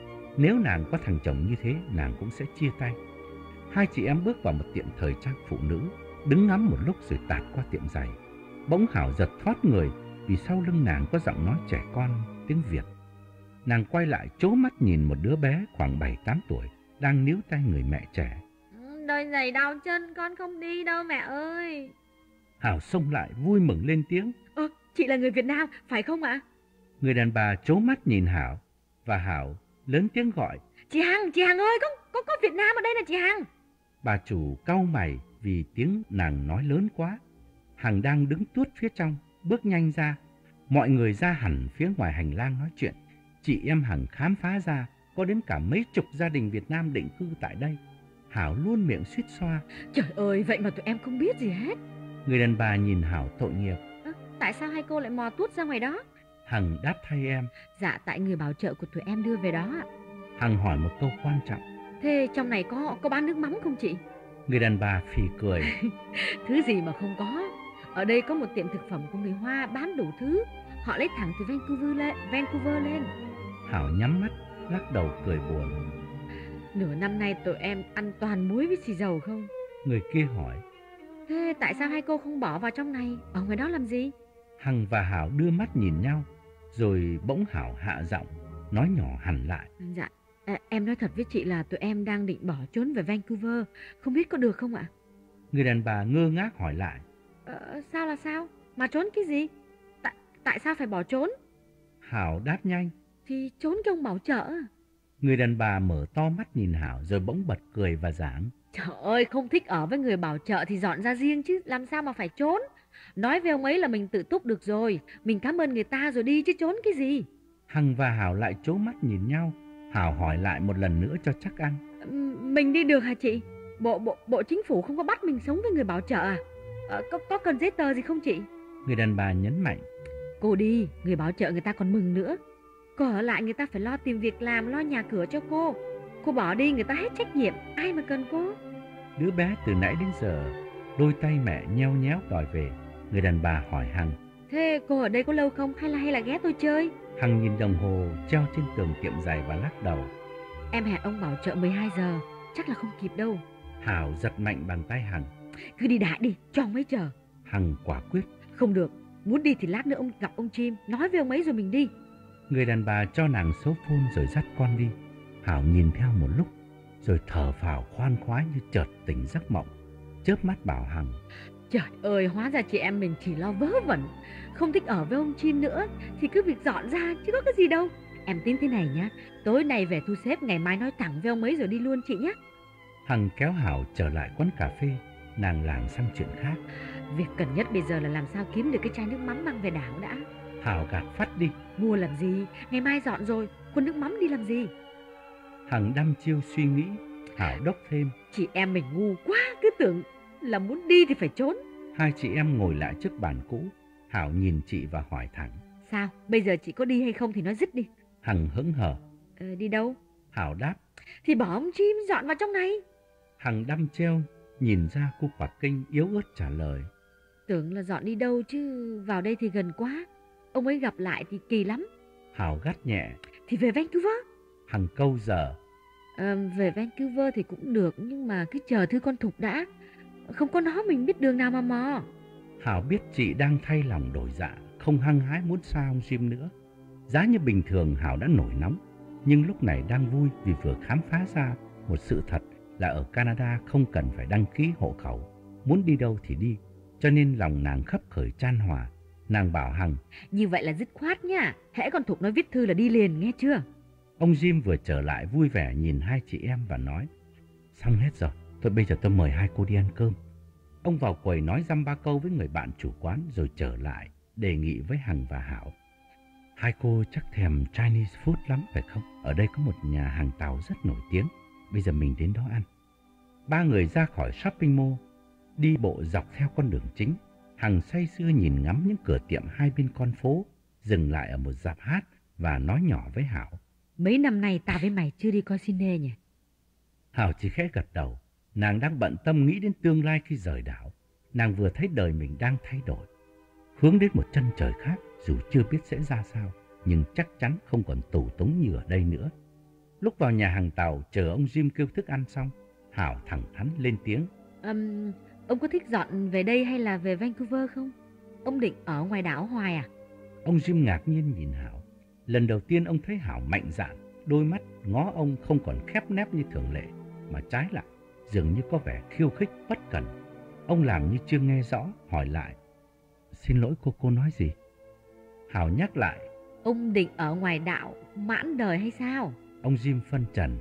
Nếu nàng có thằng chồng như thế, nàng cũng sẽ chia tay. Hai chị em bước vào một tiệm thời trang phụ nữ, đứng ngắm một lúc rồi tạt qua tiệm giày. Bỗng Hảo giật thoát người vì sau lưng nàng có giọng nói trẻ con tiếng Việt. Nàng quay lại trố mắt nhìn một đứa bé khoảng bảy tám tuổi đang níu tay người mẹ trẻ. Đôi giày đau chân, con không đi đâu mẹ ơi. Hảo xông lại vui mừng lên tiếng. Ơ, chị là người Việt Nam, phải không ạ? Người đàn bà trố mắt nhìn Hảo và Hảo lớn tiếng gọi. Chị Hằng, chị Hằng ơi, có, có, có Việt Nam ở đây nè chị Hằng. Bà chủ cau mày vì tiếng nàng nói lớn quá. Hằng đang đứng tuốt phía trong, bước nhanh ra. Mọi người ra hẳn phía ngoài hành lang nói chuyện. Chị em Hằng khám phá ra có đến cả mấy chục gia đình Việt Nam định cư tại đây. Hảo luôn miệng suýt xoa. Trời ơi, vậy mà tụi em không biết gì hết. Người đàn bà nhìn Hảo tội nghiệp. À, tại sao hai cô lại mò tuốt ra ngoài đó? Hằng đáp thay em. Dạ, tại người bảo trợ của tụi em đưa về đó ạ. Hằng hỏi một câu quan trọng. Thế trong này có có bán nước mắm không chị? Người đàn bà phì cười. Thứ gì mà không có. Ở đây có một tiệm thực phẩm của người Hoa bán đủ thứ. Họ lấy thẳng từ Vancouver lên, Vancouver lên. Hảo nhắm mắt, lắc đầu cười buồn. Nửa năm nay tụi em ăn toàn muối với xì dầu không? Người kia hỏi. Thế tại sao hai cô không bỏ vào trong này? Ở ngoài đó làm gì? Hằng và Hảo đưa mắt nhìn nhau. Rồi bỗng Hảo hạ giọng, nói nhỏ hẳn lại. Dạ, à, em nói thật với chị là tụi em đang định bỏ trốn về Vancouver. Không biết có được không ạ? Người đàn bà ngơ ngác hỏi lại. Ờ, sao là sao? Mà trốn cái gì? Tại, tại sao phải bỏ trốn? Hảo đáp nhanh. Thì trốn cái ông bảo trợ. Người đàn bà mở to mắt nhìn Hảo rồi bỗng bật cười và giảng. Trời ơi, không thích ở với người bảo trợ thì dọn ra riêng chứ, làm sao mà phải trốn. Nói với ông ấy là mình tự túc được rồi, mình cảm ơn người ta rồi đi chứ trốn cái gì. Hằng và Hảo lại trố mắt nhìn nhau. Hảo hỏi lại một lần nữa cho chắc ăn. Mình đi được hả chị? Bộ bộ bộ chính phủ không có bắt mình sống với người bảo trợ à? Ờ, có, có cần giấy tờ gì không chị? Người đàn bà nhấn mạnh. Cô đi, người bảo trợ người ta còn mừng nữa. Cô ở lại người ta phải lo tìm việc làm, lo nhà cửa cho cô. Cô bỏ đi người ta hết trách nhiệm, ai mà cần cô. Đứa bé từ nãy đến giờ đôi tay mẹ nheo nhéo đòi về. Người đàn bà hỏi Hằng. Thế cô ở đây có lâu không hay là hay là ghé tôi chơi? Hằng nhìn đồng hồ treo trên tường tiệm giày và lắc đầu. Em hẹn ông bảo trợ mười hai giờ, chắc là không kịp đâu. Hảo giật mạnh bàn tay Hằng. Cứ đi đại đi, cho ông ấy chờ. Hằng quả quyết. Không được, muốn đi thì lát nữa ông gặp ông Chim, nói với ông ấy rồi mình đi. Người đàn bà cho nàng số phone rồi dắt con đi. Hảo nhìn theo một lúc rồi thở phào khoan khoái như chợt tỉnh giấc mộng. Chớp mắt bảo Hằng. Trời ơi, hóa ra chị em mình chỉ lo vớ vẩn. Không thích ở với ông Chim nữa thì cứ việc dọn ra chứ có cái gì đâu. Em tính thế này nhá, tối nay về thu xếp, ngày mai nói thẳng với ông ấy rồi đi luôn chị nhé. Hằng kéo Hảo trở lại quán cà phê. Nàng làng sang chuyện khác. Việc cần nhất bây giờ là làm sao kiếm được cái chai nước mắm mang về đảo đã. Hảo gạt phát đi. Mua làm gì, ngày mai dọn rồi, còn nước mắm đi làm gì. Hằng đăm chiêu suy nghĩ. Hảo đốc thêm. Chị em mình ngu quá, cứ tưởng là muốn đi thì phải trốn. Hai chị em ngồi lại trước bàn cũ. Hảo nhìn chị và hỏi thẳng. Sao, bây giờ chị có đi hay không thì nói dứt đi. Hằng hững hờ. Ờ, đi đâu? Hảo đáp. Thì bỏ ông Chim dọn vào trong này. Hằng đăm treo nhìn ra khu parking yếu ớt trả lời. Tưởng là dọn đi đâu chứ vào đây thì gần quá. Ông ấy gặp lại thì kỳ lắm. Hảo gắt nhẹ. Thì về Vancouver. Hằng câu giờ. À, về Vancouver thì cũng được, nhưng mà cứ chờ thư con Thục đã. Không có nó mình biết đường nào mà mò. Hảo biết chị đang thay lòng đổi dạ, không hăng hái muốn xa ông Jim nữa. Giá như bình thường Hảo đã nổi nóng, nhưng lúc này đang vui vì vừa khám phá ra một sự thật là ở Canada không cần phải đăng ký hộ khẩu, muốn đi đâu thì đi, cho nên lòng nàng khấp khởi chan hòa. Nàng bảo Hằng. Như vậy là dứt khoát nha, hễ con Thục nói viết thư là đi liền, nghe chưa? Ông Jim vừa trở lại vui vẻ nhìn hai chị em và nói. Xong hết rồi, thôi bây giờ tôi mời hai cô đi ăn cơm. Ông vào quầy nói dăm ba câu với người bạn chủ quán rồi trở lại, đề nghị với Hằng và Hảo. Hai cô chắc thèm Chinese food lắm phải không? Ở đây có một nhà hàng Tàu rất nổi tiếng, bây giờ mình đến đó ăn. Ba người ra khỏi shopping mall, đi bộ dọc theo con đường chính. Hằng say sưa nhìn ngắm những cửa tiệm hai bên con phố, dừng lại ở một rạp hát và nói nhỏ với Hảo. Mấy năm nay ta với mày chưa đi coi cine nhỉ? Hảo chỉ khẽ gật đầu, nàng đang bận tâm nghĩ đến tương lai khi rời đảo. Nàng vừa thấy đời mình đang thay đổi, hướng đến một chân trời khác, dù chưa biết sẽ ra sao, nhưng chắc chắn không còn tù túng như ở đây nữa. Lúc vào nhà hàng tàu chờ ông Jim kêu thức ăn xong, Hảo thẳng thắn lên tiếng. Um, ông có thích dọn về đây hay là về Vancouver không? Ông định ở ngoài đảo hoài à? Ông Jim ngạc nhiên nhìn Hảo. Lần đầu tiên ông thấy Hảo mạnh dạn, đôi mắt ngó ông không còn khép nép như thường lệ, mà trái lại dường như có vẻ khiêu khích bất cẩn. Ông làm như chưa nghe rõ, hỏi lại. Xin lỗi cô, cô nói gì? Hảo nhắc lại. Ông định ở ngoài đảo mãn đời hay sao? Ông Jim phân trần.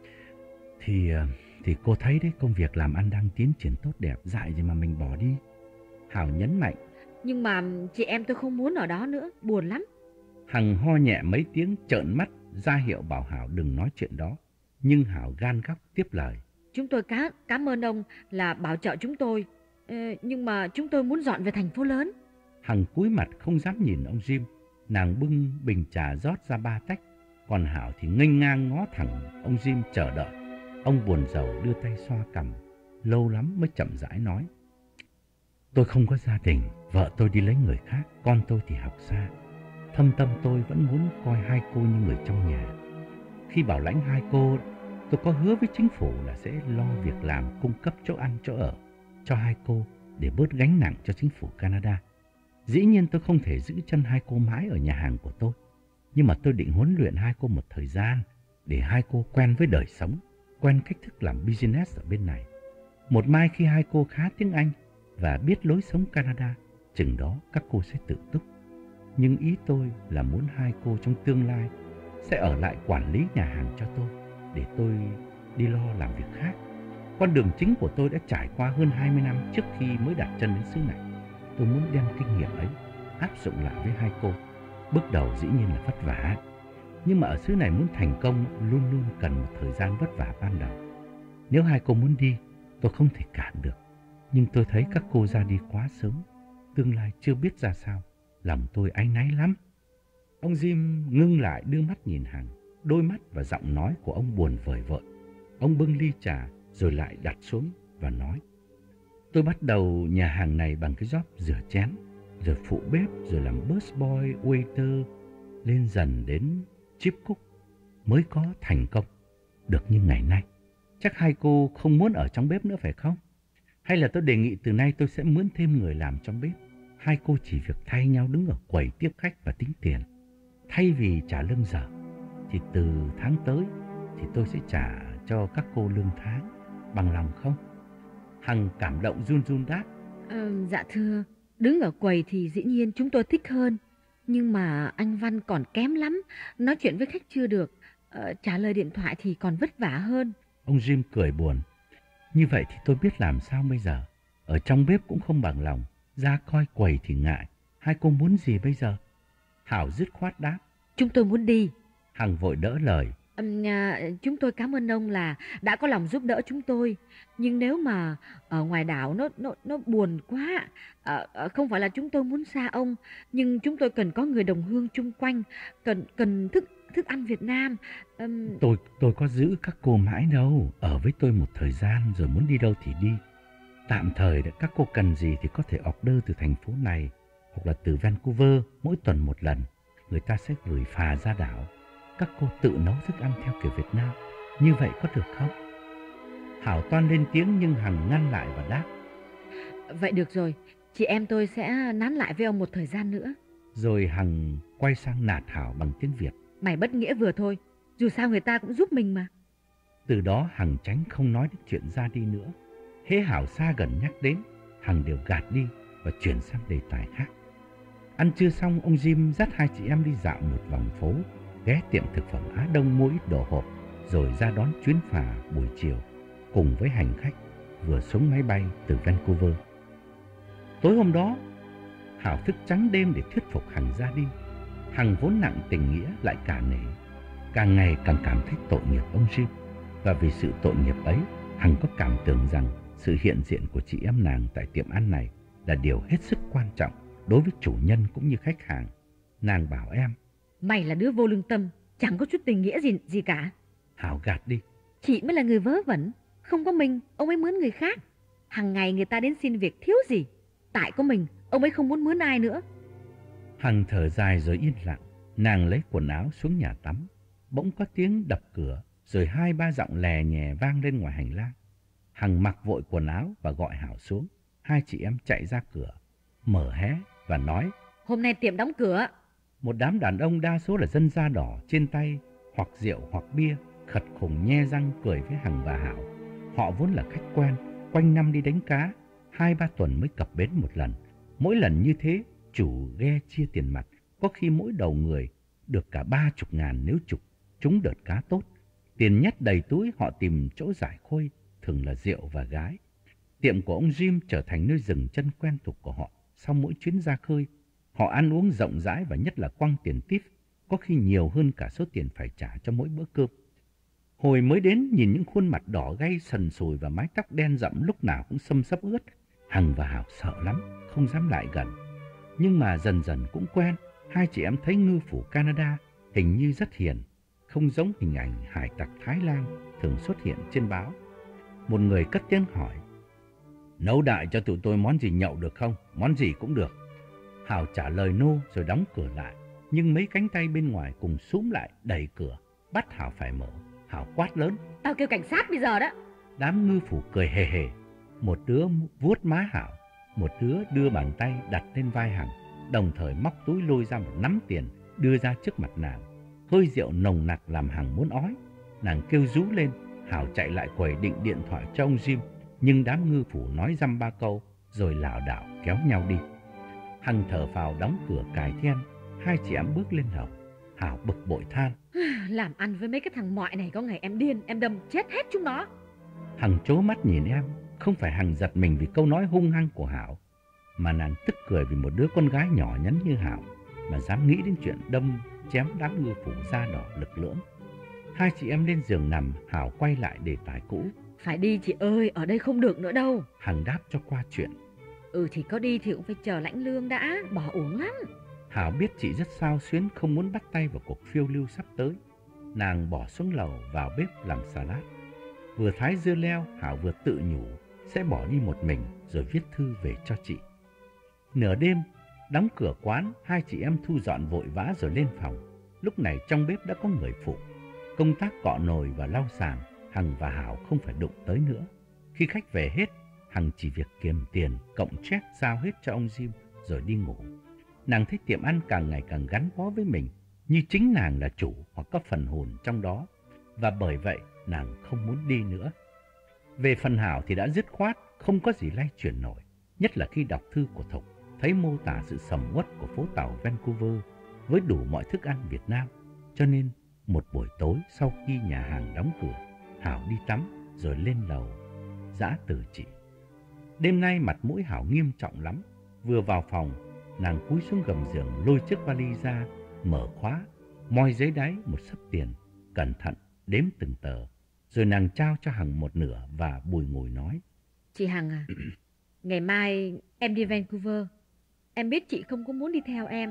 Thì thì cô thấy đấy, công việc làm ăn đang tiến triển tốt đẹp, dại gì mà mình bỏ đi. Hảo nhấn mạnh. Nhưng mà chị em tôi không muốn ở đó nữa, buồn lắm. Hằng ho nhẹ mấy tiếng trợn mắt ra hiệu bảo Hảo đừng nói chuyện đó. Nhưng Hảo gan góc tiếp lời. Chúng tôi cá, cảm ơn ông là bảo trợ chúng tôi. Ờ, nhưng mà chúng tôi muốn dọn về thành phố lớn. Hằng cúi mặt không dám nhìn ông Jim. Nàng bưng bình trà rót ra ba tách. Còn Hảo thì nghênh ngang ngó thẳng ông Jim chờ đợi. Ông buồn rầu đưa tay xoa cằm. Lâu lắm mới chậm rãi nói. Tôi không có gia đình, vợ tôi đi lấy người khác, con tôi thì học xa. Thâm tâm tôi vẫn muốn coi hai cô như người trong nhà. Khi bảo lãnh hai cô, tôi có hứa với chính phủ là sẽ lo việc làm, cung cấp chỗ ăn chỗ ở cho hai cô để bớt gánh nặng cho chính phủ Canada. Dĩ nhiên tôi không thể giữ chân hai cô mãi ở nhà hàng của tôi, nhưng mà tôi định huấn luyện hai cô một thời gian để hai cô quen với đời sống, quen cách thức làm business ở bên này. Một mai khi hai cô khá tiếng Anh và biết lối sống Canada, chừng đó các cô sẽ tự túc. Nhưng ý tôi là muốn hai cô trong tương lai sẽ ở lại quản lý nhà hàng cho tôi, để tôi đi lo làm việc khác. Con đường chính của tôi đã trải qua hơn hai mươi năm trước khi mới đặt chân đến xứ này. Tôi muốn đem kinh nghiệm ấy áp dụng lại với hai cô. Bước đầu dĩ nhiên là vất vả, nhưng mà ở xứ này muốn thành công luôn luôn cần một thời gian vất vả ban đầu. Nếu hai cô muốn đi, tôi không thể cản được. Nhưng tôi thấy các cô ra đi quá sớm, tương lai chưa biết ra sao, lòng tôi áy náy lắm. Ông Jim ngưng lại đưa mắt nhìn Hằng, đôi mắt và giọng nói của ông buồn vời vợi. Ông bưng ly trà rồi lại đặt xuống và nói. Tôi bắt đầu nhà hàng này bằng cái job rửa chén, rồi phụ bếp, rồi làm busboy, waiter, lên dần đến chip cook mới có thành công được như ngày nay. Chắc hai cô không muốn ở trong bếp nữa phải không? Hay là tôi đề nghị từ nay tôi sẽ mướn thêm người làm trong bếp. Hai cô chỉ việc thay nhau đứng ở quầy tiếp khách và tính tiền. Thay vì trả lương giờ, thì từ tháng tới thì tôi sẽ trả cho các cô lương tháng. Bằng lòng không? Hằng cảm động run run đáp. Ờ, dạ thưa, đứng ở quầy thì dĩ nhiên chúng tôi thích hơn. Nhưng mà anh Văn còn kém lắm, nói chuyện với khách chưa được, ờ, trả lời điện thoại thì còn vất vả hơn. Ông Jim cười buồn. Như vậy thì tôi biết làm sao bây giờ. Ở trong bếp cũng không bằng lòng, ra coi quầy thì ngại. Hai cô muốn gì bây giờ? Hảo dứt khoát đáp. Chúng tôi muốn đi. Hằng vội đỡ lời. À, chúng tôi cảm ơn ông là đã có lòng giúp đỡ chúng tôi. Nhưng nếu mà ở ngoài đảo nó nó nó buồn quá. À, không phải là chúng tôi muốn xa ông, nhưng chúng tôi cần có người đồng hương chung quanh, cần cần thức thức ăn Việt Nam. Um... Tôi tôi có giữ các cô mãi đâu, ở với tôi một thời gian rồi muốn đi đâu thì đi. Tạm thời đã các cô cần gì thì có thể order từ thành phố này hoặc là từ Vancouver mỗi tuần một lần. Người ta sẽ gửi phà ra đảo. Các cô tự nấu thức ăn theo kiểu Việt Nam. Như vậy có được không? Hảo toan lên tiếng nhưng Hằng ngăn lại và đáp. Vậy được rồi, chị em tôi sẽ nán lại với ông một thời gian nữa. Rồi Hằng quay sang nạt Hảo bằng tiếng Việt. Mày bất nghĩa vừa thôi, dù sao người ta cũng giúp mình mà. Từ đó Hằng tránh không nói đến chuyện ra đi nữa. Hễ Hảo xa gần nhắc đến, Hằng đều gạt đi và chuyển sang đề tài khác. Ăn trưa xong, ông Jim dắt hai chị em đi dạo một vòng phố, ghé tiệm thực phẩm Á Đông mua ít đồ hộp, rồi ra đón chuyến phà buổi chiều cùng với hành khách vừa xuống máy bay từ Vancouver. Tối hôm đó, Hảo thức trắng đêm để thuyết phục Hằng ra đi. Hằng vốn nặng tình nghĩa lại cả nể, càng ngày càng cảm thấy tội nghiệp ông Jim. Và vì sự tội nghiệp ấy, Hằng có cảm tưởng rằng sự hiện diện của chị em nàng tại tiệm ăn này là điều hết sức quan trọng đối với chủ nhân cũng như khách hàng. Nàng bảo em. Mày là đứa vô lương tâm, chẳng có chút tình nghĩa gì gì cả. Hảo gạt đi. Chị mới là người vớ vẩn, không có mình, ông ấy mướn người khác. Hàng ngày người ta đến xin việc thiếu gì. Tại có mình, ông ấy không muốn mướn ai nữa. Hằng thở dài rồi yên lặng. Nàng lấy quần áo xuống nhà tắm. Bỗng có tiếng đập cửa, rồi hai ba giọng lè nhè vang lên ngoài hành lang. Hằng mặc vội quần áo và gọi Hảo xuống. Hai chị em chạy ra cửa, mở hé và nói: Hôm nay tiệm đóng cửa. Một đám đàn ông đa số là dân da đỏ, trên tay hoặc rượu hoặc bia, khật khủng nhe răng cười với Hằng và Hảo. Họ vốn là khách quen, quanh năm đi đánh cá, hai ba tuần mới cập bến một lần. Mỗi lần như thế, chủ ghe chia tiền mặt, có khi mỗi đầu người được cả ba chục ngàn nếu chục trúng đợt cá tốt. Tiền nhét đầy túi, họ tìm chỗ giải khuây, thường là rượu và gái. Tiệm của ông Jim trở thành nơi dừng chân quen thuộc của họ sau mỗi chuyến ra khơi. Họ ăn uống rộng rãi và nhất là quăng tiền tip, có khi nhiều hơn cả số tiền phải trả cho mỗi bữa cơm. Hồi mới đến, nhìn những khuôn mặt đỏ gay sần sùi và mái tóc đen rậm lúc nào cũng xâm xấp ướt, Hằng và Hảo sợ lắm, không dám lại gần. Nhưng mà dần dần cũng quen. Hai chị em thấy ngư phủ Canada hình như rất hiền, không giống hình ảnh hải tặc Thái Lan thường xuất hiện trên báo. Một người cất tiếng hỏi: Nấu đại cho tụi tôi món gì nhậu được không? Món gì cũng được. Hảo trả lời nô rồi đóng cửa lại. Nhưng mấy cánh tay bên ngoài cùng xúm lại đẩy cửa, bắt Hảo phải mở. Hảo quát lớn: Tao kêu cảnh sát bây giờ đó. Đám ngư phủ cười hề hề. Một đứa vuốt má Hảo, một đứa đưa bàn tay đặt lên vai Hằng, đồng thời móc túi lôi ra một nắm tiền đưa ra trước mặt nàng. Hơi rượu nồng nặc làm Hằng muốn ói. Nàng kêu rú lên. Hảo chạy lại quầy định điện thoại cho ông Jim, nhưng đám ngư phủ nói dăm ba câu rồi lảo đảo kéo nhau đi. Hằng thở phào đóng cửa cài then. Hai chị em bước lên lầu. Hảo bực bội than: Làm ăn với mấy cái thằng mọi này có ngày em điên, em đâm chết hết chúng nó. Hằng trố mắt nhìn em. Không phải Hằng giật mình vì câu nói hung hăng của Hảo, mà nàng tức cười vì một đứa con gái nhỏ nhắn như Hảo mà dám nghĩ đến chuyện đâm chém đám ngư phủ da đỏ lực lưỡng. Hai chị em lên giường nằm. Hảo quay lại đề tài cũ: Phải đi chị ơi, ở đây không được nữa đâu. Hằng đáp cho qua chuyện: Ừ thì có đi thì cũng phải chờ lãnh lương đã, bỏ uổng lắm. Hảo biết chị rất xao xuyến, không muốn bắt tay vào cuộc phiêu lưu sắp tới. Nàng bỏ xuống lầu vào bếp làm salad. Vừa thái dưa leo, Hảo vừa tự nhủ sẽ bỏ đi một mình rồi viết thư về cho chị. Nửa đêm, đóng cửa quán, hai chị em thu dọn vội vã rồi lên phòng. Lúc này trong bếp đã có người phụ. Công tác cọ nồi và lau sàn, Hằng và Hảo không phải đụng tới nữa. Khi khách về hết, Hằng chỉ việc kiềm tiền, cộng check giao hết cho ông Jim rồi đi ngủ. Nàng thấy tiệm ăn càng ngày càng gắn bó với mình, như chính nàng là chủ hoặc có phần hồn trong đó. Và bởi vậy, nàng không muốn đi nữa. Về phần Hảo thì đã dứt khoát, không có gì lay chuyển nổi. Nhất là khi đọc thư của Thục, thấy mô tả sự sầm uất của phố tàu Vancouver với đủ mọi thức ăn Việt Nam. Cho nên, một buổi tối sau khi nhà hàng đóng cửa, Hảo đi tắm rồi lên lầu giã từ chị. Đêm nay mặt mũi Hảo nghiêm trọng lắm. Vừa vào phòng, nàng cúi xuống gầm giường lôi chiếc vali ra, mở khóa, moi dưới đáy một xấp tiền, cẩn thận đếm từng tờ. Rồi nàng trao cho Hằng một nửa và bùi ngùi nói: Chị Hằng à, ngày mai em đi Vancouver. Em biết chị không có muốn đi theo em.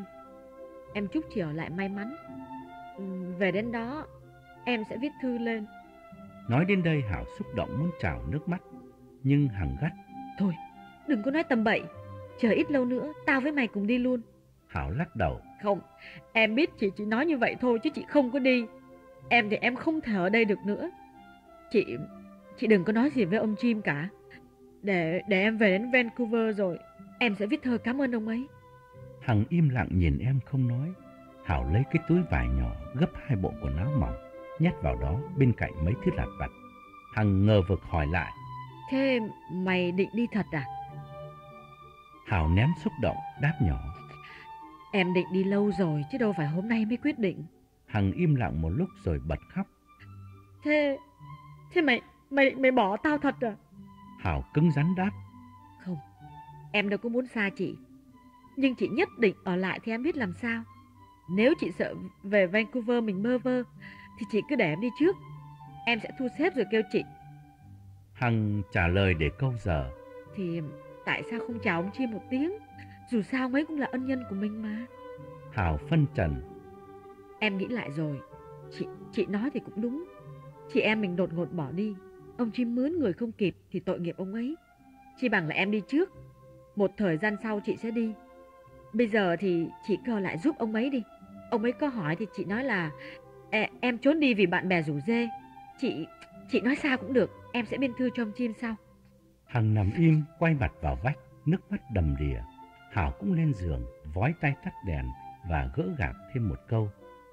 Em chúc chị ở lại may mắn. Về đến đó, em sẽ viết thư lên. Nói đến đây Hảo xúc động muốn trào nước mắt, nhưng Hằng gắt: Thôi, đừng có nói tầm bậy. Chờ ít lâu nữa, tao với mày cùng đi luôn. Hảo lắc đầu: Không, em biết chị chỉ nói như vậy thôi chứ chị không có đi. Em thì em không thể ở đây được nữa. Chị, chị đừng có nói gì với ông Jim cả. Để, để em về đến Vancouver rồi, em sẽ viết thơ cảm ơn ông ấy. Hằng im lặng nhìn em không nói. Hảo lấy cái túi vải nhỏ gấp hai bộ quần áo mỏng, nhét vào đó bên cạnh mấy thứ lặt vặt. Hằng ngờ vực hỏi lại: Thế mày định đi thật à? Hảo nén xúc động đáp nhỏ: Em định đi lâu rồi chứ đâu phải hôm nay mới quyết định. Hằng im lặng một lúc rồi bật khóc: Thế, thế mày, mày, mày bỏ tao thật à? Hảo cứng rắn đáp: Không, em đâu có muốn xa chị. Nhưng chị nhất định ở lại thì em biết làm sao. Nếu chị sợ về Vancouver mình bơ vơ thì chị cứ để em đi trước. Em sẽ thu xếp rồi kêu chị. Hằng trả lời để câu giờ: Thì tại sao không chào ông Chim một tiếng? Dù sao ông ấy cũng là ân nhân của mình mà. Hảo phân trần: Em nghĩ lại rồi. Chị, chị nói thì cũng đúng. Chị em mình đột ngột bỏ đi, ông Chim mướn người không kịp thì tội nghiệp ông ấy. Chi bằng là em đi trước. Một thời gian sau chị sẽ đi. Bây giờ thì chị cứ ở lại giúp ông ấy đi. Ông ấy có hỏi thì chị nói là "Ê, em trốn đi vì bạn bè rủ rê." Chị chị nói sao cũng được, em sẽ biên thư cho ông Chim sau. Hằng nằm im, quay mặt vào vách, nước mắt đầm đìa. Hảo cũng lên giường, vói tay tắt đèn và gỡ gạc thêm một câu.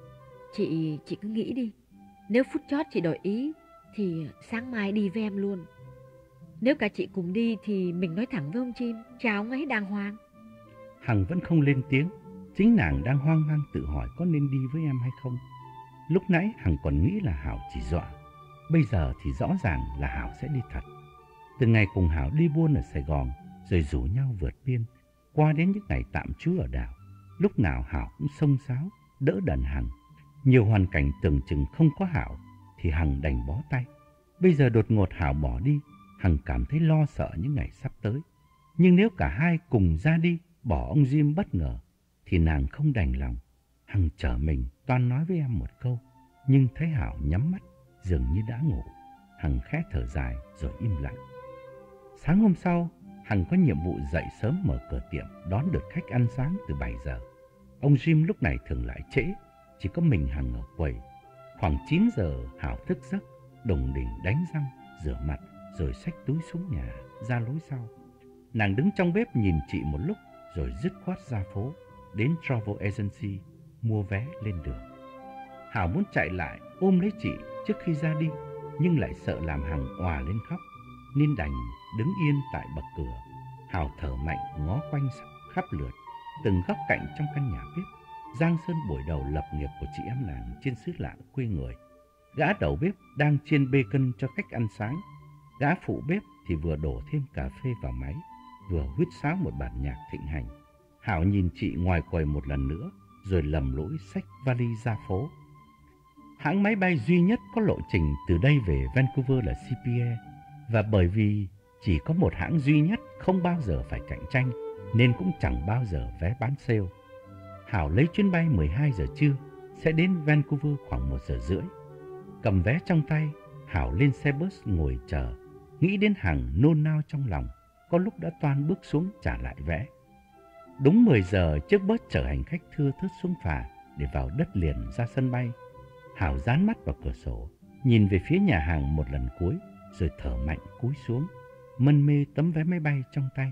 Chị chị cứ nghĩ đi. Nếu phút chót chị đổi ý thì sáng mai đi với em luôn. Nếu cả chị cùng đi thì mình nói thẳng với ông Chim, chào ông ấy đàng hoàng. Hằng vẫn không lên tiếng. Chính nàng đang hoang mang tự hỏi có nên đi với em hay không. Lúc nãy Hằng còn nghĩ là Hảo chỉ dọa. Bây giờ thì rõ ràng là Hảo sẽ đi thật. Từ ngày cùng Hảo đi buôn ở Sài Gòn, rồi rủ nhau vượt biên, qua đến những ngày tạm trú ở đảo, lúc nào Hảo cũng xông xáo, đỡ đần Hằng. Nhiều hoàn cảnh tưởng chừng không có Hảo thì Hằng đành bó tay. Bây giờ đột ngột Hảo bỏ đi, Hằng cảm thấy lo sợ những ngày sắp tới. Nhưng nếu cả hai cùng ra đi, bỏ ông Jim bất ngờ, thì nàng không đành lòng. Hằng trở mình toan nói với em một câu, nhưng thấy Hảo nhắm mắt, dường như đã ngủ. Hằng khẽ thở dài rồi im lặng. Sáng hôm sau, Hằng có nhiệm vụ dậy sớm mở cửa tiệm đón được khách ăn sáng từ bảy giờ. Ông Jim lúc này thường lại trễ, chỉ có mình Hằng ở quầy. Khoảng chín giờ Hảo thức giấc, đùng đỉnh đánh răng, rửa mặt rồi xách túi xuống nhà ra lối sau. Nàng đứng trong bếp nhìn chị một lúc rồi dứt khoát ra phố đến Travel Agency mua vé lên đường. Hảo muốn chạy lại ôm lấy chị trước khi ra đi, nhưng lại sợ làm Hằng òa lên khóc, nên đành đứng yên tại bậc cửa. Hảo thở mạnh ngó quanh khắp lượt từng góc cạnh trong căn nhà bếp. Giang Sơn buổi đầu lập nghiệp của chị em nàng trên xứ lạ quê người. Gã đầu bếp đang chiên bacon cho khách ăn sáng. Gã phụ bếp thì vừa đổ thêm cà phê vào máy, vừa huýt sáo một bản nhạc thịnh hành. Hảo nhìn chị ngoài quầy một lần nữa, rồi lầm lũi xách vali ra phố. Hãng máy bay duy nhất có lộ trình từ đây về Vancouver là xê pê a, và bởi vì chỉ có một hãng duy nhất không bao giờ phải cạnh tranh, nên cũng chẳng bao giờ vé bán sale. Hảo lấy chuyến bay mười hai giờ trưa, sẽ đến Vancouver khoảng một giờ rưỡi. Cầm vé trong tay, Hảo lên xe bus ngồi chờ, nghĩ đến Hằng nôn nao trong lòng, có lúc đã toan bước xuống trả lại vé. Đúng mười giờ, chiếc bus chở hành khách thưa thớt xuống phà để vào đất liền ra sân bay. Hảo dán mắt vào cửa sổ, nhìn về phía nhà hàng một lần cuối, rồi thở mạnh cúi xuống, mân mê tấm vé máy bay trong tay.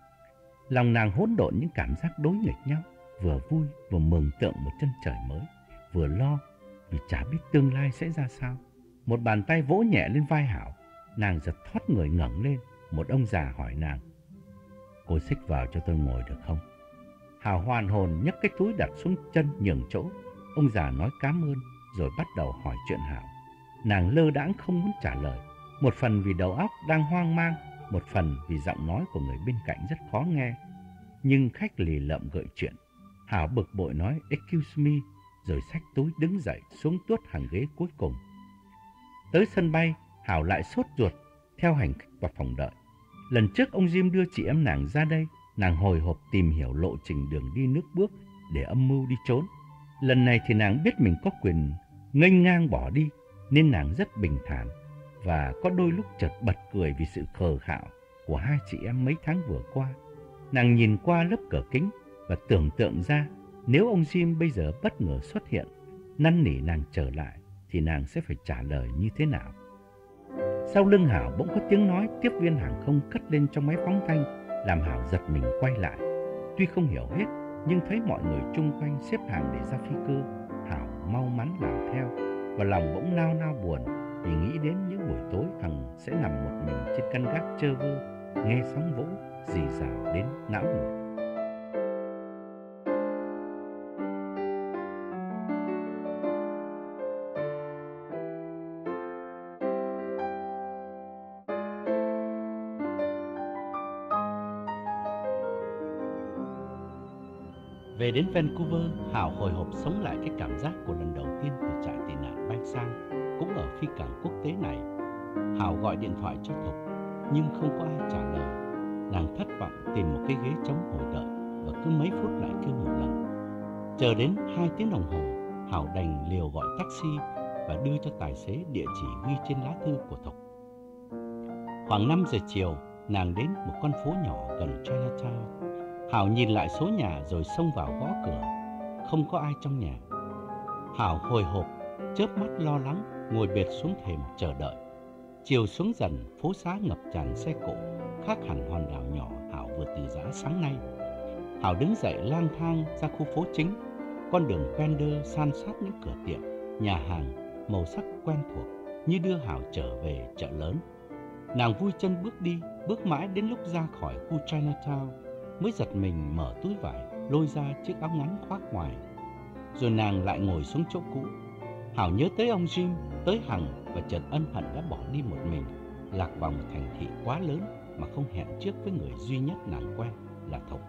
Lòng nàng hỗn độn những cảm giác đối nghịch nhau, vừa vui vừa mường tượng một chân trời mới, vừa lo vì chả biết tương lai sẽ ra sao. Một bàn tay vỗ nhẹ lên vai Hảo, nàng giật thoát người ngẩng lên. Một ông già hỏi nàng: "Cô xích vào cho tôi ngồi được không?" Hảo hoàn hồn nhấc cái túi đặt xuống chân nhường chỗ. Ông già nói cảm ơn rồi bắt đầu hỏi chuyện Hảo. Nàng lơ đãng không muốn trả lời, một phần vì đầu óc đang hoang mang, một phần vì giọng nói của người bên cạnh rất khó nghe. Nhưng khách lì lợm gợi chuyện. Hảo bực bội nói "Excuse me", rồi xách túi đứng dậy xuống tuốt hàng ghế cuối cùng. Tới sân bay, Hảo lại sốt ruột theo hành khách vào phòng đợi. Lần trước ông Jim đưa chị em nàng ra đây, nàng hồi hộp tìm hiểu lộ trình đường đi nước bước để âm mưu đi trốn. Lần này thì nàng biết mình có quyền nghênh ngang bỏ đi, nên nàng rất bình thản và có đôi lúc chợt bật cười vì sự khờ khạo của hai chị em mấy tháng vừa qua. Nàng nhìn qua lớp cửa kính và tưởng tượng ra nếu ông Jim bây giờ bất ngờ xuất hiện, năn nỉ nàng trở lại, thì nàng sẽ phải trả lời như thế nào. Sau lưng Hảo bỗng có tiếng nói tiếp viên hàng không cất lên trong máy phóng thanh, làm Hảo giật mình quay lại. Tuy không hiểu hết, nhưng thấy mọi người chung quanh xếp hàng để ra phi cơ, Hảo mau mắn làm theo, và lòng bỗng nao nao buồn vì nghĩ đến những buổi tối Hằng sẽ nằm một mình trên căn gác chơ vơ, nghe sóng vỗ rì rào đến não nổ. Về đến Vancouver, Hảo hồi hộp sống lại cái cảm giác của lần đầu tiên từ trại tị nạn bay sang, cũng ở phi cảng quốc tế này. Hảo gọi điện thoại cho Thục, nhưng không có ai trả lời. Nàng thất vọng tìm một cái ghế trống ngồi đợi, và cứ mấy phút lại kêu một lần. Chờ đến hai tiếng đồng hồ, Hảo đành liều gọi taxi và đưa cho tài xế địa chỉ ghi trên lá thư của Thục. Khoảng năm giờ chiều, Nàng đến một con phố nhỏ gần Chinatown. Hảo nhìn lại số nhà rồi xông vào gõ cửa. Không có ai trong nhà. Hảo hồi hộp, chớp mắt lo lắng, ngồi bệt xuống thềm chờ đợi. Chiều xuống dần, phố xá ngập tràn xe cộ, khác hẳn hòn đảo nhỏ Hảo vừa từ giã sáng nay. Hảo đứng dậy lang thang ra khu phố chính. Con đường Pender san sát những cửa tiệm, nhà hàng, màu sắc quen thuộc như đưa Hảo trở về chợ lớn. Nàng vui chân bước đi, bước mãi đến lúc ra khỏi khu Chinatown mới giật mình mở túi vải, lôi ra chiếc áo ngắn khoác ngoài. Rồi nàng lại ngồi xuống chỗ cũ. Hảo nhớ tới ông Jim, tới Hằng và chợt ân hận đã bỏ đi một mình, lạc vào một thành thị quá lớn mà không hẹn trước với người duy nhất nàng quen là Thục.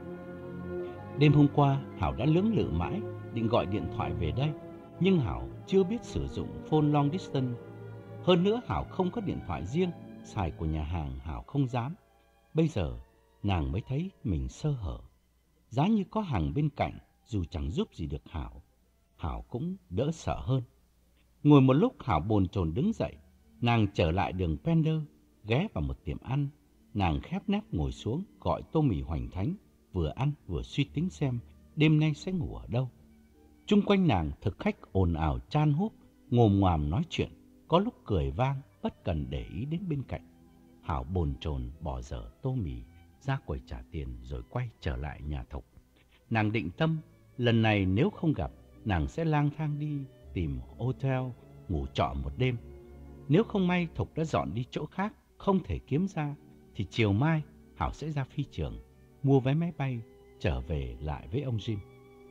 Đêm hôm qua, Hảo đã lưỡng lự mãi, định gọi điện thoại về đây, nhưng Hảo chưa biết sử dụng phone long distance. Hơn nữa Hảo không có điện thoại riêng, xài của nhà hàng Hảo không dám. Bây giờ, nàng mới thấy mình sơ hở. Giá như có Hằng bên cạnh, dù chẳng giúp gì được Hảo, Hảo cũng đỡ sợ hơn. Ngồi một lúc Hảo bồn chồn đứng dậy, nàng trở lại đường Pender, ghé vào một tiệm ăn. Nàng khép nép ngồi xuống gọi tô mì hoành thánh, vừa ăn vừa suy tính xem đêm nay sẽ ngủ ở đâu. Chung quanh nàng thực khách ồn ào chan húp, ngồm ngoàm nói chuyện, có lúc cười vang, bất cần để ý đến bên cạnh. Hảo bồn chồn bỏ dở tô mì, ra quầy trả tiền rồi quay trở lại nhà Thục. Nàng định tâm, lần này nếu không gặp, nàng sẽ lang thang đi tìm hotel, ngủ trọ một đêm. Nếu không may Thục đã dọn đi chỗ khác, không thể kiếm ra, thì chiều mai Hảo sẽ ra phi trường, mua vé máy bay, trở về lại với ông Jim.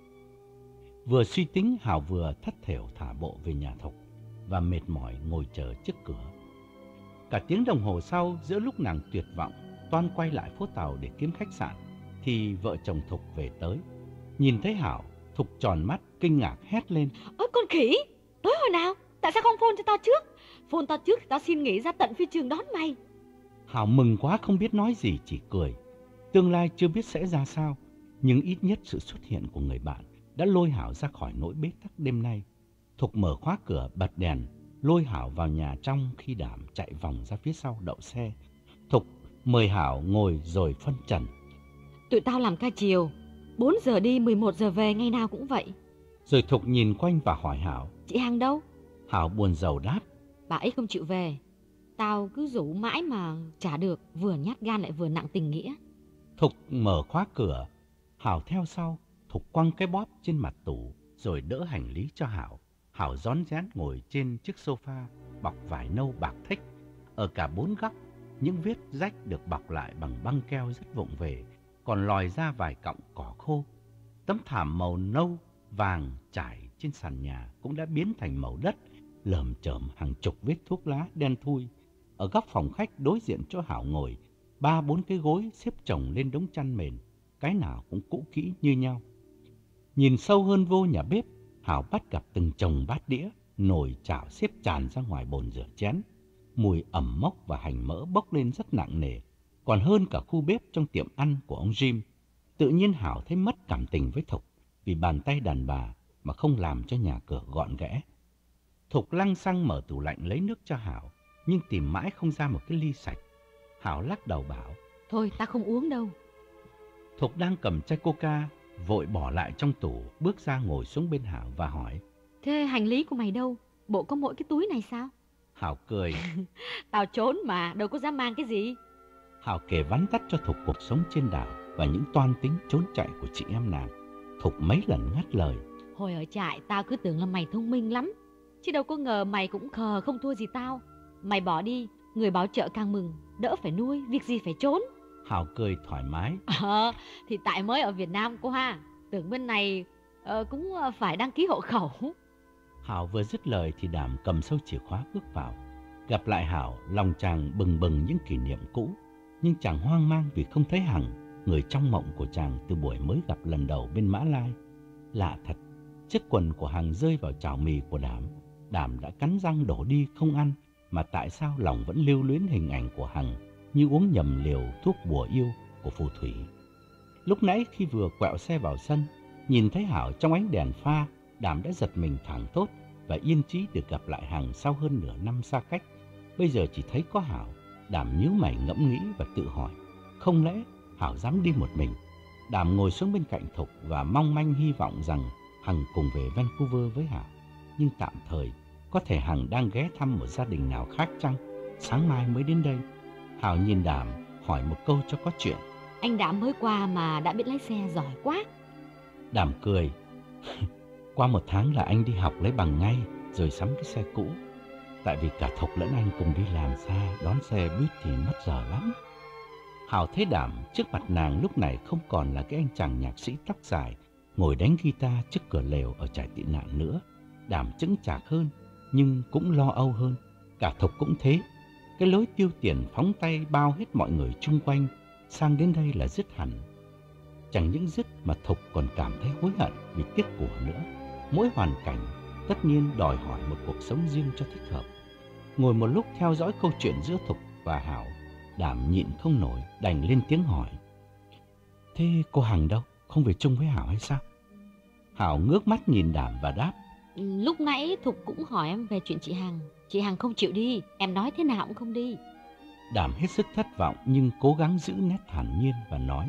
Vừa suy tính, Hảo vừa thất thểu thả bộ về nhà Thục và mệt mỏi ngồi chờ trước cửa. Cả tiếng đồng hồ sau, giữa lúc nàng tuyệt vọng, toan quay lại phố tàu để kiếm khách sạn, thì vợ chồng Thục về tới. Nhìn thấy Hảo, Thục tròn mắt, kinh ngạc hét lên. Ôi con khỉ, tối hồi nào? Tại sao không phone cho tao trước? Phone tao trước thì tao xin nghỉ ra tận phi trường đón mày. Hảo mừng quá không biết nói gì, chỉ cười. Tương lai chưa biết sẽ ra sao, nhưng ít nhất sự xuất hiện của người bạn đã lôi Hảo ra khỏi nỗi bế tắc đêm nay. Thục mở khóa cửa, bật đèn, lôi Hảo vào nhà trong khi Đảm chạy vòng ra phía sau đậu xe. Thục mời Hảo ngồi rồi phân trần. Tụi tao làm ca chiều, bốn giờ đi, mười một giờ về, ngày nào cũng vậy. Rồi Thục nhìn quanh và hỏi Hảo. Chị Hằng đâu? Hảo buồn rầu đáp. Bà ấy không chịu về. Tao cứ rủ mãi mà chả được, vừa nhát gan lại vừa nặng tình nghĩa. Thục mở khóa cửa, Hảo theo sau. Thục quăng cái bóp trên mặt tủ rồi đỡ hành lý cho Hảo. Hảo rón rén ngồi trên chiếc sofa bọc vải nâu bạc thích. Ở cả bốn góc, những vết rách được bọc lại bằng băng keo rất vụng về, còn lòi ra vài cọng cỏ khô. Tấm thảm màu nâu vàng trải trên sàn nhà cũng đã biến thành màu đất, lởm chởm hàng chục vết thuốc lá đen thui. Ở góc phòng khách đối diện chỗ Hảo ngồi, ba bốn cái gối xếp chồng lên đống chăn mền, cái nào cũng cũ kỹ như nhau. Nhìn sâu hơn vô nhà bếp, Hảo bắt gặp từng chồng bát đĩa, nồi chảo xếp tràn ra ngoài bồn rửa chén. Mùi ẩm mốc và hành mỡ bốc lên rất nặng nề, còn hơn cả khu bếp trong tiệm ăn của ông Jim. Tự nhiên Hảo thấy mất cảm tình với Thục vì bàn tay đàn bà mà không làm cho nhà cửa gọn ghẽ. Thục lăng xăng mở tủ lạnh lấy nước cho Hảo, nhưng tìm mãi không ra một cái ly sạch. Hảo lắc đầu bảo. Thôi ta không uống đâu. Thục đang cầm chai coca, vội bỏ lại trong tủ, bước ra ngồi xuống bên Hảo và hỏi. Thế hành lý của mày đâu? Bộ có mỗi cái túi này sao? Hảo cười. Tao trốn mà, đâu có dám mang cái gì. Hảo kể vắn tắt cho Thục cuộc sống trên đảo và những toan tính trốn chạy của chị em nàng. Thục mấy lần ngắt lời. Hồi ở trại tao cứ tưởng là mày thông minh lắm, chứ đâu có ngờ mày cũng khờ không thua gì tao. Mày bỏ đi, người bảo trợ càng mừng, đỡ phải nuôi, việc gì phải trốn. Hảo cười thoải mái. Ờ, thì tại mới ở Việt Nam cô ha, tưởng bên này uh, cũng phải đăng ký hộ khẩu. Hảo vừa dứt lời thì Đảm cầm sâu chìa khóa bước vào. Gặp lại Hảo, lòng chàng bừng bừng những kỷ niệm cũ, nhưng chàng hoang mang vì không thấy Hằng, người trong mộng của chàng từ buổi mới gặp lần đầu bên Mã Lai. Lạ thật, chiếc quần của Hằng rơi vào chảo mì của Đảm. Đảm đã cắn răng đổ đi không ăn, mà tại sao lòng vẫn lưu luyến hình ảnh của Hằng như uống nhầm liều thuốc bùa yêu của phù thủy. Lúc nãy khi vừa quẹo xe vào sân, nhìn thấy Hảo trong ánh đèn pha, Đảm đã giật mình thẳng thốt và yên chí được gặp lại Hằng sau hơn nửa năm xa cách. Bây giờ chỉ thấy có Hảo, Đảm nhíu mày ngẫm nghĩ và tự hỏi, không lẽ Hảo dám đi một mình? Đảm ngồi xuống bên cạnh Thục và mong manh hy vọng rằng Hằng cùng về Vancouver với Hảo. Nhưng tạm thời, có thể Hằng đang ghé thăm một gia đình nào khác chăng? Sáng mai mới đến đây. Hảo nhìn Đảm hỏi một câu cho có chuyện. Anh Đảm mới qua mà đã biết lái xe, giỏi quá. Đảm cười. Qua một tháng là anh đi học lấy bằng ngay, rồi sắm cái xe cũ. Tại vì cả Thục lẫn anh cùng đi làm xa, đón xe buýt thì mất giờ lắm. Hảo thấy Đảm trước mặt nàng lúc này không còn là cái anh chàng nhạc sĩ tóc dài ngồi đánh guitar trước cửa lều ở trại tị nạn nữa. Đảm chững chạc hơn, nhưng cũng lo âu hơn. Cả Thục cũng thế. Cái lối tiêu tiền phóng tay bao hết mọi người chung quanh sang đến đây là dứt hẳn. Chẳng những dứt mà Thục còn cảm thấy hối hận vì tiếc của nữa. Mỗi hoàn cảnh tất nhiên đòi hỏi một cuộc sống riêng cho thích hợp. Ngồi một lúc theo dõi câu chuyện giữa Thục và Hảo, Đảm nhịn không nổi, đành lên tiếng hỏi. Thế cô Hằng đâu? Không về chung với Hảo hay sao? Hảo ngước mắt nhìn Đảm và đáp. Lúc nãy Thục cũng hỏi em về chuyện chị Hằng. Chị Hằng không chịu đi, em nói thế nào cũng không đi. Đảm hết sức thất vọng nhưng cố gắng giữ nét thản nhiên và nói.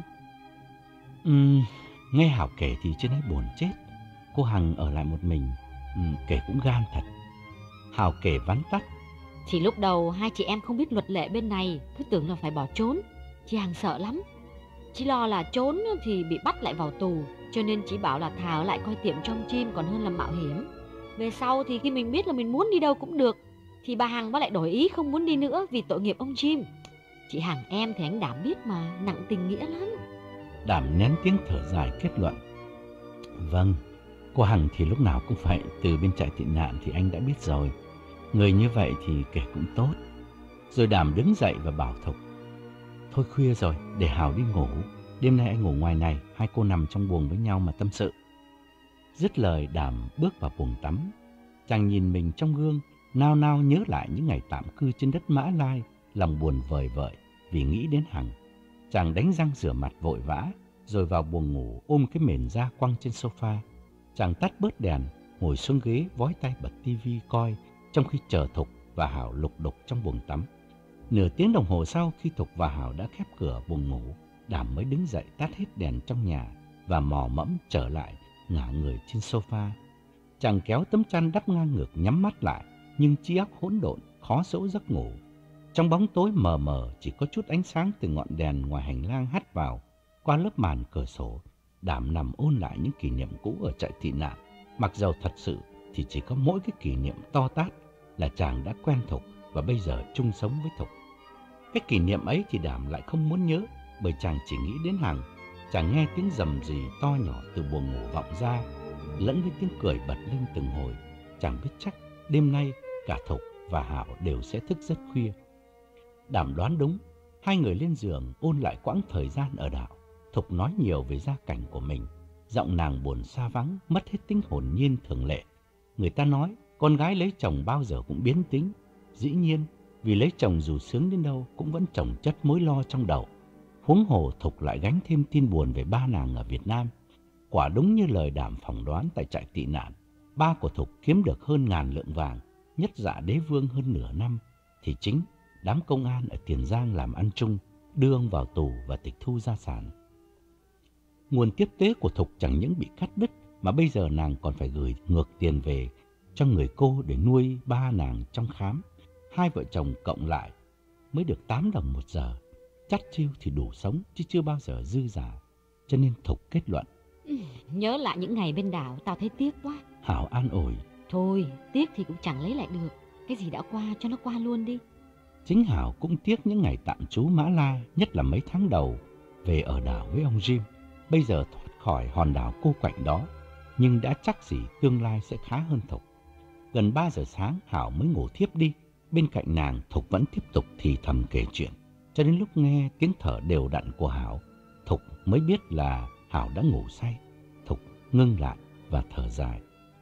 Um, nghe Hảo kể thì trên ấy buồn chết. Cô Hằng ở lại một mình, um, kể cũng gan thật. Hảo kể vắn tắt. Thì lúc đầu hai chị em không biết luật lệ bên này, cứ tưởng là phải bỏ trốn. Chị Hằng sợ lắm. Chị lo là trốn thì bị bắt lại vào tù, cho nên chị bảo là thà ở lại coi tiệm cho ông Chim còn hơn là mạo hiểm. Về sau thì khi mình biết là mình muốn đi đâu cũng được, thì bà Hằng bà lại đổi ý không muốn đi nữa vì tội nghiệp ông Chim. Chị Hằng em thì anh Đảm biết mà, nặng tình nghĩa lắm. Đảm nén tiếng thở dài kết luận. Vâng, cô Hằng thì lúc nào cũng vậy, từ bên trại tị nạn thì anh đã biết rồi. Người như vậy thì kể cũng tốt. Rồi Đảm đứng dậy và bảo Thục. Thôi khuya rồi, để Hảo đi ngủ. Đêm nay anh ngủ ngoài này, hai cô nằm trong buồng với nhau mà tâm sự. Dứt lời Đảm bước vào buồng tắm. Chàng nhìn mình trong gương, nao nao nhớ lại những ngày tạm cư trên đất Mã Lai, lòng buồn vời vợi vì nghĩ đến Hằng. Chàng đánh răng rửa mặt vội vã, rồi vào buồng ngủ ôm cái mền da quăng trên sofa. Chàng tắt bớt đèn, ngồi xuống ghế vói tay bật tivi coi, trong khi chờ Thục và Hảo lục đục trong buồng tắm. Nửa tiếng đồng hồ sau, khi Thục và Hảo đã khép cửa buồng ngủ, Đảm mới đứng dậy tắt hết đèn trong nhà và mò mẫm trở lại, ngả người trên sofa. Chàng kéo tấm chăn đắp ngang ngực nhắm mắt lại, nhưng trí óc hỗn độn, khó dỗ giấc ngủ. Trong bóng tối mờ mờ chỉ có chút ánh sáng từ ngọn đèn ngoài hành lang hắt vào. Qua lớp màn cửa sổ, Đảm nằm ôn lại những kỷ niệm cũ ở trại tị nạn. Mặc dầu thật sự thì chỉ có mỗi cái kỷ niệm to tát là chàng đã quen Thục và bây giờ chung sống với Thục. Cái kỷ niệm ấy thì Đảm lại không muốn nhớ, bởi chàng chỉ nghĩ đến Hằng. Chàng nghe tiếng rầm rì to nhỏ từ buồng ngủ vọng ra, lẫn với tiếng cười bật lên từng hồi. Chàng biết chắc đêm nay cả Thục và Hảo đều sẽ thức rất khuya. Đảm đoán đúng, hai người lên giường ôn lại quãng thời gian ở đảo. Thục nói nhiều về gia cảnh của mình, giọng nàng buồn xa vắng, mất hết tính hồn nhiên thường lệ. Người ta nói con gái lấy chồng bao giờ cũng biến tính. Dĩ nhiên, vì lấy chồng dù sướng đến đâu cũng vẫn chồng chất mối lo trong đầu. Huống hồ Thục lại gánh thêm tin buồn về ba nàng ở Việt Nam. Quả đúng như lời Đảm phỏng đoán tại trại tị nạn, ba của Thục kiếm được hơn ngàn lượng vàng, nhất dạ đế vương hơn nửa năm, thì chính đám công an ở Tiền Giang làm ăn chung, đưa ông vào tù và tịch thu gia sản. Nguồn tiếp tế của Thục chẳng những bị cắt đứt, mà bây giờ nàng còn phải gửi ngược tiền về cho người cô để nuôi ba nàng trong khám. Hai vợ chồng cộng lại mới được tám đồng một giờ. Chắt chiu thì đủ sống chứ chưa bao giờ dư giả. Cho nên Thục kết luận. Nhớ lại những ngày bên đảo tao thấy tiếc quá. Hảo an ủi. Thôi tiếc thì cũng chẳng lấy lại được. Cái gì đã qua cho nó qua luôn đi. Chính Hảo cũng tiếc những ngày tạm trú Mã La, nhất là mấy tháng đầu về ở đảo với ông Jim. Bây giờ thoát khỏi hòn đảo cô quạnh đó, nhưng đã chắc gì tương lai sẽ khá hơn Thục. Gần ba giờ sáng Hảo mới ngủ thiếp đi. Bên cạnh nàng Thục vẫn tiếp tục thì thầm kể chuyện. Cho đến lúc nghe tiếng thở đều đặn của Hảo, Thục mới biết là Hảo đã ngủ say. Thục ngưng lại và thở dài.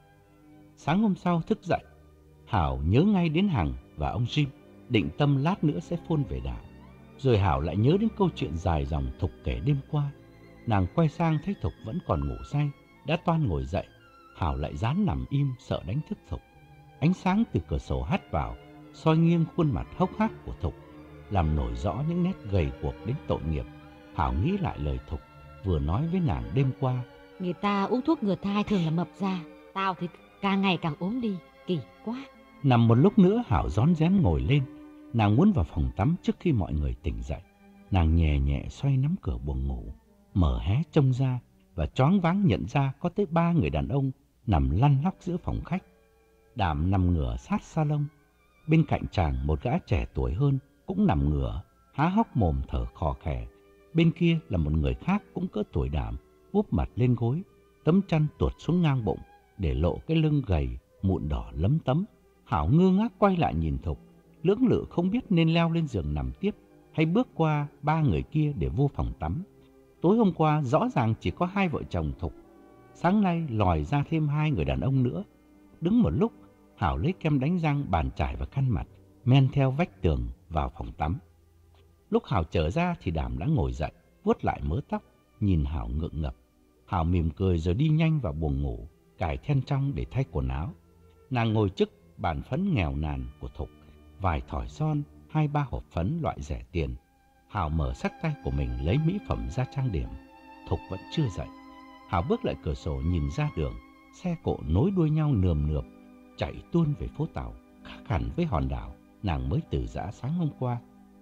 Sáng hôm sau thức dậy, Hảo nhớ ngay đến Hằng và ông Jim, định tâm lát nữa sẽ phôn về đảo. Rồi Hảo lại nhớ đến câu chuyện dài dòng Thục kể đêm qua. Nàng quay sang thấy Thục vẫn còn ngủ say, đã toan ngồi dậy. Hảo lại rán nằm im sợ đánh thức Thục. Ánh sáng từ cửa sổ hắt vào, soi nghiêng khuôn mặt hốc hác của Thục. làm nổi rõ những nét gầy guộc đến tội nghiệp. Hảo nghĩ lại lời Thục vừa nói với nàng đêm qua. Người ta uống thuốc ngừa thai thường là mập ra, tao thì càng ngày càng ốm đi, kỳ quá. Nằm một lúc nữa Hảo rón rén ngồi lên. Nàng muốn vào phòng tắm trước khi mọi người tỉnh dậy. Nàng nhẹ nhẹ xoay nắm cửa buồng ngủ, mở hé trông ra và choáng váng nhận ra có tới ba người đàn ông nằm lăn lóc giữa phòng khách. Đảm nằm ngửa sát salon. Bên cạnh chàng một gã trẻ tuổi hơn cũng nằm ngửa, há hốc mồm thở khò khè. Bên kia là một người khác cũng cỡ tuổi Đảm, úp mặt lên gối, tấm chăn tuột xuống ngang bụng để lộ cái lưng gầy, mụn đỏ lấm tấm. Hảo ngơ ngác quay lại nhìn Thục, lưỡng lự không biết nên leo lên giường nằm tiếp hay bước qua ba người kia để vô phòng tắm. Tối hôm qua rõ ràng chỉ có hai vợ chồng Thục, sáng nay lòi ra thêm hai người đàn ông nữa. Đứng một lúc, Hảo lấy kem đánh răng, bàn chải và khăn mặt, men theo vách tường vào phòng tắm. Lúc Hảo trở ra thì Đảm đã ngồi dậy, vuốt lại mớ tóc, nhìn Hảo ngượng ngập. Hảo mỉm cười rồi đi nhanh vào buồng ngủ, cài then trong để thay quần áo. Nàng ngồi trước bàn phấn nghèo nàn của Thục, vài thỏi son, hai ba hộp phấn loại rẻ tiền. Hảo mở xách tay của mình lấy mỹ phẩm ra trang điểm. Thục vẫn chưa dậy. Hảo bước lại cửa sổ nhìn ra đường, xe cộ nối đuôi nhau nườm nượp, chạy tuôn về phố tàu, khác hẳn với hòn đảo nàng mới từ giã sáng hôm qua.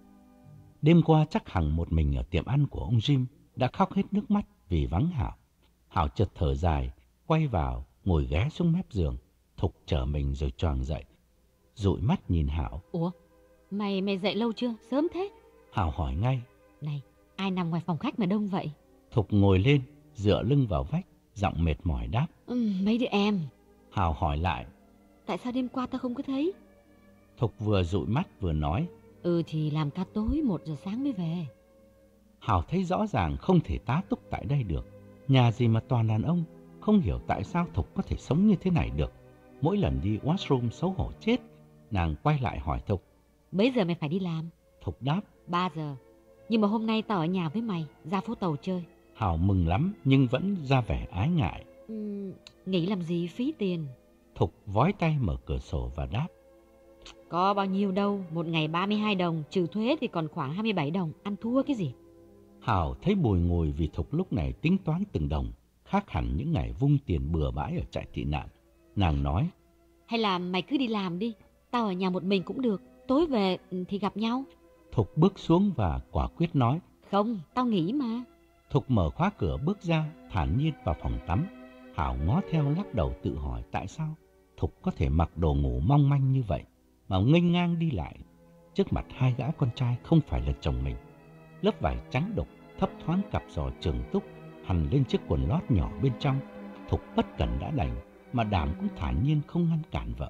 Đêm qua chắc Hằng một mình ở tiệm ăn của ông Jim đã khóc hết nước mắt vì vắng Hảo. Hảo chợt thở dài, quay vào, ngồi ghé xuống mép giường. Thục trở mình rồi choàng dậy, dụi mắt nhìn Hảo. Ủa, mày mày dậy lâu chưa? Sớm thế. Hảo hỏi ngay. Này, ai nằm ngoài phòng khách mà đông vậy? Thục ngồi lên, dựa lưng vào vách, giọng mệt mỏi đáp. Ừ, mấy đứa em. Hảo hỏi lại. Tại sao đêm qua tao không có thấy? Thục vừa dụi mắt vừa nói. Ừ thì làm ca tối một giờ sáng mới về. Hảo thấy rõ ràng không thể tá túc tại đây được. Nhà gì mà toàn đàn ông. Không hiểu tại sao Thục có thể sống như thế này được. Mỗi lần đi washroom xấu hổ chết. Nàng quay lại hỏi Thục. Bây giờ mày phải đi làm? Thục đáp. Ba giờ. Nhưng mà hôm nay tao ở nhà với mày, ra phố tàu chơi. Hảo mừng lắm nhưng vẫn ra vẻ ái ngại. Ừ, nghĩ làm gì phí tiền. Thục vói tay mở cửa sổ và đáp. Có bao nhiêu đâu, một ngày ba mươi hai đồng, trừ thuế thì còn khoảng hai mươi bảy đồng, ăn thua cái gì. Hảo thấy bùi ngùi vì Thục lúc này tính toán từng đồng, khác hẳn những ngày vung tiền bừa bãi ở trại tị nạn. Nàng nói. Hay là mày cứ đi làm đi, tao ở nhà một mình cũng được, tối về thì gặp nhau. Thục bước xuống và quả quyết nói. Không, tao nghỉ mà. Thục mở khóa cửa bước ra, thản nhiên vào phòng tắm. Hảo ngó theo lắc đầu tự hỏi tại sao Thục có thể mặc đồ ngủ mong manh như vậy mà nghênh ngang đi lại trước mặt hai gã con trai không phải là chồng mình. Lớp vải trắng đục thấp thoáng cặp giò trường túc hằn lên chiếc quần lót nhỏ bên trong. Thục bất cẩn đã đành mà Đảm cũng thản nhiên không ngăn cản vợ.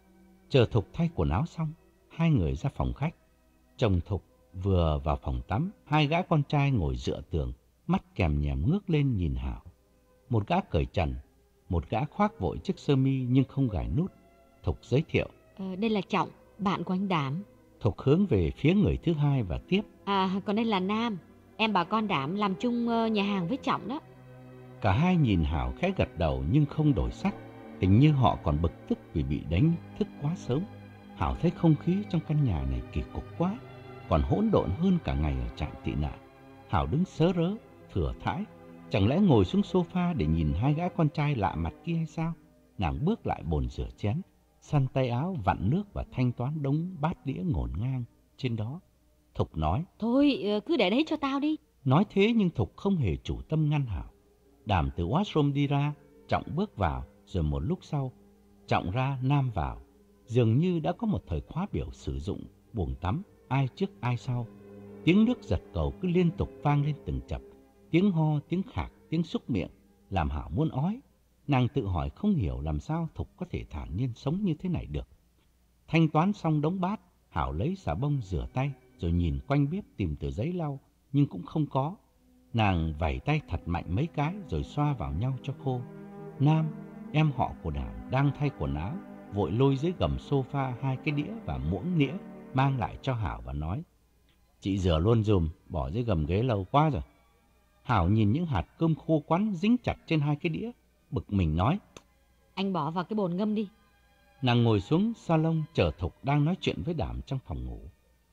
Chờ Thục thay quần áo xong, hai người ra phòng khách. Chồng Thục vừa vào phòng tắm, hai gã con trai ngồi dựa tường, mắt kèm nhèm ngước lên nhìn Hảo. Một gã cởi trần, một gã khoác vội chiếc sơ mi nhưng không gài nút. Thục giới thiệu. Ờ, đây là Trọng, bạn của anh Đảm. Thục hướng về phía người thứ hai và tiếp. À, còn đây là Nam, em bà con Đảm làm chung nhà hàng với Trọng đó. Cả hai nhìn Hảo khẽ gật đầu nhưng không đổi sắc. Hình như họ còn bực tức vì bị đánh thức quá sớm. Hảo thấy không khí trong căn nhà này kỳ cục quá, còn hỗn độn hơn cả ngày ở trại tị nạn. Hảo đứng sớ rớ, thừa thãi. Chẳng lẽ ngồi xuống sofa để nhìn hai gã con trai lạ mặt kia hay sao? Nàng bước lại bồn rửa chén, săn tay áo, vặn nước và thanh toán đống bát đĩa ngổn ngang trên đó. Thục nói. Thôi, cứ để đấy cho tao đi. Nói thế nhưng Thục không hề chủ tâm ngăn Hảo. Đảm từ washroom đi ra, Trọng bước vào, rồi một lúc sau, Trọng ra, Nam vào. Dường như đã có một thời khóa biểu sử dụng buồng tắm, ai trước ai sau. Tiếng nước giật cầu cứ liên tục vang lên từng chập. Tiếng ho, tiếng khạc, tiếng xúc miệng, làm Hảo muốn ói. Nàng tự hỏi không hiểu làm sao Thục có thể thản nhiên sống như thế này được. Thanh toán xong đống bát, Hảo lấy xà bông rửa tay, rồi nhìn quanh bếp tìm tờ giấy lau, nhưng cũng không có. Nàng vẩy tay thật mạnh mấy cái rồi xoa vào nhau cho khô. Nam, em họ của Đảm, đang thay quần áo, vội lôi dưới gầm sofa hai cái đĩa và muỗng nĩa, mang lại cho Hảo và nói. Chị rửa luôn dùm, bỏ dưới gầm ghế lâu quá rồi. Hảo nhìn những hạt cơm khô quắn dính chặt trên hai cái đĩa, bực mình nói. Anh bỏ vào cái bồn ngâm đi. Nàng ngồi xuống salon chờ Thục đang nói chuyện với Đảm trong phòng ngủ.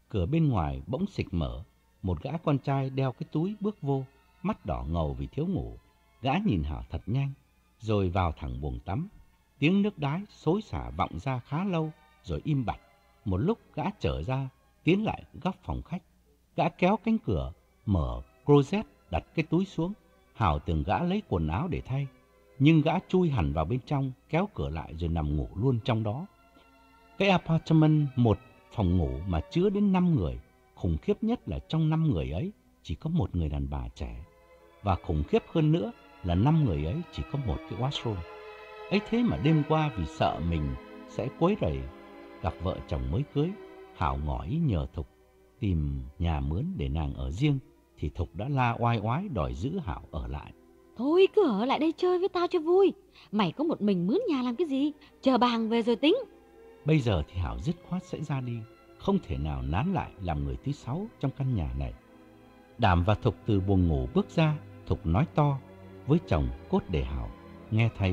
Cửa bên ngoài bỗng xịch mở, một gã con trai đeo cái túi bước vô, mắt đỏ ngầu vì thiếu ngủ. Gã nhìn Hảo thật nhanh, rồi vào thẳng buồng tắm. Tiếng nước đái xối xả vọng ra khá lâu, rồi im bặt. Một lúc gã trở ra, tiến lại góc phòng khách. Gã kéo cánh cửa, mở closet, đặt cái túi xuống. Hảo tưởng gã lấy quần áo để thay, nhưng gã chui hẳn vào bên trong, kéo cửa lại rồi nằm ngủ luôn trong đó. Cái apartment một phòng ngủ mà chứa đến năm người. Khủng khiếp nhất là trong năm người ấy chỉ có một người đàn bà trẻ. Và khủng khiếp hơn nữa là năm người ấy chỉ có một cái washroom. Ấy thế mà đêm qua vì sợ mình sẽ quấy rầy gặp vợ chồng mới cưới, Hảo ngỏ ý nhờ Thục tìm nhà mướn để nàng ở riêng, thì Thục đã la oai oái đòi giữ Hảo ở lại. Thôi cứ ở lại đây chơi với tao cho vui. Mày có một mình mướn nhà làm cái gì? Chờ bà Hằng về rồi tính. Bây giờ thì Hảo dứt khoát sẽ ra đi, không thể nào nán lại làm người thứ sáu trong căn nhà này. Đảm và Thục từ buồng ngủ bước ra. Thục nói to với chồng cốt để Hảo nghe thấy.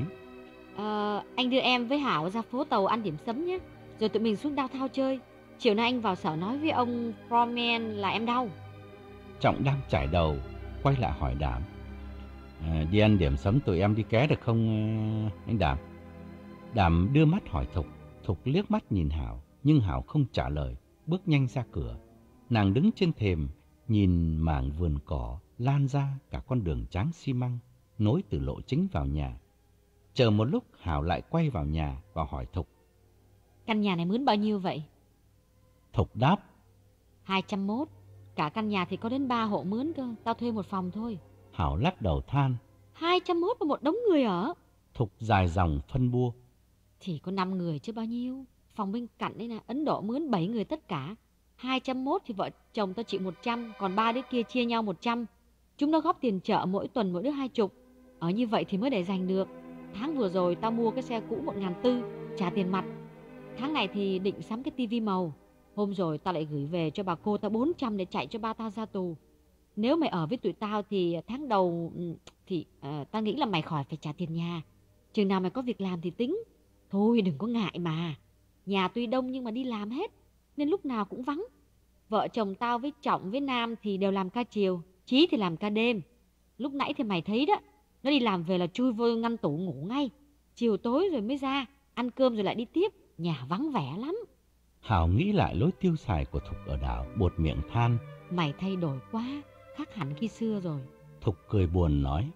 Ờ, anh đưa em với Hảo ra phố tàu ăn điểm sấm nhé. Rồi tụi mình xuống downtown chơi. Chiều nay anh vào sở nói với ông Foreman là em đau. Trọng đang chải đầu, quay lại hỏi Đảm. À, đi ăn điểm sấm tụi em đi ké được không anh Đảm? Đảm đưa mắt hỏi Thục. Thục liếc mắt nhìn Hảo, nhưng Hảo không trả lời, bước nhanh ra cửa. Nàng đứng trên thềm, nhìn mảng vườn cỏ lan ra cả con đường tráng xi măng, nối từ lộ chính vào nhà. Chờ một lúc, Hảo lại quay vào nhà và hỏi Thục. Căn nhà này mướn bao nhiêu vậy? Thục đáp. hai trăm mốt. Cả căn nhà thì có đến ba hộ mướn cơ. Tao thuê một phòng thôi. Hảo lắc đầu than. hai trăm mốt và một đống người ở. Thục dài dòng phân bua. Thì có năm người chứ bao nhiêu. Phòng bên cạnh đấy nè, Ấn Độ mướn bảy người tất cả. hai trăm mốt thì vợ chồng tao chịu một trăm, còn ba đứa kia chia nhau một trăm. Chúng nó góp tiền chợ mỗi tuần mỗi đứa hai chục. Ở như vậy thì mới để dành được. Tháng vừa rồi tao mua cái xe cũ một ngàn tư, trả tiền mặt. Tháng này thì định sắm cái tivi màu. Hôm rồi tao lại gửi về cho bà cô tao bốn trăm để chạy cho ba tao ra tù. Nếu mày ở với tụi tao thì tháng đầu thì uh, tao nghĩ là mày khỏi phải trả tiền nhà. Chừng nào mày có việc làm thì tính. Thôi đừng có ngại mà. Nhà tuy đông nhưng mà đi làm hết, nên lúc nào cũng vắng. Vợ chồng tao với Trọng với Nam thì đều làm ca chiều, Chí thì làm ca đêm. Lúc nãy thì mày thấy đó, nó đi làm về là chui vô ngăn tủ ngủ ngay. Chiều tối rồi mới ra, ăn cơm rồi lại đi tiếp. Nhà vắng vẻ lắm. Hảo nghĩ lại lối tiêu xài của Thục ở đảo, buột miệng than. Mày thay đổi quá, khác hẳn khi xưa rồi. Thục cười buồn nói.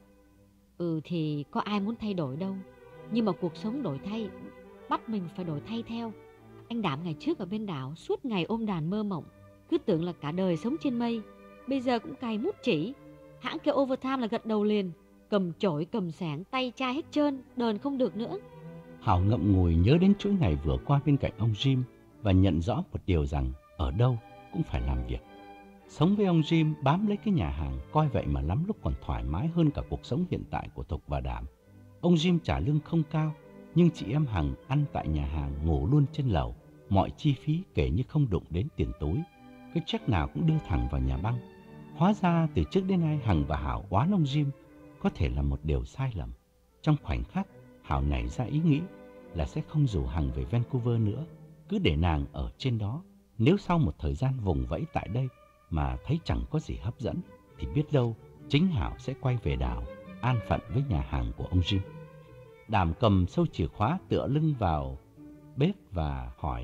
Ừ thì có ai muốn thay đổi đâu. Nhưng mà cuộc sống đổi thay, bắt mình phải đổi thay theo. Anh Đảm ngày trước ở bên đảo suốt ngày ôm đàn mơ mộng, cứ tưởng là cả đời sống trên mây. Bây giờ cũng cày mút chỉ. Hãng kêu overtime là gật đầu liền. Cầm chổi cầm xẻng tay chai hết trơn, đờn không được nữa. Hảo ngậm ngùi nhớ đến chuỗi ngày vừa qua bên cạnh ông Jim và nhận rõ một điều rằng ở đâu cũng phải làm việc. Sống với ông Jim, bám lấy cái nhà hàng, coi vậy mà lắm lúc còn thoải mái hơn cả cuộc sống hiện tại của Thục và Đảm. Ông Jim trả lương không cao, nhưng chị em Hằng ăn tại nhà hàng, ngủ luôn trên lầu. Mọi chi phí kể như không đụng đến tiền túi. Cái check nào cũng đưa thẳng vào nhà băng. Hóa ra từ trước đến nay Hằng và Hảo oán ông Jim có thể là một điều sai lầm. Trong khoảnh khắc, Hảo nảy ra ý nghĩ là sẽ không rủ Hằng về Vancouver nữa, cứ để nàng ở trên đó. Nếu sau một thời gian vùng vẫy tại đây mà thấy chẳng có gì hấp dẫn, thì biết đâu chính Hảo sẽ quay về đảo, an phận với nhà hàng của ông Jim. Đảm cầm sâu chìa khóa tựa lưng vào bếp và hỏi.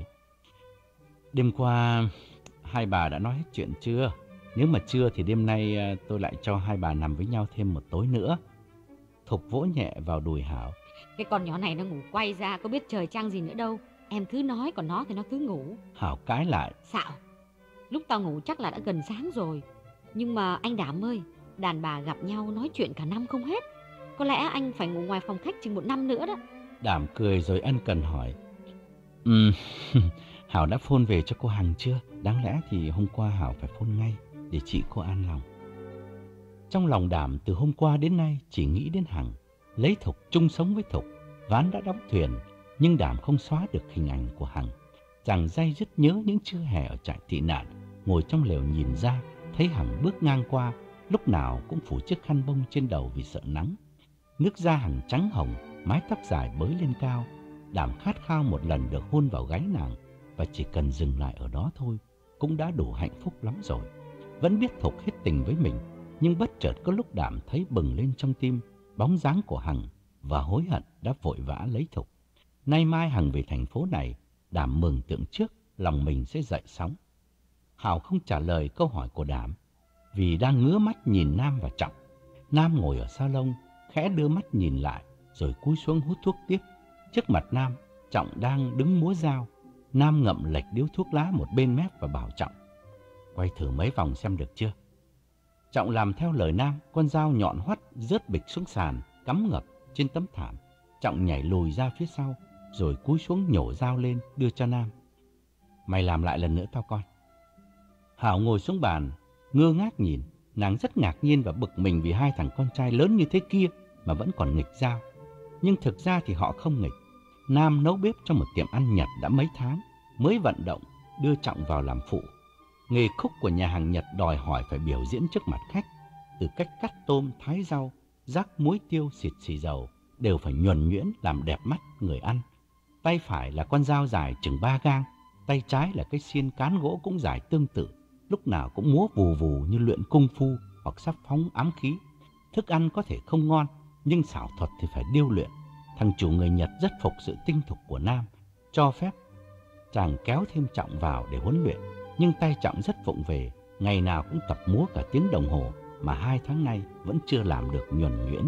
Đêm qua hai bà đã nói hết chuyện chưa? Nếu mà chưa thì đêm nay tôi lại cho hai bà nằm với nhau thêm một tối nữa. Thục vỗ nhẹ vào đùi Hảo. Cái con nhỏ này nó ngủ quay ra, có biết trời trăng gì nữa đâu. Em cứ nói, còn nó thì nó cứ ngủ. Hảo cãi lại. Xạo, lúc tao ngủ chắc là đã gần sáng rồi. Nhưng mà anh Đảm ơi, đàn bà gặp nhau nói chuyện cả năm không hết. Có lẽ anh phải ngủ ngoài phòng khách chừng một năm nữa đó. Đảm cười rồi ân cần hỏi. Ừm, Hảo đã phone về cho cô Hằng chưa? Đáng lẽ thì hôm qua Hảo phải phone ngay để chị cô an lòng. Trong lòng Đảm từ hôm qua đến nay chỉ nghĩ đến Hằng. Lấy Thục chung sống với Thục, ván đã đóng thuyền, nhưng Đảm không xóa được hình ảnh của Hằng. Chàng day dứt nhớ những trưa hè ở trại tị nạn, ngồi trong lều nhìn ra, thấy Hằng bước ngang qua, lúc nào cũng phủ chiếc khăn bông trên đầu vì sợ nắng. Nước da Hằng trắng hồng, mái tóc dài bới lên cao. Đảm khát khao một lần được hôn vào gáy nàng, và chỉ cần dừng lại ở đó thôi. cũng đã đủ hạnh phúc lắm rồi. Vẫn biết Thục hết tình với mình, nhưng bất chợt có lúc Đảm thấy bừng lên trong tim bóng dáng của Hằng và hối hận đã vội vã lấy Thục. Nay mai Hằng về thành phố này, Đảm mường tượng trước lòng mình sẽ dậy sóng. Hào không trả lời câu hỏi của Đảm vì đang ngứa mắt nhìn Nam và Trọng. Nam ngồi ở salon, khẽ đưa mắt nhìn lại rồi cúi xuống hút thuốc tiếp. Trước mặt Nam, Trọng đang đứng múa dao. Nam ngậm lệch điếu thuốc lá một bên mép và bảo Trọng: quay thử mấy vòng xem được chưa. Trọng làm theo lời Nam, con dao nhọn hoắt rớt bịch xuống sàn, cắm ngập trên tấm thảm. Trọng nhảy lùi ra phía sau, rồi cúi xuống nhổ dao lên đưa cho Nam. Mày làm lại lần nữa tao coi. Hảo ngồi xuống bàn, ngơ ngác nhìn. Nàng rất ngạc nhiên và bực mình vì hai thằng con trai lớn như thế kia mà vẫn còn nghịch dao. Nhưng thực ra thì họ không nghịch. Nam nấu bếp cho một tiệm ăn Nhật đã mấy tháng, mới vận động đưa Trọng vào làm phụ. Nghề khúc của nhà hàng Nhật đòi hỏi phải biểu diễn trước mặt khách. Từ cách cắt tôm, thái rau, rắc muối tiêu, xịt xì dầu đều phải nhuần nhuyễn làm đẹp mắt người ăn. Tay phải là con dao dài chừng ba gang, tay trái là cái xiên cán gỗ cũng dài tương tự, lúc nào cũng múa vù vù như luyện cung phu hoặc sắp phóng ám khí. Thức ăn có thể không ngon, nhưng xảo thuật thì phải điêu luyện. Thằng chủ người Nhật rất phục sự tinh thục của Nam, cho phép chàng kéo thêm Trọng vào để huấn luyện. Nhưng tay Trọng rất vụng về, ngày nào cũng tập múa cả tiếng đồng hồ mà hai tháng nay vẫn chưa làm được nhuần nhuyễn.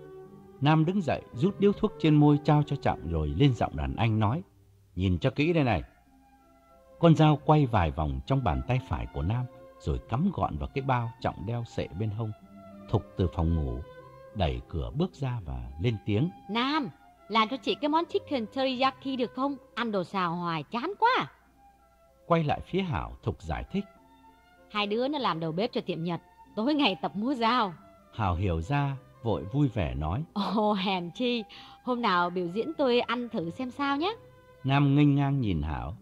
Nam đứng dậy, rút điếu thuốc trên môi trao cho Trọng rồi lên giọng đàn anh nói: nhìn cho kỹ đây này. Con dao quay vài vòng trong bàn tay phải của Nam rồi cắm gọn vào cái bao Trọng đeo xệ bên hông. Thục từ phòng ngủ đẩy cửa bước ra và lên tiếng: Nam, làm cho chị cái món chicken teriyaki được không? Ăn đồ xào hoài chán quá. Quay lại phía Hảo, Thục giải thích: hai đứa nó làm đầu bếp cho tiệm Nhật, tối ngày tập múa dao. Hảo hiểu ra, vội vui vẻ nói: Ồ, hèn chi, hôm nào biểu diễn tôi ăn thử xem sao nhé. Nam nghênh ngang nhìn Hảo: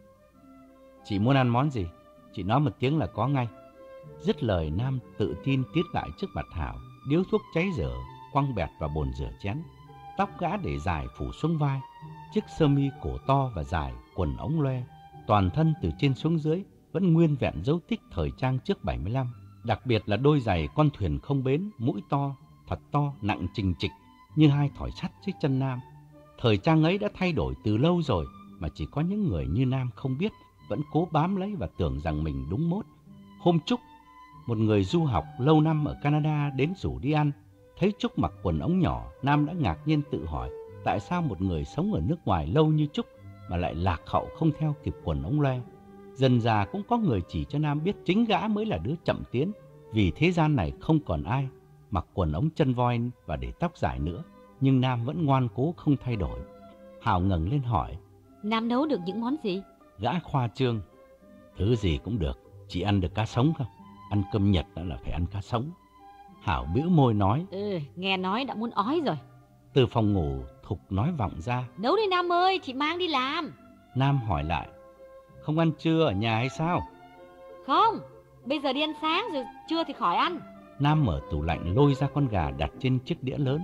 chị muốn ăn món gì? Chị nói một tiếng là có ngay. Dứt lời, Nam tự tin tiết lại trước mặt Hảo, điếu thuốc cháy dở quăng bẹt vào bồn rửa chén. Tóc gã để dài phủ xuống vai, chiếc sơ mi cổ to và dài, quần ống loe, toàn thân từ trên xuống dưới vẫn nguyên vẹn dấu tích thời trang trước bảy mươi lăm. Đặc biệt là đôi giày con thuyền không bến, mũi to, thật to, nặng trình trịch như hai thỏi sắt dưới chân Nam. Thời trang ấy đã thay đổi từ lâu rồi, mà chỉ có những người như Nam không biết, vẫn cố bám lấy và tưởng rằng mình đúng mốt. Hôm Trúc, một người du học lâu năm ở Canada đến rủ đi ăn, thấy Trúc mặc quần ống nhỏ, Nam đã ngạc nhiên tự hỏi tại sao một người sống ở nước ngoài lâu như Trúc mà lại lạc hậu không theo kịp quần ống loe. Dần dà cũng có người chỉ cho Nam biết chính gã mới là đứa chậm tiến, vì thế gian này không còn ai mặc quần ống chân voi và để tóc dài nữa. Nhưng Nam vẫn ngoan cố không thay đổi. Hảo ngẩng lên hỏi: Nam nấu được những món gì? Gã khoa trương: thứ gì cũng được, chỉ ăn được cá sống không? Ăn cơm Nhật đã là phải ăn cá sống. Hảo bĩu môi nói: Ừ, nghe nói đã muốn ói rồi. Từ phòng ngủ, Thục nói vọng ra: nấu đi Nam ơi, chị mang đi làm. Nam hỏi lại: không ăn trưa ở nhà hay sao? Không, bây giờ đi ăn sáng rồi trưa thì khỏi ăn. Nam mở tủ lạnh lôi ra con gà đặt trên chiếc đĩa lớn.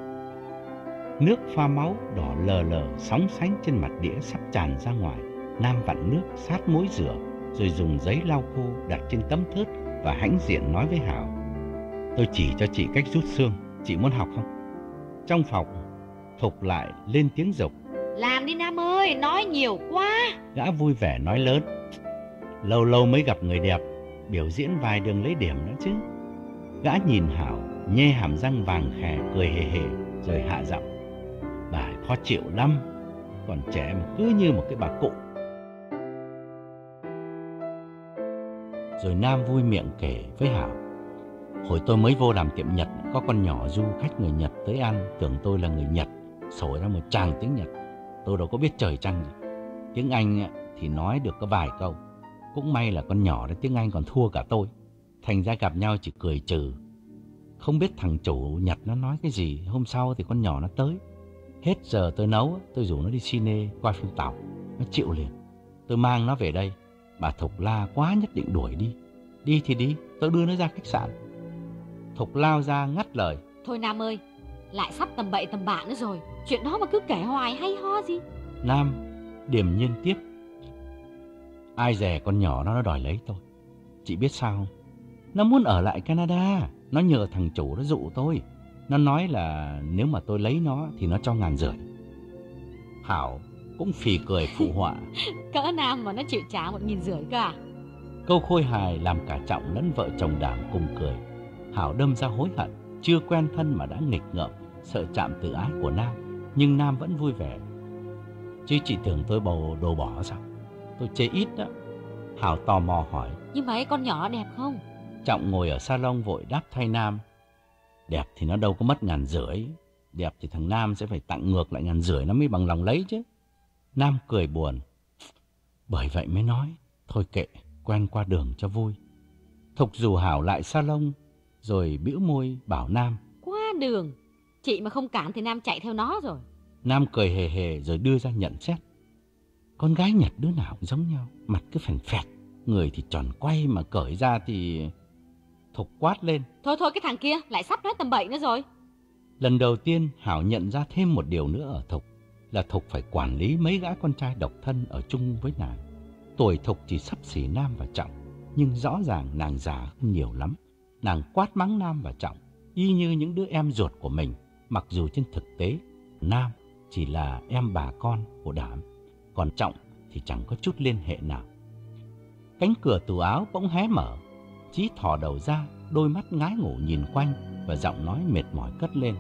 Nước pha máu đỏ lờ lờ sóng sánh trên mặt đĩa sắp tràn ra ngoài. Nam vặn nước sát muối rửa rồi dùng giấy lau khô đặt trên tấm thớt và hãnh diện nói với Hảo: tôi chỉ cho chị cách rút xương, chị muốn học không? Trong phòng, Thục lại lên tiếng giục: làm đi Nam ơi, nói nhiều quá. Gã vui vẻ nói lớn: lâu lâu mới gặp người đẹp, biểu diễn vài đường lấy điểm nữa chứ. Gã nhìn Hảo nhe hàm răng vàng khè cười hề hề rồi hạ giọng: bà khó chịu lắm, còn trẻ em cứ như một cái bà cụ. Rồi Nam vui miệng kể với Hảo: hồi tôi mới vô làm tiệm Nhật, có con nhỏ du khách người Nhật tới ăn, tưởng tôi là người Nhật, sổi ra một tràng tiếng Nhật. Tôi đâu có biết trời trăng gì. Tiếng Anh thì nói được có vài câu. Cũng may là con nhỏ đó tiếng Anh còn thua cả tôi, thành ra gặp nhau chỉ cười trừ. Không biết thằng chủ Nhật nó nói cái gì. Hôm sau thì con nhỏ nó tới. Hết giờ tôi nấu, tôi rủ nó đi cine coi phim tàu. Nó chịu liền. Tôi mang nó về đây. Bà Thục la quá nhất định đuổi đi. Đi thì đi, tôi đưa nó ra khách sạn. Thục lao ra ngắt lời: thôi Nam ơi, lại sắp tầm bậy tầm bạ nữa rồi. Chuyện đó mà cứ kể hoài hay ho gì. Nam điềm nhiên tiếp: Ai dè con nhỏ nó nó đòi lấy tôi. Chị biết sao không? Nó muốn ở lại Canada. Nó nhờ thằng chủ nó dụ tôi. Nó nói là nếu mà tôi lấy nó thì nó cho ngàn rưỡi. Hảo cũng phì cười phụ họa. Cỡ Nam mà nó chịu trả một nghìn rưỡi cơ à? Câu khôi hài làm cả Trọng lẫn vợ chồng Đảm cùng cười. Hảo đâm ra hối hận, chưa quen thân mà đã nghịch ngợm, sợ chạm tự ái của Nam. Nhưng Nam vẫn vui vẻ. Chứ chị tưởng tôi bầu đồ bỏ sao? Tôi chê ít đó. Hảo tò mò hỏi. Nhưng mà cái con nhỏ nó đẹp không? Trọng ngồi ở salon vội đáp thay Nam. Đẹp thì nó đâu có mất ngàn rưỡi. Đẹp thì thằng Nam sẽ phải tặng ngược lại ngàn rưỡi nó mới bằng lòng lấy chứ. Nam cười buồn. Bởi vậy mới nói, thôi kệ, quen qua đường cho vui. Thục rủ Hảo lại salon, rồi bĩu môi bảo Nam. Qua đường? Chị mà không cản thì Nam chạy theo nó rồi. Nam cười hề hề rồi đưa ra nhận xét. Con gái Nhật đứa nào cũng giống nhau, mặt cứ phèn phẹt, người thì tròn quay mà cởi ra thì... Thục quát lên. Thôi thôi, cái thằng kia lại sắp nói tầm bậy nữa rồi. Lần đầu tiên Hảo nhận ra thêm một điều nữa ở Thục, là Thục phải quản lý mấy gã con trai độc thân ở chung với nàng. Tuổi Thục chỉ xấp xỉ Nam và Trọng, nhưng rõ ràng nàng già hơn nhiều lắm. Nàng quát mắng Nam và Trọng y như những đứa em ruột của mình, mặc dù trên thực tế Nam chỉ là em bà con của Đảm, còn Trọng thì chẳng có chút liên hệ nào. Cánh cửa tủ áo bỗng hé mở. Chí thò đầu ra, đôi mắt ngái ngủ nhìn quanh và giọng nói mệt mỏi cất lên.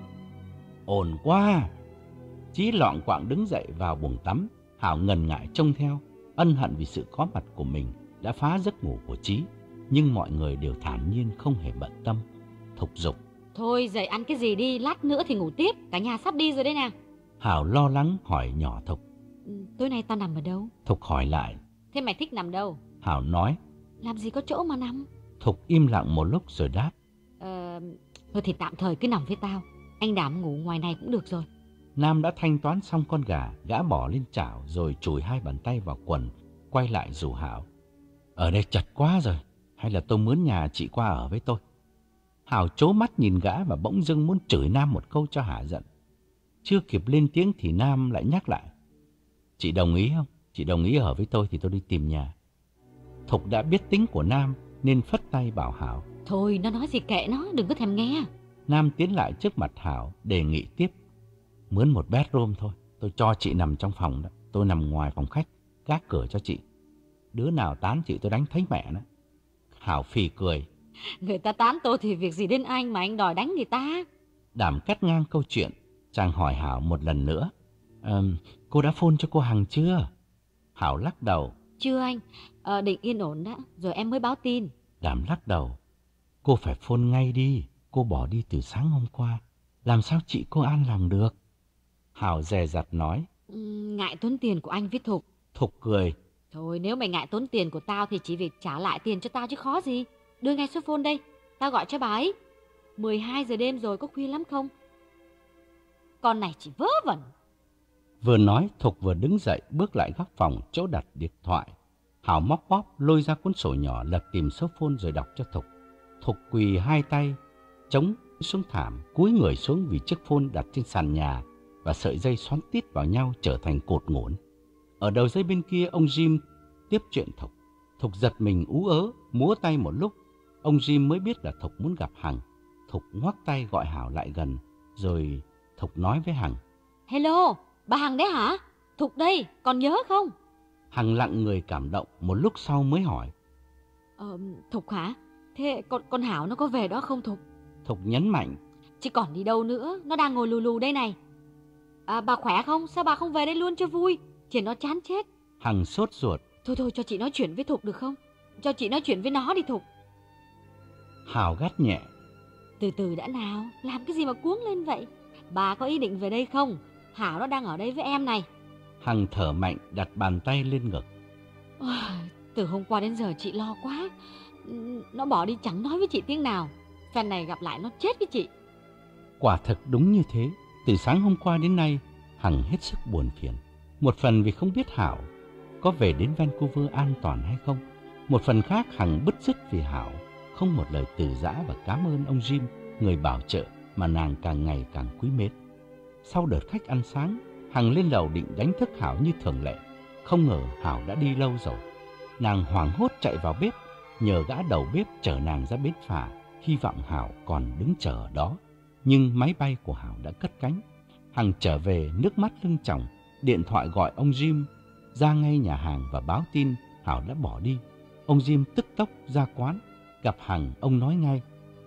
Ồn quá! Chí loạng quạng đứng dậy vào buồng tắm. Hảo ngần ngại trông theo, ân hận vì sự có mặt của mình đã phá giấc ngủ của Chí. Nhưng mọi người đều thản nhiên không hề bận tâm. Thục giục. Thôi dậy ăn cái gì đi, lát nữa thì ngủ tiếp, cả nhà sắp đi rồi đây nè. Hảo lo lắng hỏi nhỏ Thục. Ừ, tối nay tao nằm ở đâu? Thục hỏi lại. Thế mày thích nằm đâu? Hảo nói. Làm gì có chỗ mà nằm. Thục im lặng một lúc rồi đáp. Ờ, thôi thì tạm thời cứ nằm với tao. Anh Đảm ngủ ngoài này cũng được rồi. Nam đã thanh toán xong con gà, gã bỏ lên chảo rồi chùi hai bàn tay vào quần, quay lại rủ Hảo. Ở đây chật quá rồi, hay là tôi mướn nhà chị qua ở với tôi? Hảo trố mắt nhìn gã và bỗng dưng muốn chửi Nam một câu cho hả giận. Chưa kịp lên tiếng thì Nam lại nhắc lại. Chị đồng ý không? Chị đồng ý ở với tôi thì tôi đi tìm nhà. Thục đã biết tính của Nam nên phất tay bảo Hảo. Thôi nó nói gì kệ nó, đừng có thèm nghe. Nam tiến lại trước mặt Hảo đề nghị tiếp. Mướn một bedroom thôi, tôi cho chị nằm trong phòng đó. Tôi nằm ngoài phòng khách, gác cửa cho chị. Đứa nào tán chị tôi đánh thấy mẹ nó. Hảo phì cười. Người ta tán tôi thì việc gì đến anh mà anh đòi đánh người ta? Đảm cắt ngang câu chuyện. Chàng hỏi Hảo một lần nữa. À, cô đã phone cho cô Hằng chưa? Hảo lắc đầu. Chưa anh, à, định yên ổn đã, rồi em mới báo tin. Đảm lắc đầu. Cô phải phone ngay đi, cô bỏ đi từ sáng hôm qua. Làm sao chị cô an lòng được? Hảo dè dặt nói. Ừ, ngại tốn tiền của anh với Thục. Thục cười. Thôi nếu mày ngại tốn tiền của tao thì chỉ việc trả lại tiền cho tao chứ khó gì. Đưa ngay số phone đây, tao gọi cho bà ấy. mười hai giờ đêm rồi, có khuya lắm không? Con này chỉ vớ vẩn. Vừa nói Thục vừa đứng dậy bước lại góc phòng chỗ đặt điện thoại. Hảo móc bóp lôi ra cuốn sổ nhỏ lật tìm số phone rồi đọc cho Thục. Thục quỳ hai tay chống xuống thảm, cúi người xuống vì chiếc phone đặt trên sàn nhà và sợi dây xoắn tít vào nhau trở thành cột ngổn. Ở đầu dây bên kia ông Jim tiếp chuyện Thục. Thục giật mình ú ớ, múa tay một lúc. Ông Jim mới biết là Thục muốn gặp Hằng. Thục ngoắc tay gọi Hảo lại gần, rồi Thục nói với Hằng. Hello, bà Hằng đấy hả? Thục đây, còn nhớ không? Hằng lặng người cảm động, một lúc sau mới hỏi. Ờ, Thục hả? Thế con, con Hảo nó có về đó không Thục? Thục nhấn mạnh. Chứ còn đi đâu nữa, nó đang ngồi lù lù đây này. À, bà khỏe không? Sao bà không về đây luôn cho vui? Chỉ nó chán chết. Hằng sốt ruột. Thôi thôi, cho chị nói chuyện với Thục được không? Cho chị nói chuyện với nó đi Thục. Hảo gắt nhẹ. Từ từ đã nào, làm cái gì mà cuống lên vậy? Bà có ý định về đây không? Hảo nó đang ở đây với em này. Hằng thở mạnh đặt bàn tay lên ngực. Ôi, từ hôm qua đến giờ chị lo quá. Nó bỏ đi chẳng nói với chị tiếng nào. Phen này gặp lại nó chết với chị. Quả thật đúng như thế. Từ sáng hôm qua đến nay Hằng hết sức buồn phiền. Một phần vì không biết Hảo có về đến Vancouver an toàn hay không. Một phần khác Hằng bứt rứt vì Hảo không một lời từ giã và cảm ơn ông Jim, người bảo trợ mà nàng càng ngày càng quý mến. Sau đợt khách ăn sáng, Hằng lên lầu định đánh thức Hảo như thường lệ. Không ngờ Hảo đã đi lâu rồi. Nàng hoảng hốt chạy vào bếp, nhờ gã đầu bếp chở nàng ra bến phà, hy vọng Hảo còn đứng chờ ở đó. Nhưng máy bay của Hảo đã cất cánh. Hằng trở về nước mắt lưng tròng, điện thoại gọi ông Jim ra ngay nhà hàng và báo tin Hảo đã bỏ đi. Ông Jim tức tốc ra quán, gặp Hằng, ông nói ngay: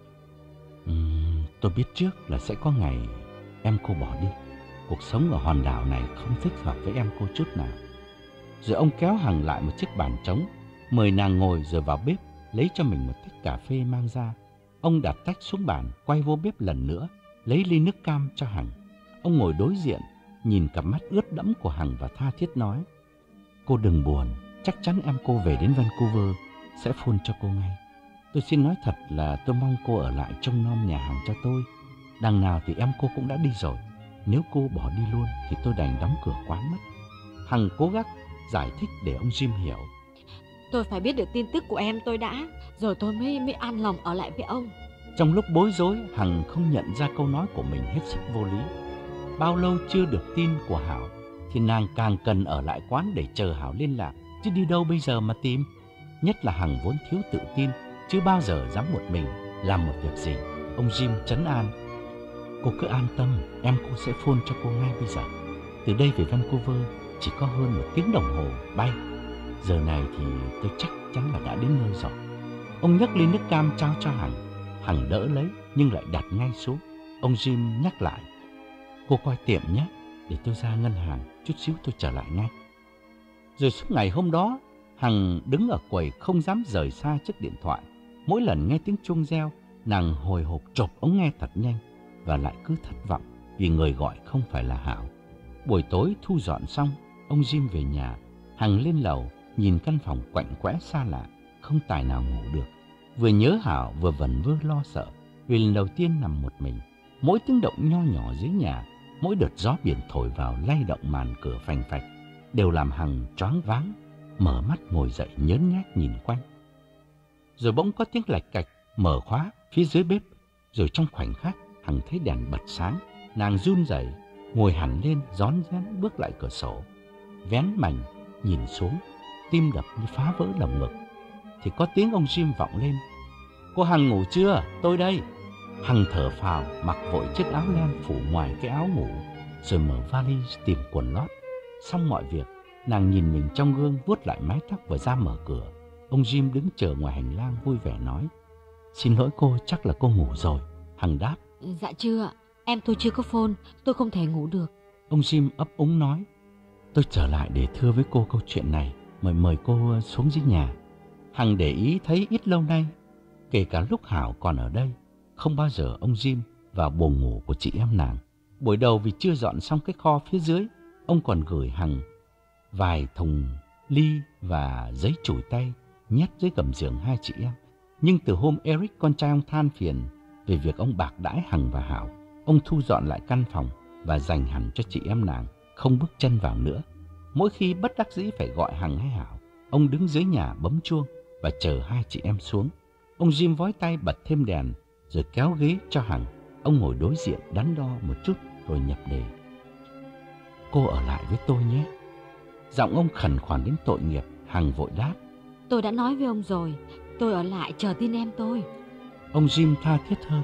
uhm, tôi biết trước là sẽ có ngày em cô bỏ đi. Cuộc sống ở hòn đảo này không thích hợp với em cô chút nào. Rồi ông kéo Hằng lại một chiếc bàn trống, mời nàng ngồi rồi vào bếp lấy cho mình một tách cà phê mang ra. Ông đặt tách xuống bàn, quay vô bếp lần nữa, lấy ly nước cam cho Hằng. Ông ngồi đối diện, nhìn cặp mắt ướt đẫm của Hằng và tha thiết nói: cô đừng buồn, chắc chắn em cô về đến Vancouver sẽ phone cho cô ngay. Tôi xin nói thật là tôi mong cô ở lại trông nom nhà hàng cho tôi. Đằng nào thì em cô cũng đã đi rồi. Nếu cô bỏ đi luôn thì tôi đành đóng cửa quán mất. Hằng cố gắng giải thích để ông Jim hiểu. Tôi phải biết được tin tức của em tôi đã, rồi tôi mới mới an lòng ở lại với ông. Trong lúc bối rối, Hằng không nhận ra câu nói của mình hết sức vô lý. Bao lâu chưa được tin của Hảo thì nàng càng cần ở lại quán để chờ Hảo liên lạc, chứ đi đâu bây giờ mà tìm. Nhất là Hằng vốn thiếu tự tin, chưa bao giờ dám một mình làm một việc gì. Ông Jim trấn an: cô cứ an tâm, em cô sẽ phone cho cô ngay bây giờ. Từ đây về Vancouver chỉ có hơn một tiếng đồng hồ bay. Giờ này thì tôi chắc chắn là đã đến nơi rồi. Ông nhấc ly nước cam trao cho Hằng. Hằng đỡ lấy nhưng lại đặt ngay xuống. Ông Jim nhắc lại: cô coi tiệm nhé, để tôi ra ngân hàng, chút xíu tôi trở lại ngay. Rồi suốt ngày hôm đó, Hằng đứng ở quầy không dám rời xa chiếc điện thoại. Mỗi lần nghe tiếng chuông reo, nàng hồi hộp chộp ống nghe thật nhanh và lại cứ thất vọng vì người gọi không phải là Hảo. Buổi tối thu dọn xong, ông Jim về nhà. Hằng lên lầu nhìn căn phòng quạnh quẽ xa lạ, không tài nào ngủ được. Vừa nhớ Hảo vừa vẩn vơ lo sợ vì lần đầu tiên nằm một mình. Mỗi tiếng động nho nhỏ dưới nhà, mỗi đợt gió biển thổi vào lay động màn cửa phành phạch đều làm Hằng choáng váng, mở mắt ngồi dậy nhớn nhác nhìn quanh. Rồi bỗng có tiếng lạch cạch mở khóa phía dưới bếp. Rồi trong khoảnh khắc Hằng thấy đèn bật sáng. Nàng run rẩy ngồi hẳn lên, rón rén bước lại cửa sổ, vén mành nhìn xuống, tim đập như phá vỡ lồng ngực. Thì có tiếng ông Jim vọng lên: cô Hằng ngủ chưa? Tôi đây. Hằng thở phào, mặc vội chiếc áo len phủ ngoài cái áo ngủ, rồi mở vali tìm quần lót. Xong mọi việc, nàng nhìn mình trong gương, vuốt lại mái tóc và ra mở cửa. Ông Jim đứng chờ ngoài hành lang vui vẻ nói: xin lỗi cô, chắc là cô ngủ rồi. Hằng đáp: Dạ chưa, em tôi chưa có phone, tôi không thể ngủ được. Ông Jim ấp úng nói: tôi trở lại để thưa với cô câu chuyện này, mời mời cô xuống dưới nhà. Hằng để ý thấy ít lâu nay, kể cả lúc Hảo còn ở đây, không bao giờ ông Jim vào buồng ngủ của chị em nàng. Buổi đầu vì chưa dọn xong cái kho phía dưới, ông còn gửi Hằng vài thùng ly và giấy chùi tay nhét dưới gầm giường hai chị em. Nhưng từ hôm Eric con trai ông than phiền về việc ông bạc đãi Hằng và Hảo, ông thu dọn lại căn phòng và dành hẳn cho chị em nàng, không bước chân vào nữa. Mỗi khi bất đắc dĩ phải gọi Hằng hay Hảo, ông đứng dưới nhà bấm chuông và chờ hai chị em xuống. Ông Jim vói tay bật thêm đèn rồi kéo ghế cho Hằng. Ông ngồi đối diện đắn đo một chút rồi nhập đề: cô ở lại với tôi nhé. Giọng ông khẩn khoản đến tội nghiệp. Hằng vội đáp: tôi đã nói với ông rồi, tôi ở lại chờ tin em tôi. Ông Jim tha thiết hơn: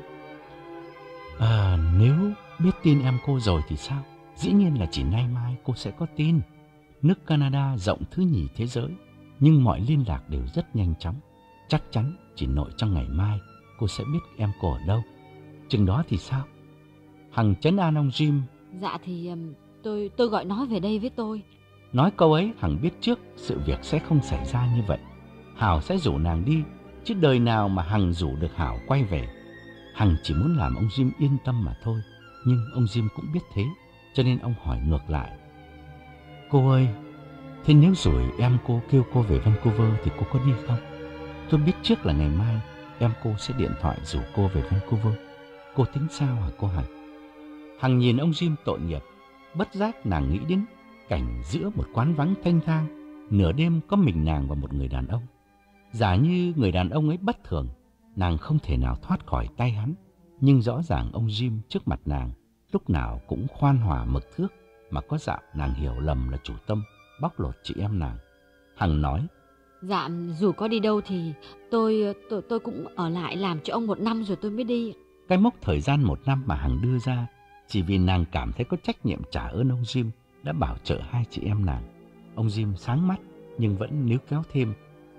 à, nếu biết tin em cô rồi thì sao? Dĩ nhiên là chỉ nay mai cô sẽ có tin. Nước Canada rộng thứ nhì thế giới, nhưng mọi liên lạc đều rất nhanh chóng. Chắc chắn chỉ nội trong ngày mai cô sẽ biết em cô ở đâu. Chừng đó thì sao? Hằng trấn an ông Jim: dạ thì um, tôi tôi gọi nó về đây với tôi. Nói câu ấy, Hằng biết trước sự việc sẽ không xảy ra như vậy. Hảo sẽ rủ nàng đi, chứ đời nào mà Hằng rủ được Hảo quay về. Hằng chỉ muốn làm ông Jim yên tâm mà thôi. Nhưng ông Jim cũng biết thế, cho nên ông hỏi ngược lại: cô ơi, thế nếu rồi em cô kêu cô về Vancouver thì cô có đi không? Tôi biết trước là ngày mai em cô sẽ điện thoại rủ cô về Vancouver. Cô tính sao hả cô Hằng? Hằng nhìn ông Jim tội nghiệp. Bất giác nàng nghĩ đến cảnh giữa một quán vắng thênh thang, nửa đêm có mình nàng và một người đàn ông. Giả như người đàn ông ấy bất thường, nàng không thể nào thoát khỏi tay hắn. Nhưng rõ ràng ông Jim trước mặt nàng lúc nào cũng khoan hòa mực thước, mà có dạo nàng hiểu lầm là chủ tâm bóc lột chị em nàng. Hằng nói: Dạ, dù có đi đâu thì tôi tôi tôi cũng ở lại làm cho ông một năm rồi tôi mới đi. Cái mốc thời gian một năm mà Hằng đưa ra chỉ vì nàng cảm thấy có trách nhiệm trả ơn ông Jim đã bảo trợ hai chị em nàng. Ông Jim sáng mắt nhưng vẫn níu kéo thêm.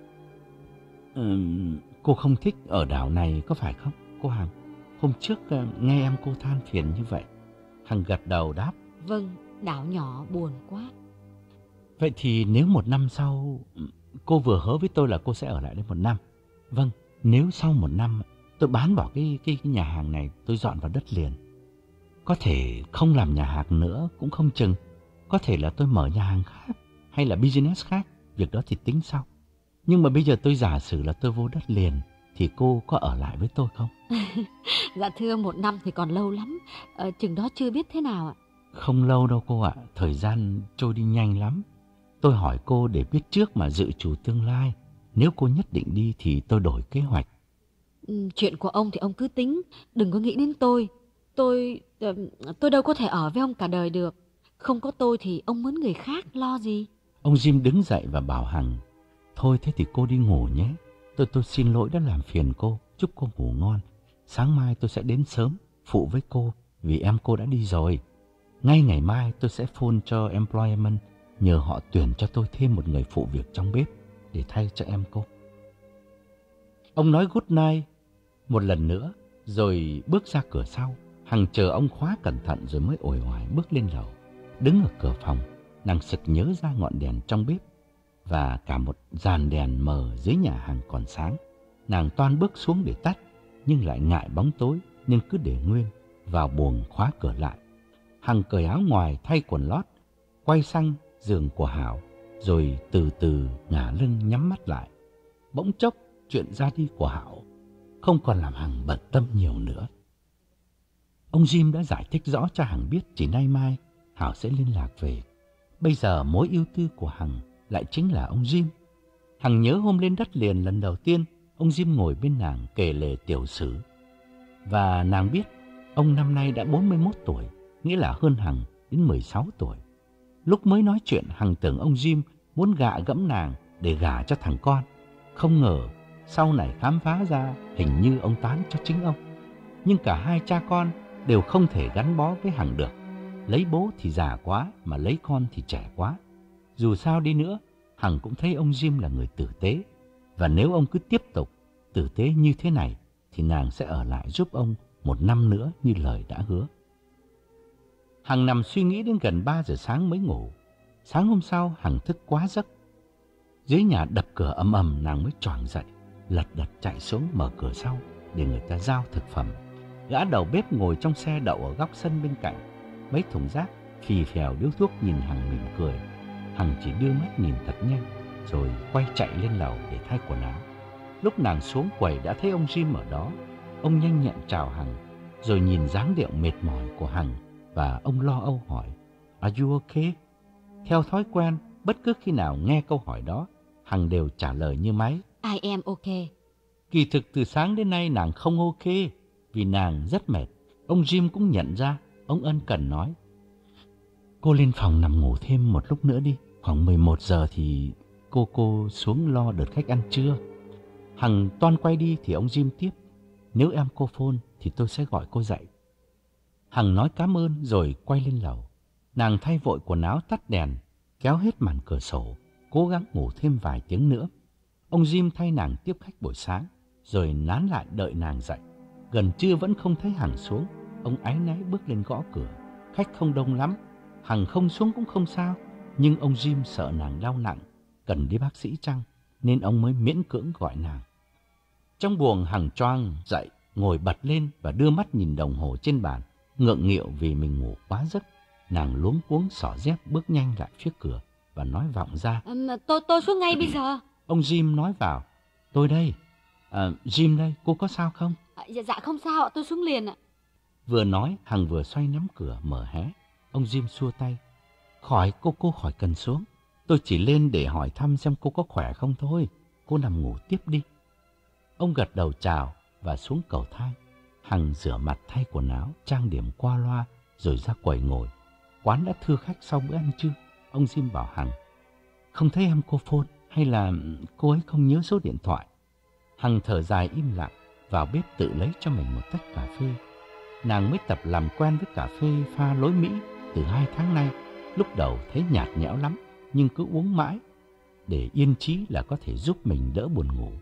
Ừm, cô không thích ở đảo này có phải không, cô Hằng? Hôm trước uh, nghe em cô than phiền như vậy. Hằng gật đầu đáp. Vâng, đảo nhỏ buồn quá. Vậy thì nếu một năm sau, cô vừa hứa với tôi là cô sẽ ở lại đây một năm. Vâng, nếu sau một năm tôi bán bỏ cái, cái, cái nhà hàng này, tôi dọn vào đất liền. Có thể không làm nhà hàng nữa cũng không chừng. Có thể là tôi mở nhà hàng khác hay là business khác, việc đó thì tính sau. Nhưng mà bây giờ tôi giả sử là tôi vô đất liền thì cô có ở lại với tôi không? Dạ thưa, một năm thì còn lâu lắm, ờ, chừng đó chưa biết thế nào ạ. Không lâu đâu cô ạ, thời gian trôi đi nhanh lắm. Tôi hỏi cô để biết trước mà dự trù tương lai. Nếu cô nhất định đi thì tôi đổi kế hoạch. Ừ, chuyện của ông thì ông cứ tính, đừng có nghĩ đến tôi. Tôi ờ, tôi đâu có thể ở với ông cả đời được. Không có tôi thì ông mướn người khác, lo gì. Ông Jim đứng dậy và bảo Hằng, thôi thế thì cô đi ngủ nhé. Tôi tôi xin lỗi đã làm phiền cô, chúc cô ngủ ngon. Sáng mai tôi sẽ đến sớm, phụ với cô, vì em cô đã đi rồi. Ngay ngày mai tôi sẽ phone cho employment, nhờ họ tuyển cho tôi thêm một người phụ việc trong bếp để thay cho em cô. Ông nói good night một lần nữa, rồi bước ra cửa sau. Hằng chờ ông khóa cẩn thận rồi mới uể oải bước lên lầu. Đứng ở cửa phòng, nàng sực nhớ ra ngọn đèn trong bếp và cả một dàn đèn mờ dưới nhà hàng còn sáng. Nàng toan bước xuống để tắt, nhưng lại ngại bóng tối nên cứ để nguyên, vào buồng khóa cửa lại. Hằng cởi áo ngoài thay quần lót, quay sang giường của Hảo, rồi từ từ ngả lưng nhắm mắt lại. Bỗng chốc, chuyện ra đi của Hảo không còn làm Hằng bận tâm nhiều nữa. Ông Jim đã giải thích rõ cho Hằng biết chỉ nay mai Hảo sẽ liên lạc về. Bây giờ mối ưu tư của Hằng lại chính là ông Jim. Hằng nhớ hôm lên đất liền lần đầu tiên, ông Jim ngồi bên nàng kể lể tiểu sử. Và nàng biết ông năm nay đã bốn mươi mốt tuổi, nghĩa là hơn Hằng đến mười sáu tuổi. Lúc mới nói chuyện, Hằng tưởng ông Jim muốn gạ gẫm nàng để gả cho thằng con. Không ngờ sau này khám phá ra hình như ông tán cho chính ông. Nhưng cả hai cha con đều không thể gắn bó với Hằng được. Lấy bố thì già quá, mà lấy con thì trẻ quá. Dù sao đi nữa, Hằng cũng thấy ông Jim là người tử tế. Và nếu ông cứ tiếp tục tử tế như thế này, thì nàng sẽ ở lại giúp ông một năm nữa như lời đã hứa. Hằng nằm suy nghĩ đến gần ba giờ sáng mới ngủ. Sáng hôm sau, Hằng thức quá giấc. Dưới nhà đập cửa ầm ầm, nàng mới choàng dậy, lật đật chạy xuống mở cửa sau để người ta giao thực phẩm. Gã đầu bếp ngồi trong xe đậu ở góc sân bên cạnh. Mấy thùng rác phì phèo điếu thuốc nhìn Hằng mỉm cười. Hằng chỉ đưa mắt nhìn thật nhanh, rồi quay chạy lên lầu để thay quần áo. Lúc nàng xuống quầy đã thấy ông Jim ở đó. Ông nhanh nhẹn chào Hằng, rồi nhìn dáng điệu mệt mỏi của Hằng, và ông lo âu hỏi, Are you okay? Theo thói quen, bất cứ khi nào nghe câu hỏi đó, Hằng đều trả lời như máy, I am okay. Kỳ thực từ sáng đến nay nàng không ok, vì nàng rất mệt. Ông Jim cũng nhận ra. Ông ân cần nói, cô lên phòng nằm ngủ thêm một lúc nữa đi. Khoảng mười một giờ thì cô cô xuống lo đợt khách ăn trưa. Hằng toan quay đi thì ông Jim tiếp, nếu em cô phone thì tôi sẽ gọi cô dậy. Hằng nói cảm ơn rồi quay lên lầu. Nàng thay vội quần áo, tắt đèn, kéo hết màn cửa sổ, cố gắng ngủ thêm vài tiếng nữa. Ông Jim thay nàng tiếp khách buổi sáng, rồi nán lại đợi nàng dậy. Gần trưa vẫn không thấy Hằng xuống. Ông áy náy bước lên gõ cửa. Khách không đông lắm, Hằng không xuống cũng không sao. Nhưng ông Jim sợ nàng đau nặng, cần đi bác sĩ chăng, nên ông mới miễn cưỡng gọi nàng. Trong buồng, Hằng choàng dậy, ngồi bật lên và đưa mắt nhìn đồng hồ trên bàn, ngượng nghịu vì mình ngủ quá giấc. Nàng luống cuống xỏ dép bước nhanh lại phía cửa và nói vọng ra, À, tôi tôi xuống ngay bây giờ. Ông Jim nói vào, tôi đây. À, Jim đây, cô có sao không? À, dạ, dạ không sao ạ, tôi xuống liền ạ. Vừa nói, Hằng vừa xoay nắm cửa mở hé. Ông Jim xua tay, khỏi, cô cô khỏi cần xuống. Tôi chỉ lên để hỏi thăm xem cô có khỏe không thôi. Cô nằm ngủ tiếp đi. Ông gật đầu chào và xuống cầu thang. Hằng rửa mặt, thay quần áo, trang điểm qua loa rồi ra quầy ngồi. Quán đã thưa khách sau bữa ăn trưa. Ông Jim bảo Hằng, không thấy em cô phone, Hay là cô ấy không nhớ số điện thoại? Hằng thở dài im lặng, vào bếp tự lấy cho mình một tách cà phê. Nàng mới tập làm quen với cà phê pha lối Mỹ từ hai tháng nay. Lúc đầu thấy nhạt nhẽo lắm, nhưng cứ uống mãi để yên trí là có thể giúp mình đỡ buồn ngủ.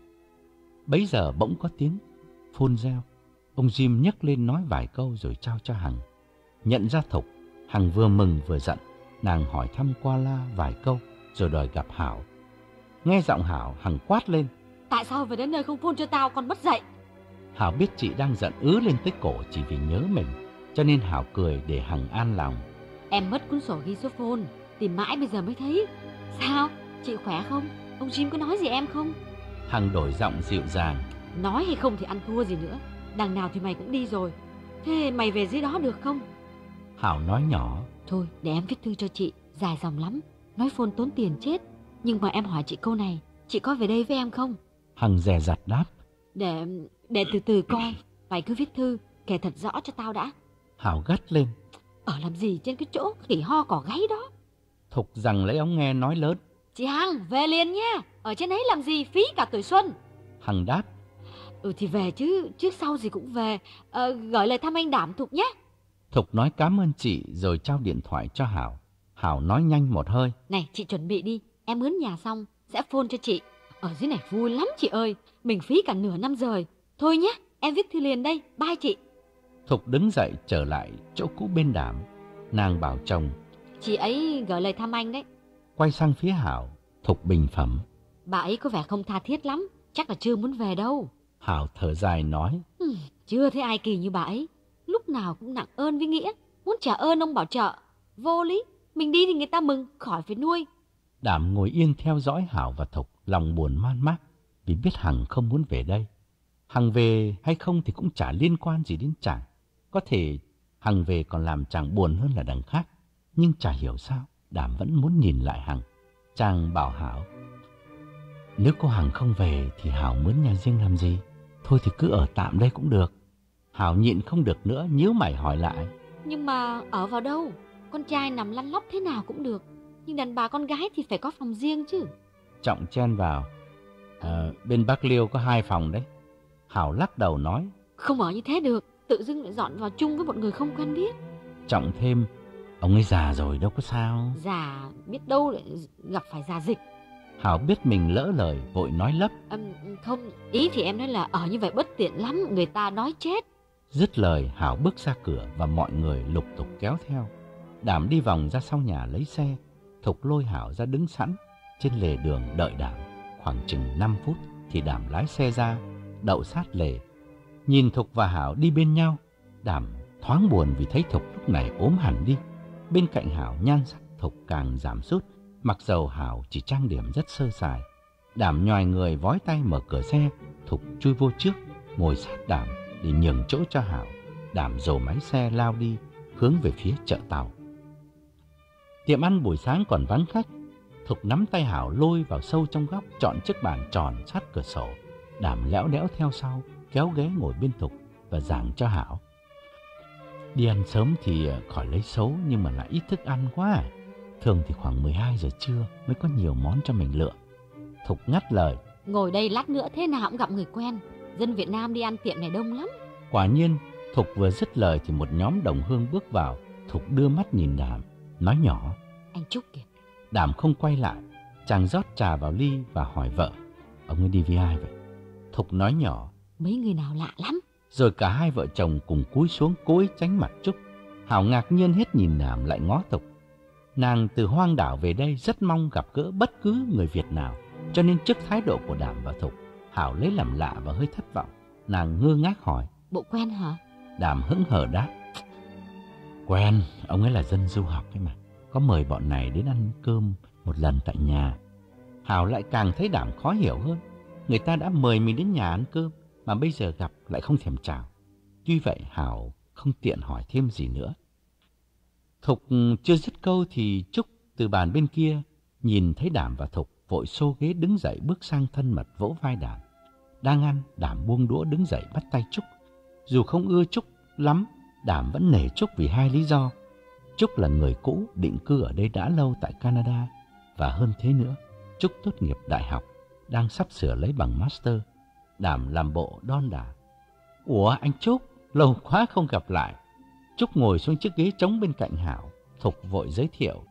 Bấy giờ bỗng có tiếng phone reo. Ông Jim nhấc lên nói vài câu rồi trao cho Hằng. Nhận ra Thục, Hằng vừa mừng vừa giận. Nàng hỏi thăm qua la vài câu rồi đòi gặp Hảo. Nghe giọng Hảo, Hằng quát lên: Tại sao về đến nơi không phone cho tao, còn mất dậy? Hảo biết chị đang giận ứ lên tới cổ chỉ vì nhớ mình, cho nên Hảo cười để Hằng an lòng. Em mất cuốn sổ ghi số phone, tìm mãi bây giờ mới thấy. Sao, chị khỏe không? Ông Jim có nói gì em không? Hằng đổi giọng dịu dàng: Nói hay không thì ăn thua gì nữa. Đằng nào thì mày cũng đi rồi. Thế mày về dưới đó được không? Hảo nói nhỏ: Thôi để em viết thư cho chị, dài dòng lắm. Nói phone tốn tiền chết. Nhưng mà em hỏi chị câu này, chị có về đây với em không? Hằng dè dặt đáp: Để để từ từ coi. Mày cứ viết thư, kể thật rõ cho tao đã. Hảo gắt lên: Ở làm gì trên cái chỗ khỉ ho cỏ gáy đó? Thục giằng lấy ống nghe nói lớn: Chị Hằng, về liền nha. Ở trên ấy làm gì, phí cả tuổi xuân. Hằng đáp: Ừ thì về chứ, trước sau gì cũng về. ờ, Gửi lời thăm anh Đảm Thục nhé. Thục nói cảm ơn chị rồi trao điện thoại cho Hảo. Hảo nói nhanh một hơi: Này chị chuẩn bị đi, em mướn nhà xong sẽ phone cho chị. Ở dưới này vui lắm chị ơi, mình phí cả nửa năm rồi. Thôi nhé, em viết thư liền đây, bye chị. Thục đứng dậy trở lại chỗ cũ bên Đảm. Nàng bảo chồng: Chị ấy gửi lời thăm anh đấy. Quay sang phía Hảo, Thục bình phẩm: Bà ấy có vẻ không tha thiết lắm, chắc là chưa muốn về đâu. Hảo thở dài nói: ừ, Chưa thấy ai kỳ như bà ấy. Lúc nào cũng nặng ơn với nghĩa, muốn trả ơn ông bảo trợ. Vô lý, mình đi thì người ta mừng, khỏi phải nuôi. Đảm ngồi yên theo dõi Hảo và Thục, lòng buồn man mác vì biết Hằng không muốn về đây. Hằng về hay không thì cũng chả liên quan gì đến chàng. Có thể Hằng về còn làm chàng buồn hơn là đằng khác. Nhưng chả hiểu sao Đảm vẫn muốn nhìn lại Hằng. Chàng bảo Hảo: Nếu cô Hằng không về thì Hảo mướn nhà riêng làm gì? Thôi thì cứ ở tạm đây cũng được. Hảo nhịn không được nữa, nhíu mày hỏi lại: Nhưng mà ở vào đâu? Con trai nằm lăn lóc thế nào cũng được, nhưng đàn bà con gái thì phải có phòng riêng chứ. Trọng chen vào: à, Bên Bác Liêu có hai phòng đấy. Hảo lắc đầu nói: Không ở như thế được, tự dưng lại dọn vào chung với một người không quen biết. Trọng thêm: Ông ấy già rồi đâu có sao. Già biết đâu lại gặp phải già dịch. Hảo biết mình lỡ lời, vội nói lấp: à, Không, ý thì em nói là ở như vậy bất tiện lắm, người ta nói chết. Dứt lời, Hảo bước ra cửa và mọi người lục tục kéo theo. Đảm đi vòng ra sau nhà lấy xe. Thục lôi Hảo ra đứng sẵn trên lề đường đợi Đảm. Khoảng chừng năm phút thì Đảm lái xe ra, đậu sát lề. Nhìn Thục và Hảo đi bên nhau, Đảm thoáng buồn vì thấy Thục lúc này ốm hẳn đi. Bên cạnh Hảo nhan sắc Thục càng giảm sút, mặc dầu Hảo chỉ trang điểm rất sơ sài. Đảm nhoài người vói tay mở cửa xe. Thục chui vô trước, ngồi sát Đảm để nhường chỗ cho Hảo. Đảm dồ máy xe lao đi, hướng về phía chợ Tàu. Tiệm ăn buổi sáng còn vắng khách. Thục nắm tay Hảo lôi vào sâu trong góc, chọn chiếc bàn tròn sát cửa sổ. Đảm lẽo đẽo theo sau, kéo ghế ngồi bên Thục và giảng cho Hảo: Đi ăn sớm thì khỏi lấy xấu, nhưng mà lại ít thức ăn quá à. Thường thì khoảng mười hai giờ trưa mới có nhiều món cho mình lựa. Thục ngắt lời: Ngồi đây lát nữa thế nào cũng gặp người quen. Dân Việt Nam đi ăn tiệm này đông lắm. Quả nhiên, Thục vừa dứt lời thì một nhóm đồng hương bước vào. Thục đưa mắt nhìn Đảm, nói nhỏ: Anh Trúc kìa. Đảm không quay lại. Chàng rót trà vào ly và hỏi vợ: Ông ấy đi với ai vậy? Thục nói nhỏ: Mấy người nào lạ lắm. Rồi cả hai vợ chồng cùng cúi xuống cố ý tránh mặt Trúc. Hảo ngạc nhiên hết nhìn Đảm lại ngó Thục. Nàng từ hoang đảo về đây rất mong gặp gỡ bất cứ người Việt nào, cho nên trước thái độ của Đảm và Thục, Hảo lấy làm lạ và hơi thất vọng. Nàng ngơ ngác hỏi: Bộ quen hả? Đảm hững hờ đáp: Quen, ông ấy là dân du học ấy mà. Có mời bọn này đến ăn cơm một lần tại nhà. Hảo lại càng thấy Đảm khó hiểu hơn. Người ta đã mời mình đến nhà ăn cơm mà bây giờ gặp lại không thèm chào. Tuy vậy Hảo không tiện hỏi thêm gì nữa. Thục chưa dứt câu thì Trúc từ bàn bên kia nhìn thấy Đảm và Thục, vội xô ghế đứng dậy bước sang thân mật vỗ vai Đảm. Đang ăn, Đảm buông đũa đứng dậy bắt tay Trúc. Dù không ưa Trúc lắm, Đảm vẫn nể Trúc vì hai lý do. Trúc là người cũ định cư ở đây đã lâu tại Canada, và hơn thế nữa, Trúc tốt nghiệp đại học, đang sắp sửa lấy bằng master. Đảm làm bộ đon đả. Ủa anh Trúc, lâu quá không gặp lại. Trúc ngồi xuống chiếc ghế trống bên cạnh Hảo. Thục vội giới thiệu.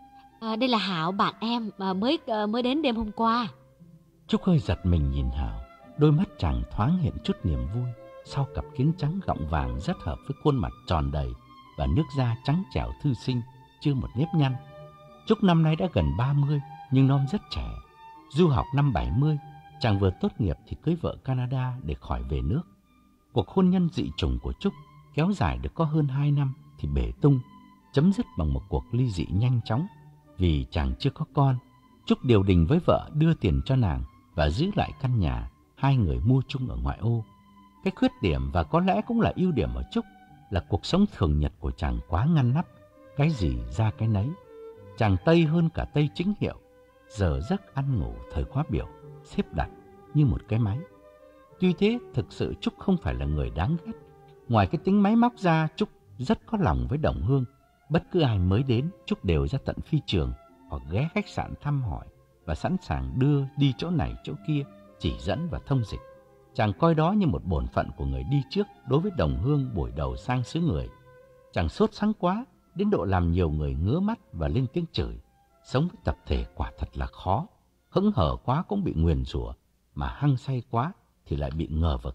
À, đây là Hảo, bạn em mà mới uh, mới đến đêm hôm qua. Trúc hơi giật mình nhìn Hảo. Đôi mắt chàng thoáng hiện chút niềm vui sau cặp kiếng trắng gọng vàng rất hợp với khuôn mặt tròn đầy và nước da trắng trẻo thư sinh, chưa một nếp nhăn. Trúc năm nay đã gần ba mươi nhưng non rất trẻ. Du học năm bảy mươi, chàng vừa tốt nghiệp thì cưới vợ Canada để khỏi về nước. Cuộc hôn nhân dị chủng của Trúc kéo dài được có hơn hai năm thì bể tung, chấm dứt bằng một cuộc ly dị nhanh chóng. Vì chàng chưa có con, Trúc điều đình với vợ đưa tiền cho nàng và giữ lại căn nhà hai người mua chung ở ngoại ô. Cái khuyết điểm và có lẽ cũng là ưu điểm ở Trúc là cuộc sống thường nhật của chàng quá ngăn nắp, cái gì ra cái nấy. Chàng Tây hơn cả Tây chính hiệu, giờ giấc ăn ngủ thời khóa biểu, xếp đặt như một cái máy. Tuy thế, thực sự Trúc không phải là người đáng ghét. Ngoài cái tính máy móc ra, Trúc rất có lòng với đồng hương. Bất cứ ai mới đến, Trúc đều ra tận phi trường hoặc ghé khách sạn thăm hỏi và sẵn sàng đưa đi chỗ này chỗ kia, chỉ dẫn và thông dịch. Chàng coi đó như một bổn phận của người đi trước đối với đồng hương buổi đầu sang xứ người. Chàng sốt sắng quá, đến độ làm nhiều người ngứa mắt và lên tiếng chửi. Sống với tập thể quả thật là khó. Hững hở quá cũng bị nguyền rủa, mà hăng say quá thì lại bị ngờ vực.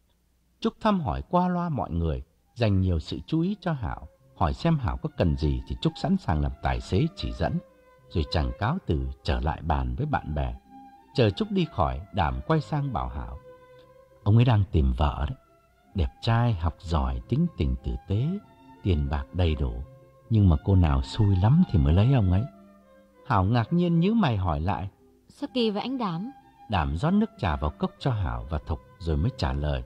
Trúc thăm hỏi qua loa mọi người, dành nhiều sự chú ý cho Hảo. Hỏi xem Hảo có cần gì thì Trúc sẵn sàng làm tài xế chỉ dẫn. Rồi chàng cáo từ trở lại bàn với bạn bè. Chờ Trúc đi khỏi, Đảm quay sang bảo Hảo. Ông ấy đang tìm vợ đấy. Đẹp trai, học giỏi, tính tình tử tế, tiền bạc đầy đủ. Nhưng mà cô nào xui lắm thì mới lấy ông ấy. Hảo ngạc nhiên nhíu mày hỏi lại. Sao kỳ vậy anh Đảm? Đảm rót nước trà vào cốc cho Hảo và Thục rồi mới trả lời.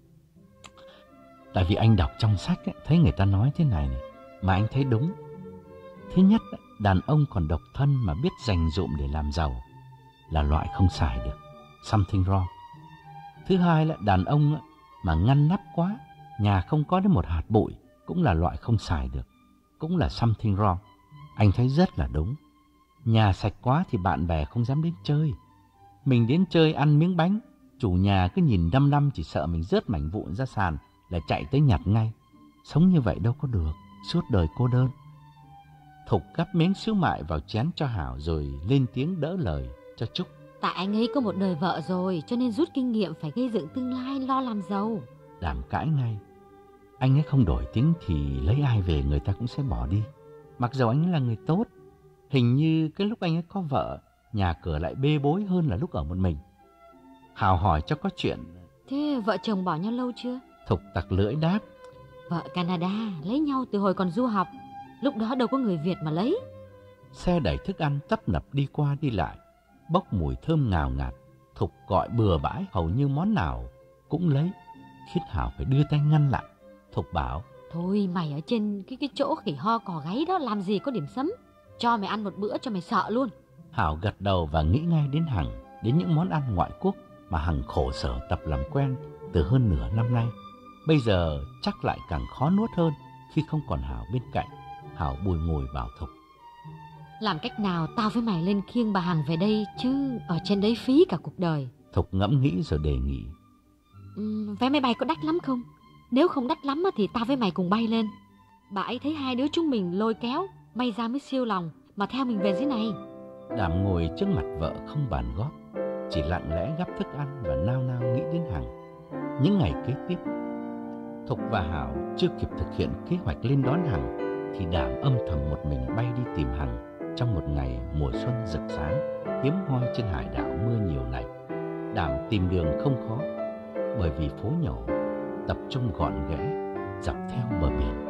Tại vì anh đọc trong sách ấy, thấy người ta nói thế này này, mà anh thấy đúng. Thứ nhất, đàn ông còn độc thân mà biết dành dụm để làm giàu là loại không xài được, something wrong. Thứ hai là đàn ông mà ngăn nắp quá, nhà không có đến một hạt bụi cũng là loại không xài được, cũng là something wrong. Anh thấy rất là đúng. Nhà sạch quá thì bạn bè không dám đến chơi. Mình đến chơi ăn miếng bánh, chủ nhà cứ nhìn đăm đăm chỉ sợ mình rớt mảnh vụn ra sàn là chạy tới nhặt ngay. Sống như vậy đâu có được, suốt đời cô đơn. Thục gắp miếng xíu mại vào chén cho Hảo rồi lên tiếng đỡ lời cho Trúc. Tại anh ấy có một đời vợ rồi, cho nên rút kinh nghiệm phải gây dựng tương lai, lo làm giàu. Đảm cãi ngay. Anh ấy không đổi tiếng thì lấy ai về người ta cũng sẽ bỏ đi. Mặc dù anh ấy là người tốt, hình như cái lúc anh ấy có vợ, nhà cửa lại bê bối hơn là lúc ở một mình. Hảo hỏi cho có chuyện. Thế vợ chồng bỏ nhau lâu chưa? Thục tặc lưỡi đáp. Vợ Canada lấy nhau từ hồi còn du học, lúc đó đâu có người Việt mà lấy. Xe đẩy thức ăn tấp nập đi qua đi lại, bốc mùi thơm ngào ngạt. Thục gọi bừa bãi, hầu như món nào cũng lấy, khiến Hảo phải đưa tay ngăn lại. Thục bảo. Thôi mày ở trên cái cái chỗ khỉ ho cò gáy đó làm gì có điểm sấm. Cho mày ăn một bữa cho mày sợ luôn. Hảo gật đầu và nghĩ ngay đến Hằng, đến những món ăn ngoại quốc mà Hằng khổ sở tập làm quen từ hơn nửa năm nay. Bây giờ chắc lại càng khó nuốt hơn khi không còn Hảo bên cạnh. Hảo bùi ngùi bảo Thục. Làm cách nào tao với mày lên khiêng bà Hằng về đây chứ ở trên đấy phí cả cuộc đời. Thục ngẫm nghĩ rồi đề nghị. uhm, Vé máy bay có đắt lắm không? Nếu không đắt lắm thì tao với mày cùng bay lên. Bà ấy thấy hai đứa chúng mình lôi kéo, may ra mới siêu lòng mà theo mình về dưới này. Đảm ngồi trước mặt vợ không bàn góp, chỉ lặng lẽ gắp thức ăn và nao nao nghĩ đến Hằng. Những ngày kế tiếp, Thục và Hảo chưa kịp thực hiện kế hoạch lên đón Hằng thì Đảm âm thầm một mình bay đi tìm Hằng trong một ngày mùa xuân rực sáng hiếm hoi trên hải đảo mưa nhiều này. Đảm tìm đường không khó, bởi vì phố nhỏ, tập trung gọn ghẽ dọc theo bờ biển.